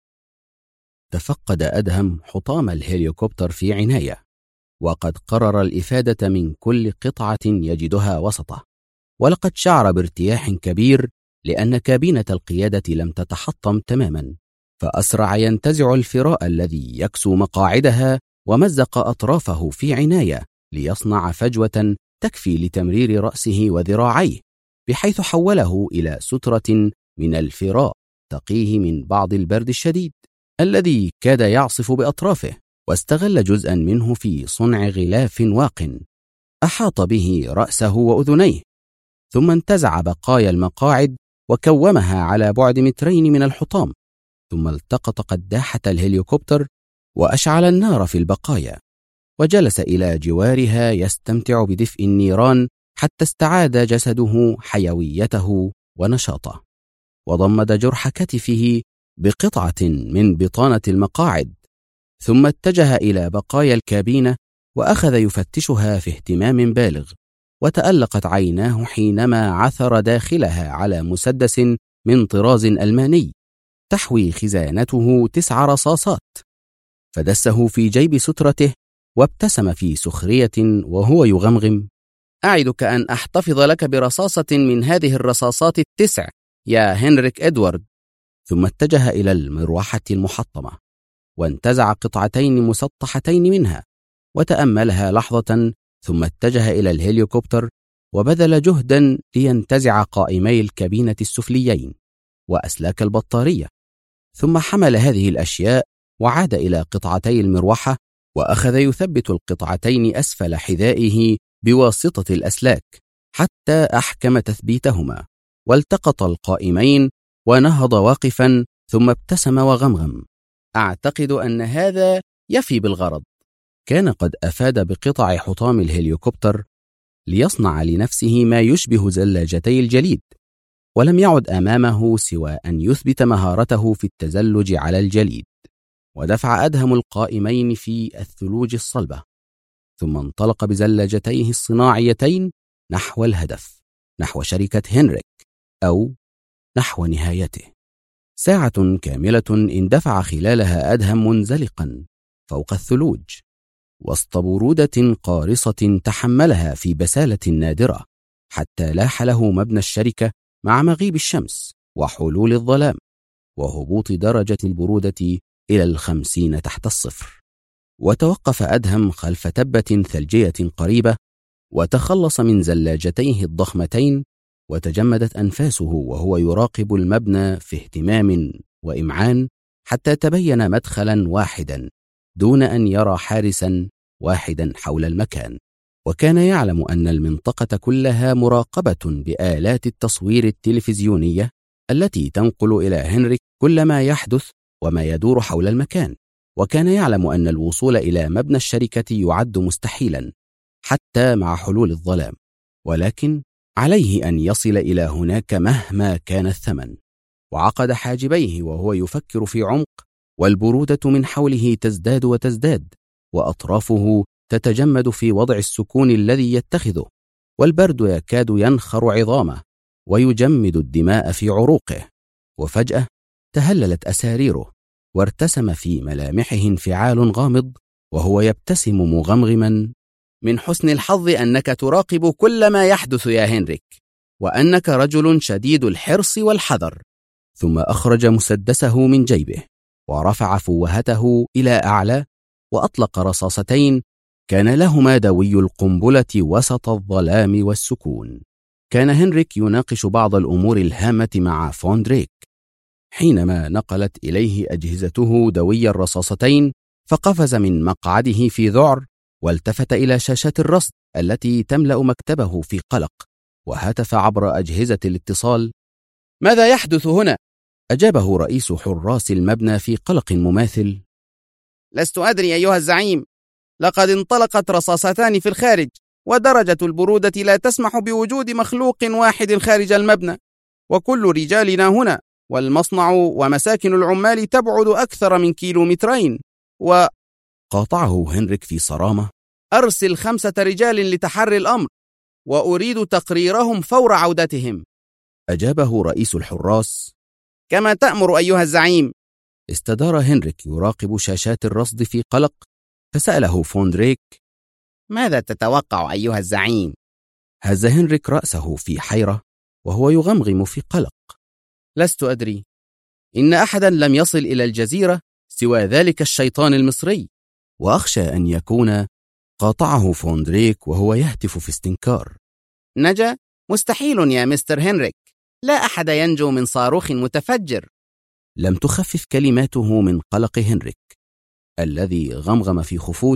[SPEAKER 2] تفقد أدهم حطام الهليكوبتر في عناية، وقد قرر الإفادة من كل قطعة يجدها وسطه، ولقد شعر بارتياح كبير لأن كابينة القيادة لم تتحطم تماما، فأسرع ينتزع الفراء الذي يكسو مقاعدها ومزق أطرافه في عناية ليصنع فجوة تكفي لتمرير رأسه وذراعيه، بحيث حوله إلى سترة من الفراء تقيه من بعض البرد الشديد الذي كاد يعصف بأطرافه، واستغل جزءا منه في صنع غلاف واق أحاط به رأسه وأذنيه، ثم انتزع بقايا المقاعد وكومها على بعد 2 متر من الحطام، ثم التقط قداحة الهليكوبتر وأشعل النار في البقايا، وجلس إلى جوارها يستمتع بدفء النيران حتى استعاد جسده حيويته ونشاطه، وضمد جرح كتفه بقطعة من بطانة المقاعد، ثم اتجه إلى بقايا الكابينة وأخذ يفتشها في اهتمام بالغ، وتألقت عيناه حينما عثر داخلها على مسدس من طراز ألماني تحوي خزانته 9 رصاصات، فدسه في جيب سترته وابتسم في سخرية وهو يغمغم:
[SPEAKER 4] أعدك أن أحتفظ لك برصاصة من هذه الرصاصات 9 يا هنريك إدوارد.
[SPEAKER 2] ثم اتجه إلى المروحة المحطمة وانتزع قطعتين مسطحتين منها وتأملها لحظة، ثم اتجه إلى الهليكوبتر وبذل جهدا لينتزع قائمي الكابينة السفليين وأسلاك البطارية، ثم حمل هذه الأشياء وعاد إلى قطعتي المروحة وأخذ يثبت القطعتين أسفل حذائه بواسطة الأسلاك حتى أحكم تثبيتهما، والتقط القائمين ونهض واقفا، ثم ابتسم وغمغم:
[SPEAKER 4] أعتقد أن هذا يفي بالغرض.
[SPEAKER 2] كان قد أفاد بقطع حطام الهليكوبتر ليصنع لنفسه ما يشبه زلاجتي الجليد، ولم يعد أمامه سوى أن يثبت مهارته في التزلج على الجليد. ودفع أدهم القائمين في الثلوج الصلبة، ثم انطلق بزلاجتيه الصناعيتين نحو الهدف، نحو شركة هنريك، أو نحو نهايته. ساعة كاملة اندفع خلالها أدهم منزلقا فوق الثلوج وسط برودة قارصة تحملها في بسالة نادرة، حتى لاح له مبنى الشركة مع مغيب الشمس وحلول الظلام وهبوط درجة البرودة إلى 50 تحت الصفر. وتوقف أدهم خلف تبة ثلجية قريبة، وتخلص من زلاجتيه الضخمتين، وتجمدت أنفاسه وهو يراقب المبنى في اهتمام وإمعان، حتى تبين مدخلا واحدا دون أن يرى حارسا واحدا حول المكان. وكان يعلم أن المنطقة كلها مراقبة بآلات التصوير التلفزيونية التي تنقل إلى هنريك كل ما يحدث وما يدور حول المكان. وكان يعلم أن الوصول إلى مبنى الشركة يعد مستحيلا حتى مع حلول الظلام، ولكن عليه أن يصل إلى هناك مهما كان الثمن. وعقد حاجبيه وهو يفكر في عمق، والبرودة من حوله تزداد وتزداد، وأطرافه تتجمد في وضع السكون الذي يتخذه، والبرد يكاد ينخر عظامه ويجمد الدماء في عروقه. وفجأة تهللت أساريره، وارتسم في ملامحه انفعال غامض، وهو يبتسم مغمغما:
[SPEAKER 4] من حسن الحظ أنك تراقب كل ما يحدث يا هنريك، وأنك رجل شديد الحرص والحذر.
[SPEAKER 2] ثم أخرج مسدسه من جيبه، ورفع فوهته إلى أعلى، وأطلق رصاصتين كان لهما دوي القنبلة وسط الظلام والسكون. كان هنريك يناقش بعض الأمور الهامة مع فوندريك حينما نقلت إليه أجهزته دوي الرصاصتين، فقفز من مقعده في ذعر، والتفت إلى شاشات الرصد التي تملأ مكتبه في قلق، وهتف عبر أجهزة الاتصال:
[SPEAKER 4] ماذا يحدث هنا؟
[SPEAKER 2] أجابه رئيس حراس المبنى في قلق مماثل:
[SPEAKER 4] لست أدري أيها الزعيم، لقد انطلقت رصاصتان في الخارج، ودرجة البرودة لا تسمح بوجود مخلوق واحد خارج المبنى، وكل رجالنا هنا، والمصنع ومساكن العمال تبعد أكثر من كيلومترين.
[SPEAKER 2] قاطعه هنريك في صرامة:
[SPEAKER 4] أرسل 5 رجال لتحري الأمر، وأريد تقريرهم فور عودتهم.
[SPEAKER 2] أجابه رئيس الحراس:
[SPEAKER 4] كما تأمر أيها الزعيم.
[SPEAKER 2] استدار هنريك يراقب شاشات الرصد في قلق، فسأله فوندريك:
[SPEAKER 4] ماذا تتوقع أيها الزعيم؟
[SPEAKER 2] هز هنريك رأسه في حيرة وهو يغمغم في قلق:
[SPEAKER 4] لست أدري، إن أحدا لم يصل إلى الجزيرة سوى ذلك الشيطان المصري.
[SPEAKER 2] وأخشى أن يكون. قاطعه فوندريك وهو يهتف في استنكار:
[SPEAKER 4] نجا؟ مستحيل يا مستر هنريك، لا أحد ينجو من صاروخ متفجر.
[SPEAKER 2] لم تخفف كلماته من قلق هنريك الذي غمغم في خفوت: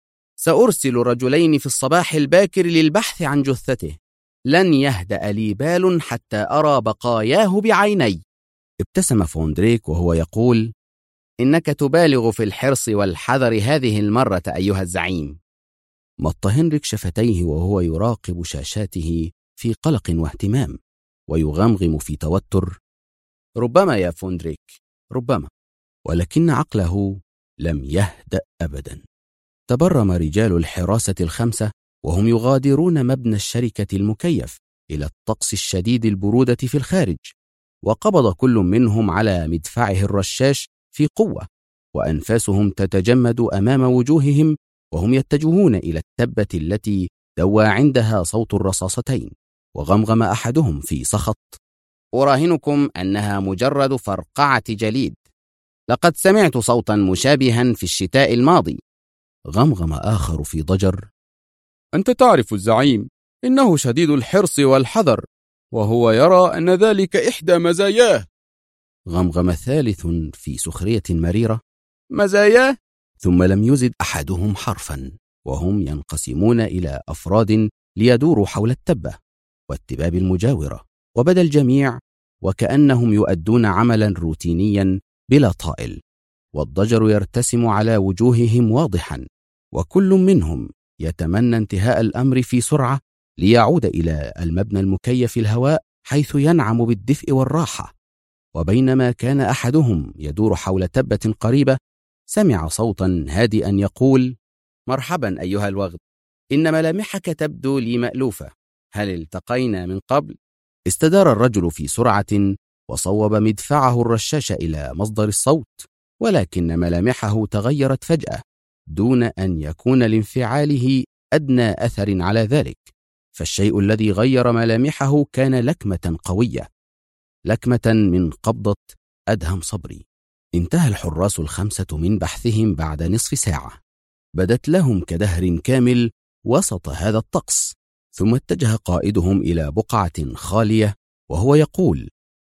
[SPEAKER 4] سأرسل رجلين في الصباح الباكر للبحث عن جثته، لن يهدأ لي بال حتى أرى بقاياه بعيني.
[SPEAKER 2] ابتسم فوندريك وهو يقول:
[SPEAKER 4] إنك تبالغ في الحرص والحذر هذه المرة أيها الزعيم.
[SPEAKER 2] مط هنريك شفتيه وهو يراقب شاشاته في قلق واهتمام، ويغمغم في توتر:
[SPEAKER 4] ربما يا فوندريك، ربما.
[SPEAKER 2] ولكن عقله لم يهدأ أبدا. تبرم رجال الحراسة 5 وهم يغادرون مبنى الشركة المكيف إلى الطقس الشديد البرودة في الخارج، وقبض كل منهم على مدفعه الرشاش في قوة، وأنفاسهم تتجمد أمام وجوههم وهم يتجهون إلى التبة التي دوى عندها صوت الرصاصتين. وغمغم أحدهم في سخط:
[SPEAKER 4] أراهنكم أنها مجرد فرقعة جليد، لقد سمعت صوتا مشابها في الشتاء الماضي.
[SPEAKER 2] غمغم آخر في ضجر:
[SPEAKER 3] أنت تعرف الزعيم، إنه شديد الحرص والحذر، وهو يرى أن ذلك إحدى مزاياه.
[SPEAKER 2] غمغم ثالث في سخرية مريرة:
[SPEAKER 4] مزاياه؟
[SPEAKER 2] ثم لم يزد أحدهم حرفا، وهم ينقسمون إلى أفراد ليدوروا حول التبة والتباب المجاورة، وبدا الجميع وكأنهم يؤدون عملا روتينيا بلا طائل. والضجر يرتسم على وجوههم واضحا، وكل منهم يتمنى انتهاء الأمر في سرعة ليعود إلى المبنى المكيف الهواء حيث ينعم بالدفء والراحة. وبينما كان أحدهم يدور حول تبة قريبة، سمع صوتا هادئا يقول: مرحبا أيها الوغد، إن ملامحك تبدو لي مألوفة، هل التقينا من قبل؟ استدار الرجل في سرعة وصوب مدفعه الرشاش إلى مصدر الصوت، ولكن ملامحه تغيرت فجأة دون أن يكون لانفعاله أدنى أثر على ذلك. فالشيء الذي غير ملامحه كان لكمة قوية، لكمة من قبضة أدهم صبري. انتهى الحراس الخمسة من بحثهم بعد نصف ساعة، بدت لهم كدهر كامل وسط هذا الطقس. ثم اتجه قائدهم إلى بقعة خالية وهو يقول: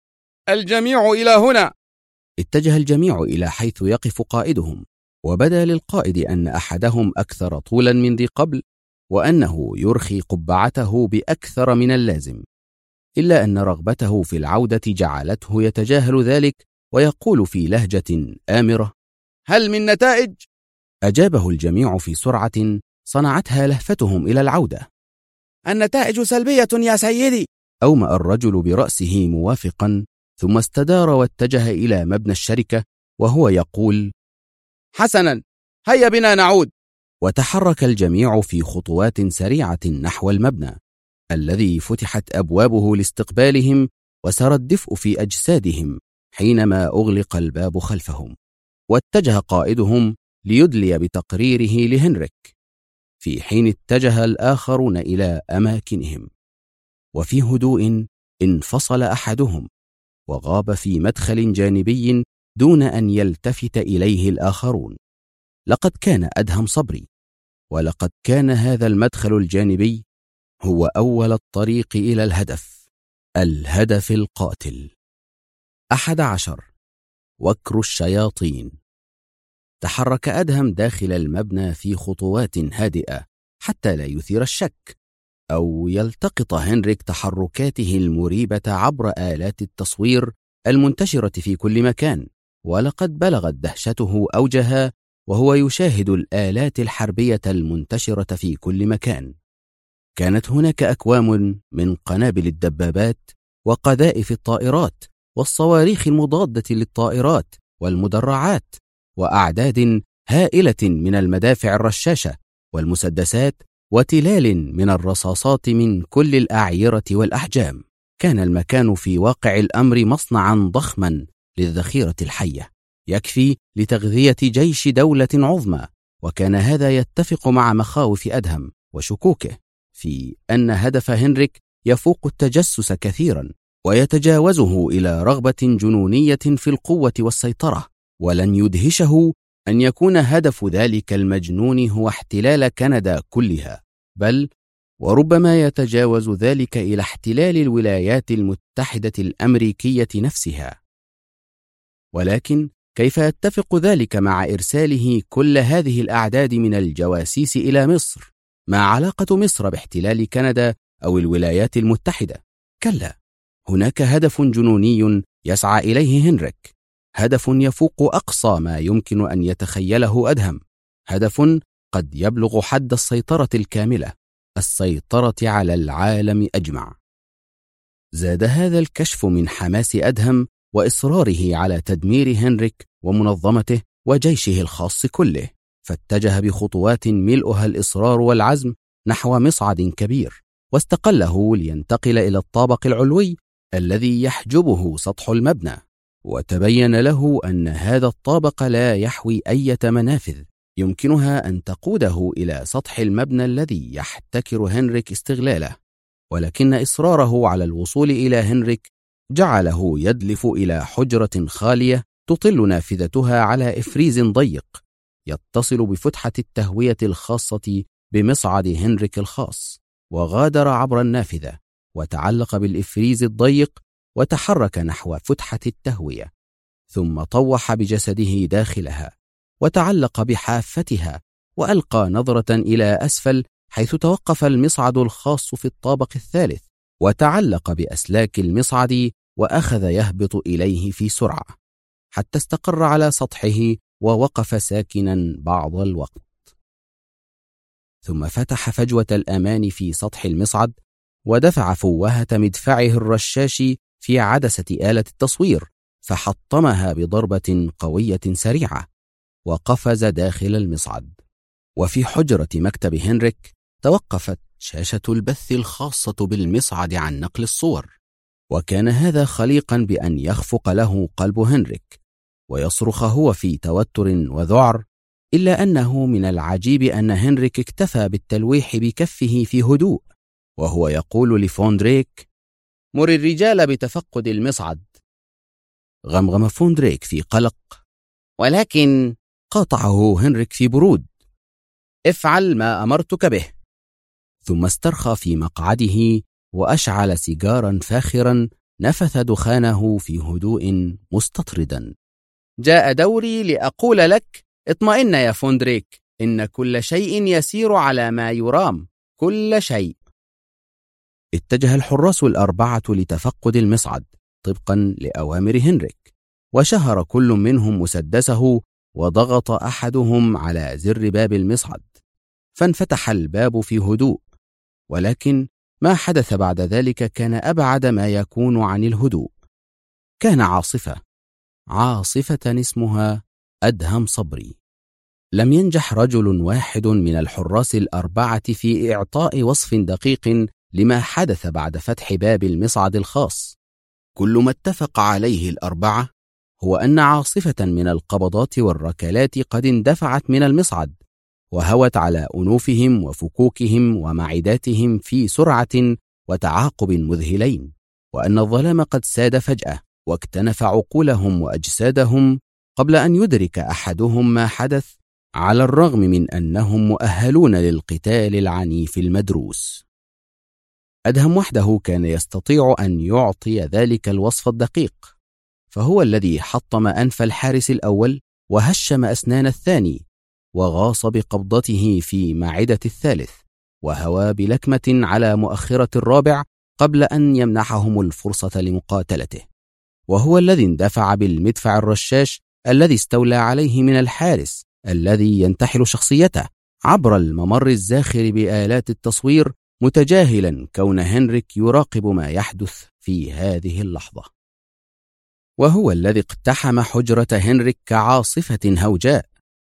[SPEAKER 3] الجميع إلى هنا.
[SPEAKER 2] اتجه الجميع إلى حيث يقف قائدهم، وبدا للقائد أن أحدهم أكثر طولا من ذي قبل، وأنه يرخي قبعته بأكثر من اللازم، إلا أن رغبته في العودة جعلته يتجاهل ذلك ويقول في لهجة آمرة:
[SPEAKER 3] هل من نتائج؟
[SPEAKER 2] أجابه الجميع في سرعة صنعتها لهفتهم إلى العودة:
[SPEAKER 3] النتائج سلبية يا سيدي.
[SPEAKER 2] أومأ الرجل برأسه موافقا، ثم استدار واتجه إلى مبنى الشركة وهو يقول:
[SPEAKER 3] حسنا، هيا بنا نعود.
[SPEAKER 2] وتحرك الجميع في خطوات سريعة نحو المبنى الذي فتحت أبوابه لاستقبالهم، وسرى الدفء في أجسادهم حينما أغلق الباب خلفهم. واتجه قائدهم ليدلي بتقريره لهنريك، في حين اتجه الآخرون إلى أماكنهم. وفي هدوء انفصل أحدهم وغاب في مدخل جانبي دون أن يلتفت إليه الآخرون. لقد كان أدهم صبري، ولقد كان هذا المدخل الجانبي هو أول الطريق إلى الهدف القاتل. 11. وكر الشياطين. تحرك أدهم داخل المبنى في خطوات هادئة حتى لا يثير الشك أو يلتقط هنريك تحركاته المريبة عبر آلات التصوير المنتشرة في كل مكان. ولقد بلغت دهشته أوجها وهو يشاهد الآلات الحربية المنتشرة في كل مكان. كانت هناك أكوام من قنابل الدبابات وقذائف الطائرات والصواريخ المضادة للطائرات والمدرعات، وأعداد هائلة من المدافع الرشاشة والمسدسات، وتلال من الرصاصات من كل الأعيرة والأحجام. كان المكان في واقع الأمر مصنعا ضخما للذخيرة الحية يكفي لتغذية جيش دولة عظمى. وكان هذا يتفق مع مخاوف أدهم وشكوكه في أن هدف هنريك يفوق التجسس كثيرا ويتجاوزه إلى رغبة جنونية في القوة والسيطرة. ولن يدهشه أن يكون هدف ذلك المجنون هو احتلال كندا كلها، بل وربما يتجاوز ذلك إلى احتلال الولايات المتحدة الأمريكية نفسها. ولكن كيف يتفق ذلك مع إرساله كل هذه الأعداد من الجواسيس إلى مصر؟ ما علاقة مصر باحتلال كندا أو الولايات المتحدة؟ كلا، هناك هدف جنوني يسعى إليه هنريك، هدف يفوق أقصى ما يمكن أن يتخيله أدهم، هدف قد يبلغ حد السيطرة الكاملة، السيطرة على العالم أجمع. زاد هذا الكشف من حماس أدهم وإصراره على تدمير هنريك ومنظمته وجيشه الخاص كله، فاتجه بخطوات ملؤها الإصرار والعزم نحو مصعد كبير، واستقله لينتقل إلى الطابق العلوي الذي يحجبه سطح المبنى. وتبين له أن هذا الطابق لا يحوي أي منافذ يمكنها أن تقوده إلى سطح المبنى الذي يحتكر هنريك استغلاله. ولكن إصراره على الوصول إلى هنريك جعله يدلف إلى حجرة خالية تطل نافذتها على إفريز ضيق يتصل بفتحة التهوية الخاصة بمصعد هنريك الخاص، وغادر عبر النافذة وتعلق بالإفريز الضيق وتحرك نحو فتحة التهوية، ثم طوح بجسده داخلها وتعلق بحافتها، وألقى نظرة إلى أسفل حيث توقف المصعد الخاص في الطابق الثالث، وتعلق بأسلاك المصعد وأخذ يهبط إليه في سرعة حتى استقر على سطحه ووقف ساكنا بعض الوقت. ثم فتح فجوة الأمان في سطح المصعد ودفع فوهة مدفعه الرشاش في عدسة آلة التصوير، فحطمها بضربة قوية سريعة وقفز داخل المصعد. وفي حجرة مكتب هنريك توقفت شاشة البث الخاصة بالمصعد عن نقل الصور، وكان هذا خليقا بأن يخفق له قلب هنريك ويصرخ هو في توتر وذعر، إلا أنه من العجيب أن هنريك اكتفى بالتلويح بكفه في هدوء وهو يقول لفوندريك:
[SPEAKER 4] مر الرجال بتفقد المصعد.
[SPEAKER 2] غمغم فوندريك في قلق،
[SPEAKER 4] ولكن
[SPEAKER 2] قاطعه هنريك في برود:
[SPEAKER 4] افعل ما أمرتك به.
[SPEAKER 2] ثم استرخى في مقعده وأشعل سيجارا فاخرا نفث دخانه في هدوء مستطردا.
[SPEAKER 4] جاء دوري لأقول لك: اطمئن يا فوندريك، إن كل شيء يسير على ما يرام، كل شيء.
[SPEAKER 2] اتجه الحراس الأربعة لتفقد المصعد طبقا لأوامر هنريك، وشهر كل منهم مسدسه وضغط أحدهم على زر باب المصعد، فانفتح الباب في هدوء. ولكن ما حدث بعد ذلك كان أبعد ما يكون عن الهدوء. كان عاصفة اسمها أدهم صبري. لم ينجح رجل واحد من الحراس الأربعة في إعطاء وصف دقيق لما حدث بعد فتح باب المصعد الخاص. كل ما اتفق عليه الأربعة هو أن عاصفة من القبضات والركلات قد اندفعت من المصعد وهوت على أنوفهم وفكوكهم ومعداتهم في سرعة وتعاقب مذهلين، وأن الظلام قد ساد فجأة واكتنف عقولهم وأجسادهم قبل أن يدرك أحدهم ما حدث، على الرغم من أنهم مؤهلون للقتال العنيف المدروس. أدهم وحده كان يستطيع أن يعطي ذلك الوصف الدقيق، فهو الذي حطم أنف الحارس الأول وهشم أسنان الثاني وغاص بقبضته في معدة الثالث وهوى بلكمة على مؤخرة الرابع قبل أن يمنحهم الفرصة لمقاتلته، وهو الذي اندفع بالمدفع الرشاش الذي استولى عليه من الحارس الذي ينتحل شخصيته عبر الممر الزاخر بآلات التصوير، متجاهلا كون هنريك يراقب ما يحدث في هذه اللحظة. وهو الذي اقتحم حجرة هنريك كعاصفة هوجاء،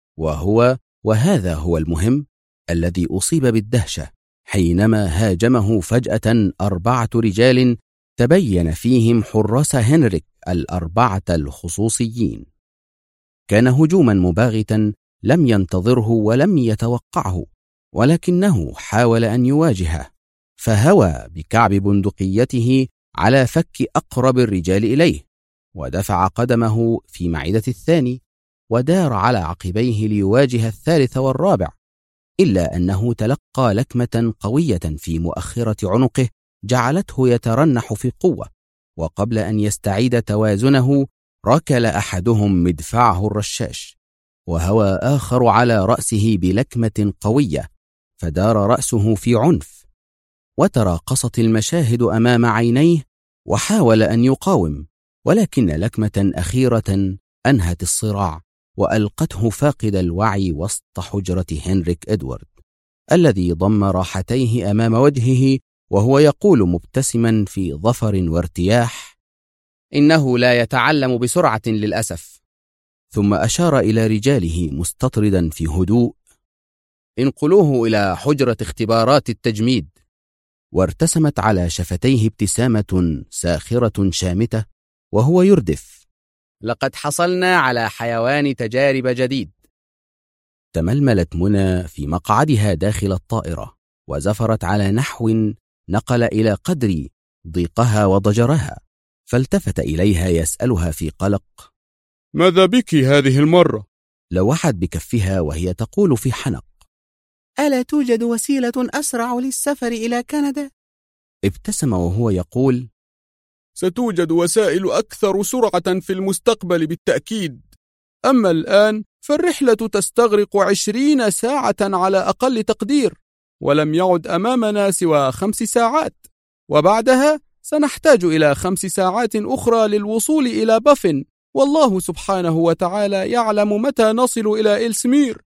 [SPEAKER 2] وهذا هو المهم الذي أصيب بالدهشة حينما هاجمه فجأة 4 رجال تبين فيهم حراس هنريك الأربعة الخصوصيين. كان هجوما مباغتا لم ينتظره ولم يتوقعه، ولكنه حاول أن يواجهه، فهوى بكعب بندقيته على فك أقرب الرجال إليه ودفع قدمه في معدة الثاني ودار على عقبيه ليواجه الثالث والرابع، إلا أنه تلقى لكمة قوية في مؤخرة عنقه جعلته يترنح في قوة، وقبل أن يستعيد توازنه ركل أحدهم مدفعه الرشاش وهوى آخر على رأسه بلكمة قوية فدار رأسه في عنف، وتراقصت المشاهد أمام عينيه وحاول أن يقاوم، ولكن لكمة أخيرة أنهت الصراع وألقته فاقد الوعي وسط حجرة هنريك إدوارد الذي ضم راحتيه أمام وجهه وهو يقول مبتسما في ظفر وارتياح:
[SPEAKER 4] إنه لا يتعلم بسرعة للأسف.
[SPEAKER 2] ثم أشار إلى رجاله مستطردا في هدوء:
[SPEAKER 4] انقلوه إلى حجرة اختبارات التجميد.
[SPEAKER 2] وارتسمت على شفتيه ابتسامة ساخرة شامتة وهو يردف:
[SPEAKER 4] لقد حصلنا على حيوان تجارب جديد.
[SPEAKER 2] تململت منى في مقعدها داخل الطائرة وزفرت على نحو نقل إلى قدر ضيقها وضجرها، فالتفت إليها يسألها في قلق:
[SPEAKER 3] ماذا بك هذه المرة؟
[SPEAKER 2] لوحت بكفها وهي تقول في حنق:
[SPEAKER 4] ألا توجد وسيلة أسرع للسفر إلى كندا؟
[SPEAKER 2] ابتسم وهو يقول:
[SPEAKER 3] ستوجد وسائل أكثر سرعة في المستقبل بالتأكيد، أما الآن فالرحلة تستغرق 20 ساعة على أقل تقدير، ولم يعد أمامنا سوى 5 ساعات، وبعدها سنحتاج إلى 5 ساعات أخرى للوصول إلى بافن،
[SPEAKER 5] والله سبحانه وتعالى يعلم متى نصل إلى إلسمير.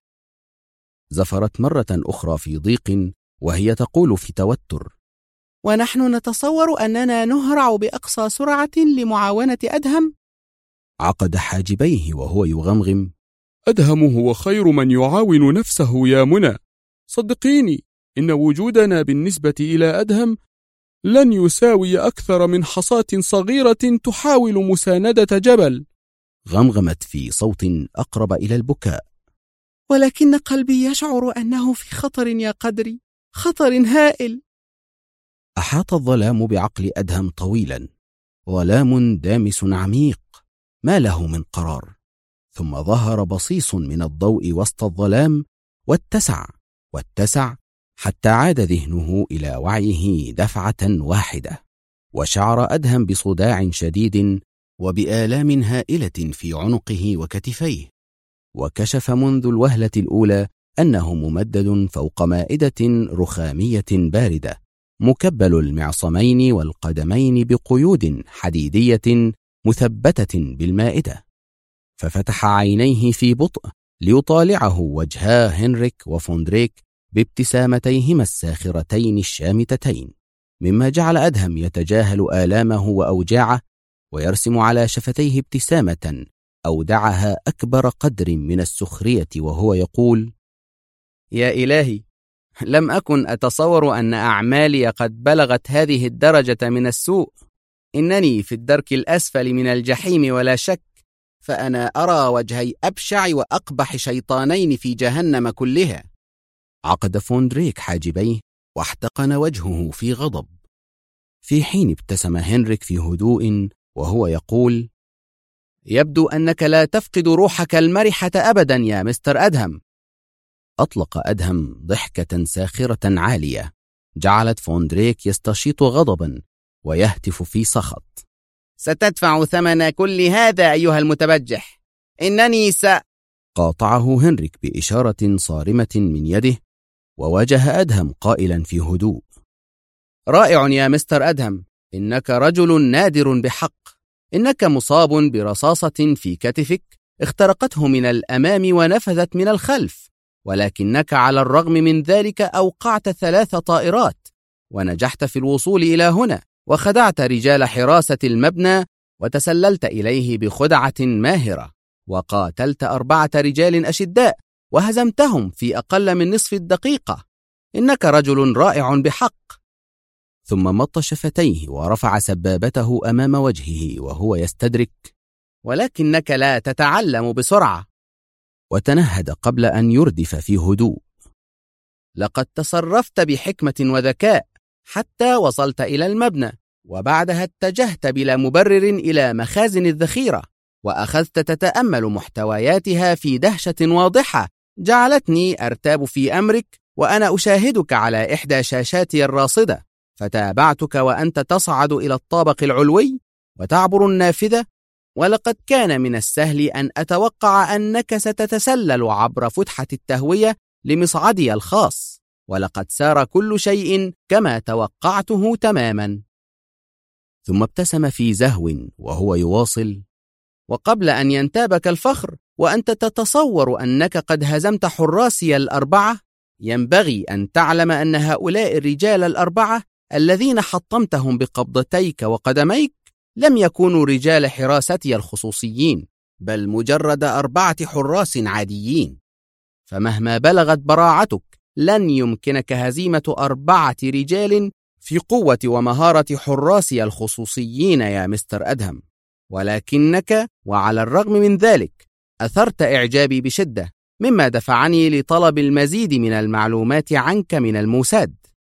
[SPEAKER 2] زفرت مرة أخرى في ضيق وهي تقول في توتر:
[SPEAKER 4] ونحن نتصور أننا نهرع بأقصى سرعة لمعاونة أدهم.
[SPEAKER 2] عقد حاجبيه وهو يغمغم:
[SPEAKER 5] أدهم هو خير من يعاون نفسه يا منى، صدقيني إن وجودنا بالنسبة إلى أدهم لن يساوي أكثر من حصاة صغيرة تحاول مساندة جبل.
[SPEAKER 2] غمغمت في صوت أقرب إلى البكاء:
[SPEAKER 4] ولكن قلبي يشعر أنه في خطر يا قدري، خطر هائل.
[SPEAKER 2] أحاط الظلام بعقل أدهم طويلا، ظلام دامس عميق ما له من قرار، ثم ظهر بصيص من الضوء وسط الظلام واتسع حتى عاد ذهنه إلى وعيه دفعة واحدة، وشعر أدهم بصداع شديد وبآلام هائلة في عنقه وكتفيه، وكشف منذ الوهلة الأولى أنه ممدد فوق مائدة رخامية باردة، مكبل المعصمين والقدمين بقيود حديدية مثبتة بالمائدة. ففتح عينيه في بطء ليطالعه وجها هنريك وفوندريك بابتسامتيهما الساخرتين الشامتتين، مما جعل أدهم يتجاهل آلامه وأوجاعه ويرسم على شفتيه ابتسامة أودعها أكبر قدر من السخرية وهو يقول:
[SPEAKER 4] يا إلهي، لم أكن أتصور أن أعمالي قد بلغت هذه الدرجة من السوء. إنني في الدرك الأسفل من الجحيم ولا شك، فأنا أرى وجهي أبشع وأقبح شيطانين في جهنم كلها.
[SPEAKER 2] عقد فوندريك حاجبيه واحتقن وجهه في غضب، في حين ابتسم هنريك في هدوء وهو يقول:
[SPEAKER 4] يبدو أنك لا تفقد روحك المرحة أبدا يا مستر أدهم.
[SPEAKER 2] أطلق أدهم ضحكة ساخرة عالية جعلت فوندريك يستشيط غضبا ويهتف في سخط:
[SPEAKER 4] ستدفع ثمن كل هذا أيها المتبجح. إنني
[SPEAKER 2] قاطعه هنريك بإشارة صارمة من يده، وواجه أدهم قائلا في هدوء:
[SPEAKER 4] رائع يا مستر أدهم، إنك رجل نادر بحق. إنك مصاب برصاصة في كتفك اخترقته من الأمام ونفذت من الخلف، ولكنك على الرغم من ذلك أوقعت 3 طائرات ونجحت في الوصول إلى هنا، وخدعت رجال حراسة المبنى وتسللت إليه بخدعة ماهرة، وقاتلت 4 رجال أشداء وهزمتهم في أقل من نصف الدقيقة. إنك رجل رائع بحق.
[SPEAKER 2] ثم مط شفتيه ورفع سبابته أمام وجهه وهو يستدرك:
[SPEAKER 4] ولكنك لا تتعلم بسرعة.
[SPEAKER 2] وتنهد قبل أن يردف في هدوء:
[SPEAKER 4] لقد تصرفت بحكمة وذكاء حتى وصلت إلى المبنى، وبعدها اتجهت بلا مبرر إلى مخازن الذخيرة، وأخذت تتأمل محتوياتها في دهشة واضحة جعلتني أرتاب في أمرك وأنا أشاهدك على إحدى شاشاتي الراصدة، فتابعتك وأنت تصعد إلى الطابق العلوي وتعبر النافذة، ولقد كان من السهل أن أتوقع أنك ستتسلل عبر فتحة التهوية لمصعدي الخاص، ولقد سار كل شيء كما توقعته تماما.
[SPEAKER 2] ثم ابتسم في زهو وهو يواصل:
[SPEAKER 4] وقبل أن ينتابك الفخر وأنت تتصور أنك قد هزمت حراسي 4، ينبغي أن تعلم أن هؤلاء الرجال 4 الذين حطمتهم بقبضتيك وقدميك لم يكونوا رجال حراستي الخصوصيين، بل مجرد 4 حراس عاديين. فمهما بلغت براعتك لن يمكنك هزيمة 4 رجال في قوة ومهارة حراسي الخصوصيين يا مستر أدهم. ولكنك وعلى الرغم من ذلك أثرت إعجابي بشدة، مما دفعني لطلب المزيد من المعلومات عنك من الموساد.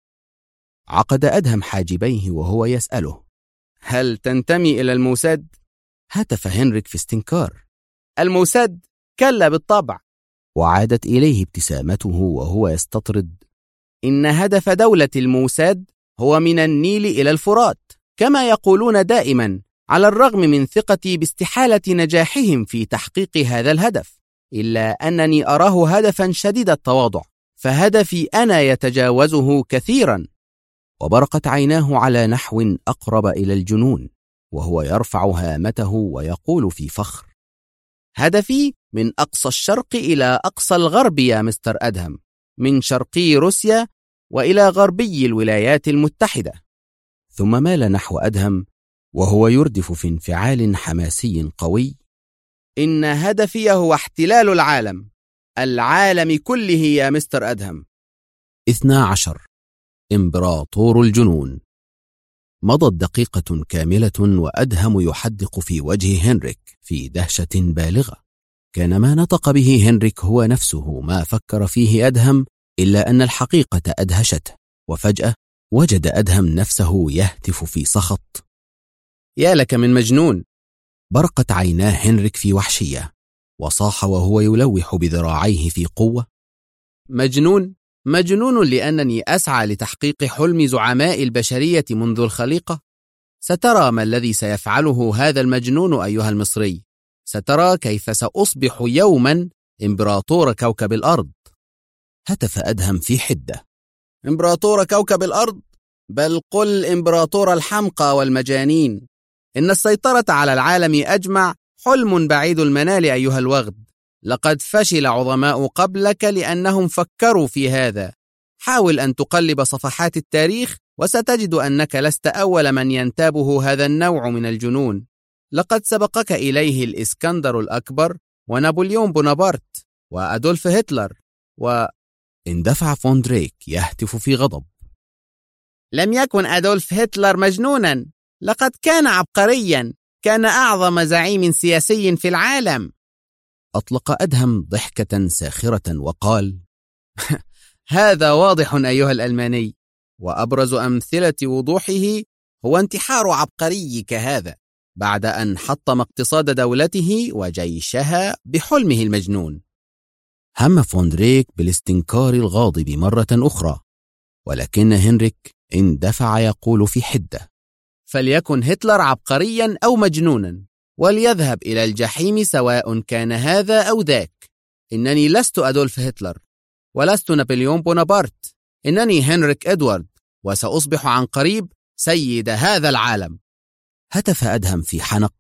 [SPEAKER 2] عقد أدهم حاجبيه وهو يسأله:
[SPEAKER 4] هل تنتمي إلى الموساد؟
[SPEAKER 2] هتف هنريك في استنكار:
[SPEAKER 4] الموساد؟ كلا بالطبع.
[SPEAKER 2] وعادت إليه ابتسامته وهو يستطرد:
[SPEAKER 4] إن هدف دولة الموساد هو من النيل إلى الفرات كما يقولون دائما، على الرغم من ثقتي باستحالة نجاحهم في تحقيق هذا الهدف، إلا أنني أراه هدفا شديد التواضع، فهدفي أنا يتجاوزه كثيرا.
[SPEAKER 2] وبرقت عيناه على نحو أقرب إلى الجنون، وهو يرفع هامته ويقول في فخر:
[SPEAKER 4] هدفي من أقصى الشرق إلى أقصى الغرب يا مستر أدهم، من شرقي روسيا وإلى غربي الولايات المتحدة.
[SPEAKER 2] ثم مال نحو أدهم وهو يردف في انفعال حماسي قوي:
[SPEAKER 4] إن هدفي هو احتلال العالم كله يا مستر أدهم.
[SPEAKER 2] 12. إمبراطور الجنون. مضت دقيقة كاملة وأدهم يحدق في وجه هنريك في دهشة بالغة. كان ما نطق به هنريك هو نفسه ما فكر فيه أدهم، إلا أن الحقيقة أدهشته. وفجأة وجد أدهم نفسه يهتف في سخط:
[SPEAKER 4] يا لك من مجنون!
[SPEAKER 2] برقت عيناه هنريك في وحشية، وصاح وهو يلوح بذراعيه في قوة:
[SPEAKER 4] مجنون لأنني أسعى لتحقيق حلم زعماء البشرية منذ الخليقة. سترى ما الذي سيفعله هذا المجنون أيها المصري. سترى كيف سأصبح يوما إمبراطور كوكب الأرض.
[SPEAKER 2] هتف أدهم في حدة:
[SPEAKER 4] إمبراطور كوكب الأرض؟ بل قل إمبراطور الحمقى والمجانين. إن السيطرة على العالم أجمع حلم بعيد المنال أيها الوغد. لقد فشل عظماء قبلك لأنهم فكروا في هذا. حاول أن تقلب صفحات التاريخ وستجد أنك لست أول من ينتابه هذا النوع من الجنون. لقد سبقك إليه الإسكندر الأكبر ونابليون بونابرت وأدولف هتلر
[SPEAKER 2] اندفع فون دريك يهتف في غضب:
[SPEAKER 4] لم يكن أدولف هتلر مجنونا، لقد كان عبقريا، كان أعظم زعيم سياسي في العالم.
[SPEAKER 2] أطلق أدهم ضحكة ساخرة وقال:
[SPEAKER 4] هذا واضح أيها الألماني، وأبرز أمثلة وضوحه هو انتحار عبقريك هذا بعد أن حطم اقتصاد دولته وجيشها بحلمه المجنون.
[SPEAKER 2] هم فون دريك بالاستنكار الغاضب مرة أخرى، ولكن هنريك اندفع يقول في حدة:
[SPEAKER 4] فليكن هتلر عبقريا أو مجنونا، وليذهب إلى الجحيم سواء كان هذا أو ذاك. إنني لست أدولف هتلر، ولست نابليون بونابرت. إنني هنريك إدوارد، وسأصبح عن قريب سيد هذا العالم.
[SPEAKER 2] هتف أدهم في حنق: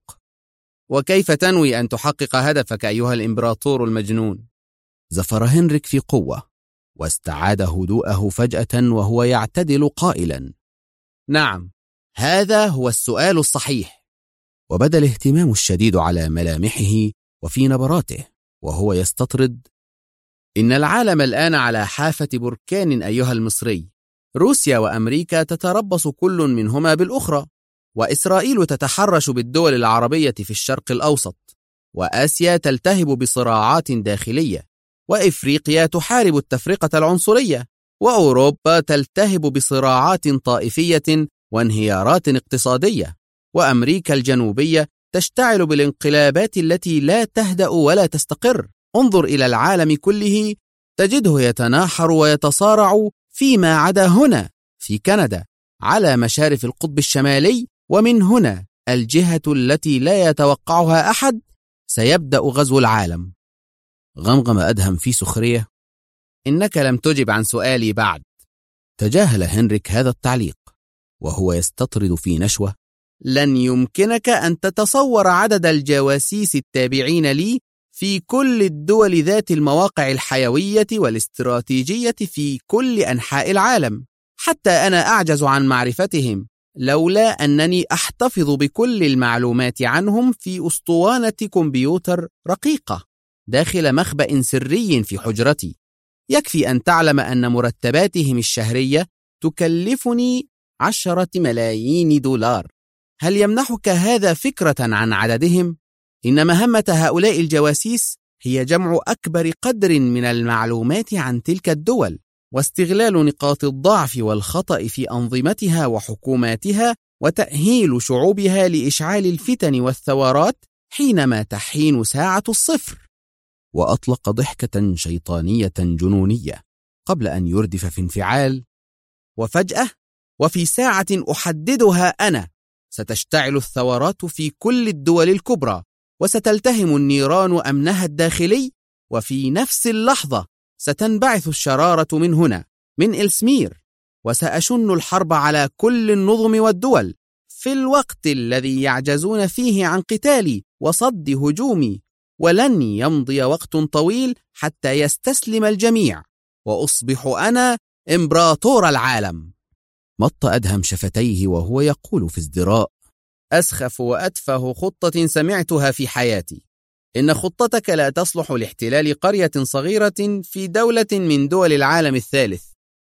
[SPEAKER 4] وكيف تنوي أن تحقق هدفك أيها الإمبراطور المجنون؟
[SPEAKER 2] زفر هنريك في قوة، واستعاد هدوءه فجأة وهو يعتدل قائلا:
[SPEAKER 4] نعم، هذا هو السؤال الصحيح.
[SPEAKER 2] وبدا الاهتمام الشديد على ملامحه وفي نبراته وهو يستطرد:
[SPEAKER 4] إن العالم الآن على حافة بركان أيها المصري. روسيا وأمريكا تتربص كل منهما بالأخرى، وإسرائيل تتحرش بالدول العربية في الشرق الأوسط، وآسيا تلتهب بصراعات داخلية، وإفريقيا تحارب التفرقة العنصرية، وأوروبا تلتهب بصراعات طائفية وانهيارات اقتصادية، وأمريكا الجنوبية تشتعل بالانقلابات التي لا تهدأ ولا تستقر. انظر إلى العالم كله تجده يتناحر ويتصارع فيما عدا هنا في كندا على مشارف القطب الشمالي، ومن هنا الجهة التي لا يتوقعها أحد سيبدأ غزو العالم.
[SPEAKER 2] غمغم أدهم في سخرية:
[SPEAKER 4] إنك لم تجب عن سؤالي بعد.
[SPEAKER 2] تجاهل هنريك هذا التعليق وهو يستطرد في نشوة:
[SPEAKER 4] لن يمكنك أن تتصور عدد الجواسيس التابعين لي في كل الدول ذات المواقع الحيوية والاستراتيجية في كل أنحاء العالم. حتى أنا أعجز عن معرفتهم، لولا أنني أحتفظ بكل المعلومات عنهم في أسطوانة كمبيوتر رقيقة داخل مخبأ سري في حجرتي. يكفي أن تعلم أن مرتباتهم الشهرية تكلفني 10 ملايين دولار. هل يمنحك هذا فكرة عن عددهم؟ إن مهمة هؤلاء الجواسيس هي جمع أكبر قدر من المعلومات عن تلك الدول، واستغلال نقاط الضعف والخطأ في أنظمتها وحكوماتها، وتأهيل شعوبها لإشعال الفتن والثورات حينما تحين ساعة الصفر.
[SPEAKER 2] وأطلق ضحكة شيطانية جنونية قبل أن يردف في انفعال:
[SPEAKER 4] وفجأة وفي ساعة أحددها أنا ستشتعل الثورات في كل الدول الكبرى، وستلتهم النيران أمنها الداخلي، وفي نفس اللحظة ستنبعث الشرارة من هنا من إلسمير، وسأشن الحرب على كل النظم والدول. في الوقت الذي يعجزون فيه عن قتالي وصد هجومي، ولن يمضي وقت طويل حتى يستسلم الجميع وأصبح أنا إمبراطور العالم.
[SPEAKER 2] مط أدهم شفتيه وهو يقول في ازدراء:
[SPEAKER 4] أسخف وأتفه خطة سمعتها في حياتي. إن خطتك لا تصلح لاحتلال قرية صغيرة في دولة من دول العالم الثالث.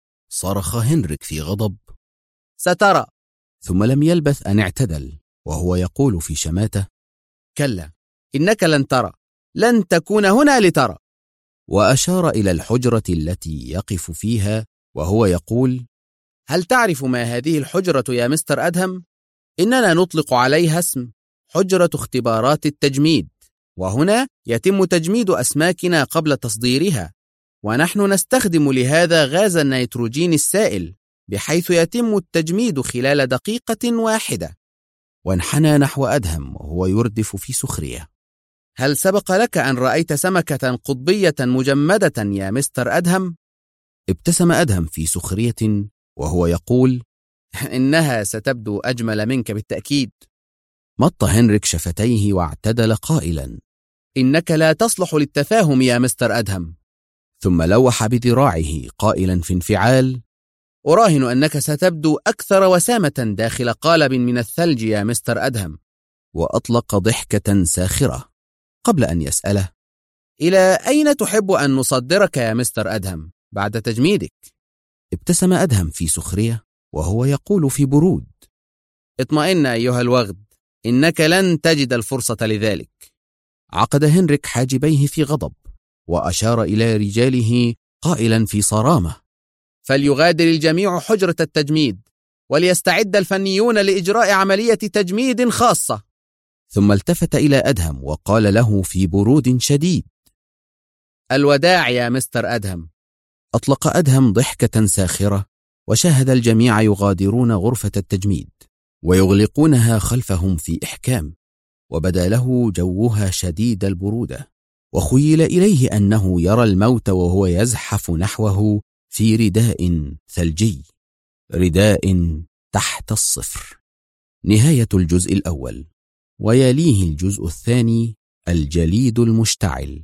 [SPEAKER 2] صرخ هنريك في غضب:
[SPEAKER 4] سترى.
[SPEAKER 2] ثم لم يلبث أن اعتدل وهو يقول في شماتة:
[SPEAKER 4] كلا، إنك لن ترى، لن تكون هنا لترى.
[SPEAKER 2] وأشار إلى الحجرة التي يقف فيها وهو يقول:
[SPEAKER 4] هل تعرف ما هذه الحجرة يا مستر أدهم؟ إننا نطلق عليها اسم حجرة اختبارات التجميد، وهنا يتم تجميد أسماكنا قبل تصديرها، ونحن نستخدم لهذا غاز النيتروجين السائل، بحيث يتم التجميد خلال دقيقة واحدة.
[SPEAKER 2] وانحنى نحو أدهم وهو يردف في سخرية:
[SPEAKER 4] هل سبق لك أن رأيت سمكة قطبية مجمدة يا مستر أدهم؟
[SPEAKER 2] ابتسم أدهم في سخرية وهو يقول:
[SPEAKER 4] إنها ستبدو أجمل منك بالتأكيد.
[SPEAKER 2] مط هنريك شفتيه واعتدل قائلا:
[SPEAKER 4] إنك لا تصلح للتفاهم يا مستر أدهم.
[SPEAKER 2] ثم لوح بذراعه قائلا في انفعال:
[SPEAKER 4] أراهن أنك ستبدو أكثر وسامة داخل قالب من الثلج يا مستر أدهم.
[SPEAKER 2] وأطلق ضحكة ساخرة قبل أن يسأله:
[SPEAKER 4] إلى أين تحب أن نصدرك يا مستر أدهم بعد تجميدك؟
[SPEAKER 2] ابتسم أدهم في سخرية وهو يقول في برود:
[SPEAKER 4] اطمئن أيها الوغد، إنك لن تجد الفرصة لذلك.
[SPEAKER 2] عقد هنريك حاجبيه في غضب وأشار إلى رجاله قائلا في صرامة:
[SPEAKER 4] فليغادر الجميع حجرة التجميد، وليستعد الفنيون لإجراء عملية تجميد خاصة.
[SPEAKER 2] ثم التفت إلى أدهم وقال له في برود شديد:
[SPEAKER 4] الوداع يا مستر أدهم.
[SPEAKER 2] أطلق أدهم ضحكة ساخرة وشاهد الجميع يغادرون غرفة التجميد ويغلقونها خلفهم في إحكام، وبدا له جوها شديد البرودة، وخيل إليه أنه يرى الموت وهو يزحف نحوه في رداء ثلجي، رداء تحت الصفر. نهاية الجزء الأول، ويليه الجزء الثاني الجليد المشتعل.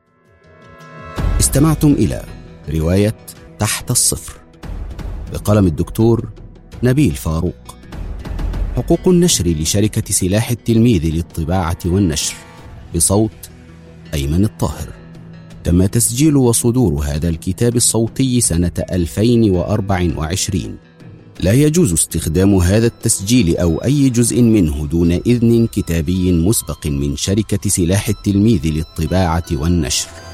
[SPEAKER 1] استمعتم إلى رواية تحت الصفر بقلم الدكتور نبيل فاروق. حقوق النشر لشركة سلاح التلميذ للطباعة والنشر، بصوت أيمن الطاهر. تم تسجيل وصدور هذا الكتاب الصوتي سنة 2024. لا يجوز استخدام هذا التسجيل أو أي جزء منه دون إذن كتابي مسبق من شركة سلاح التلميذ للطباعة والنشر.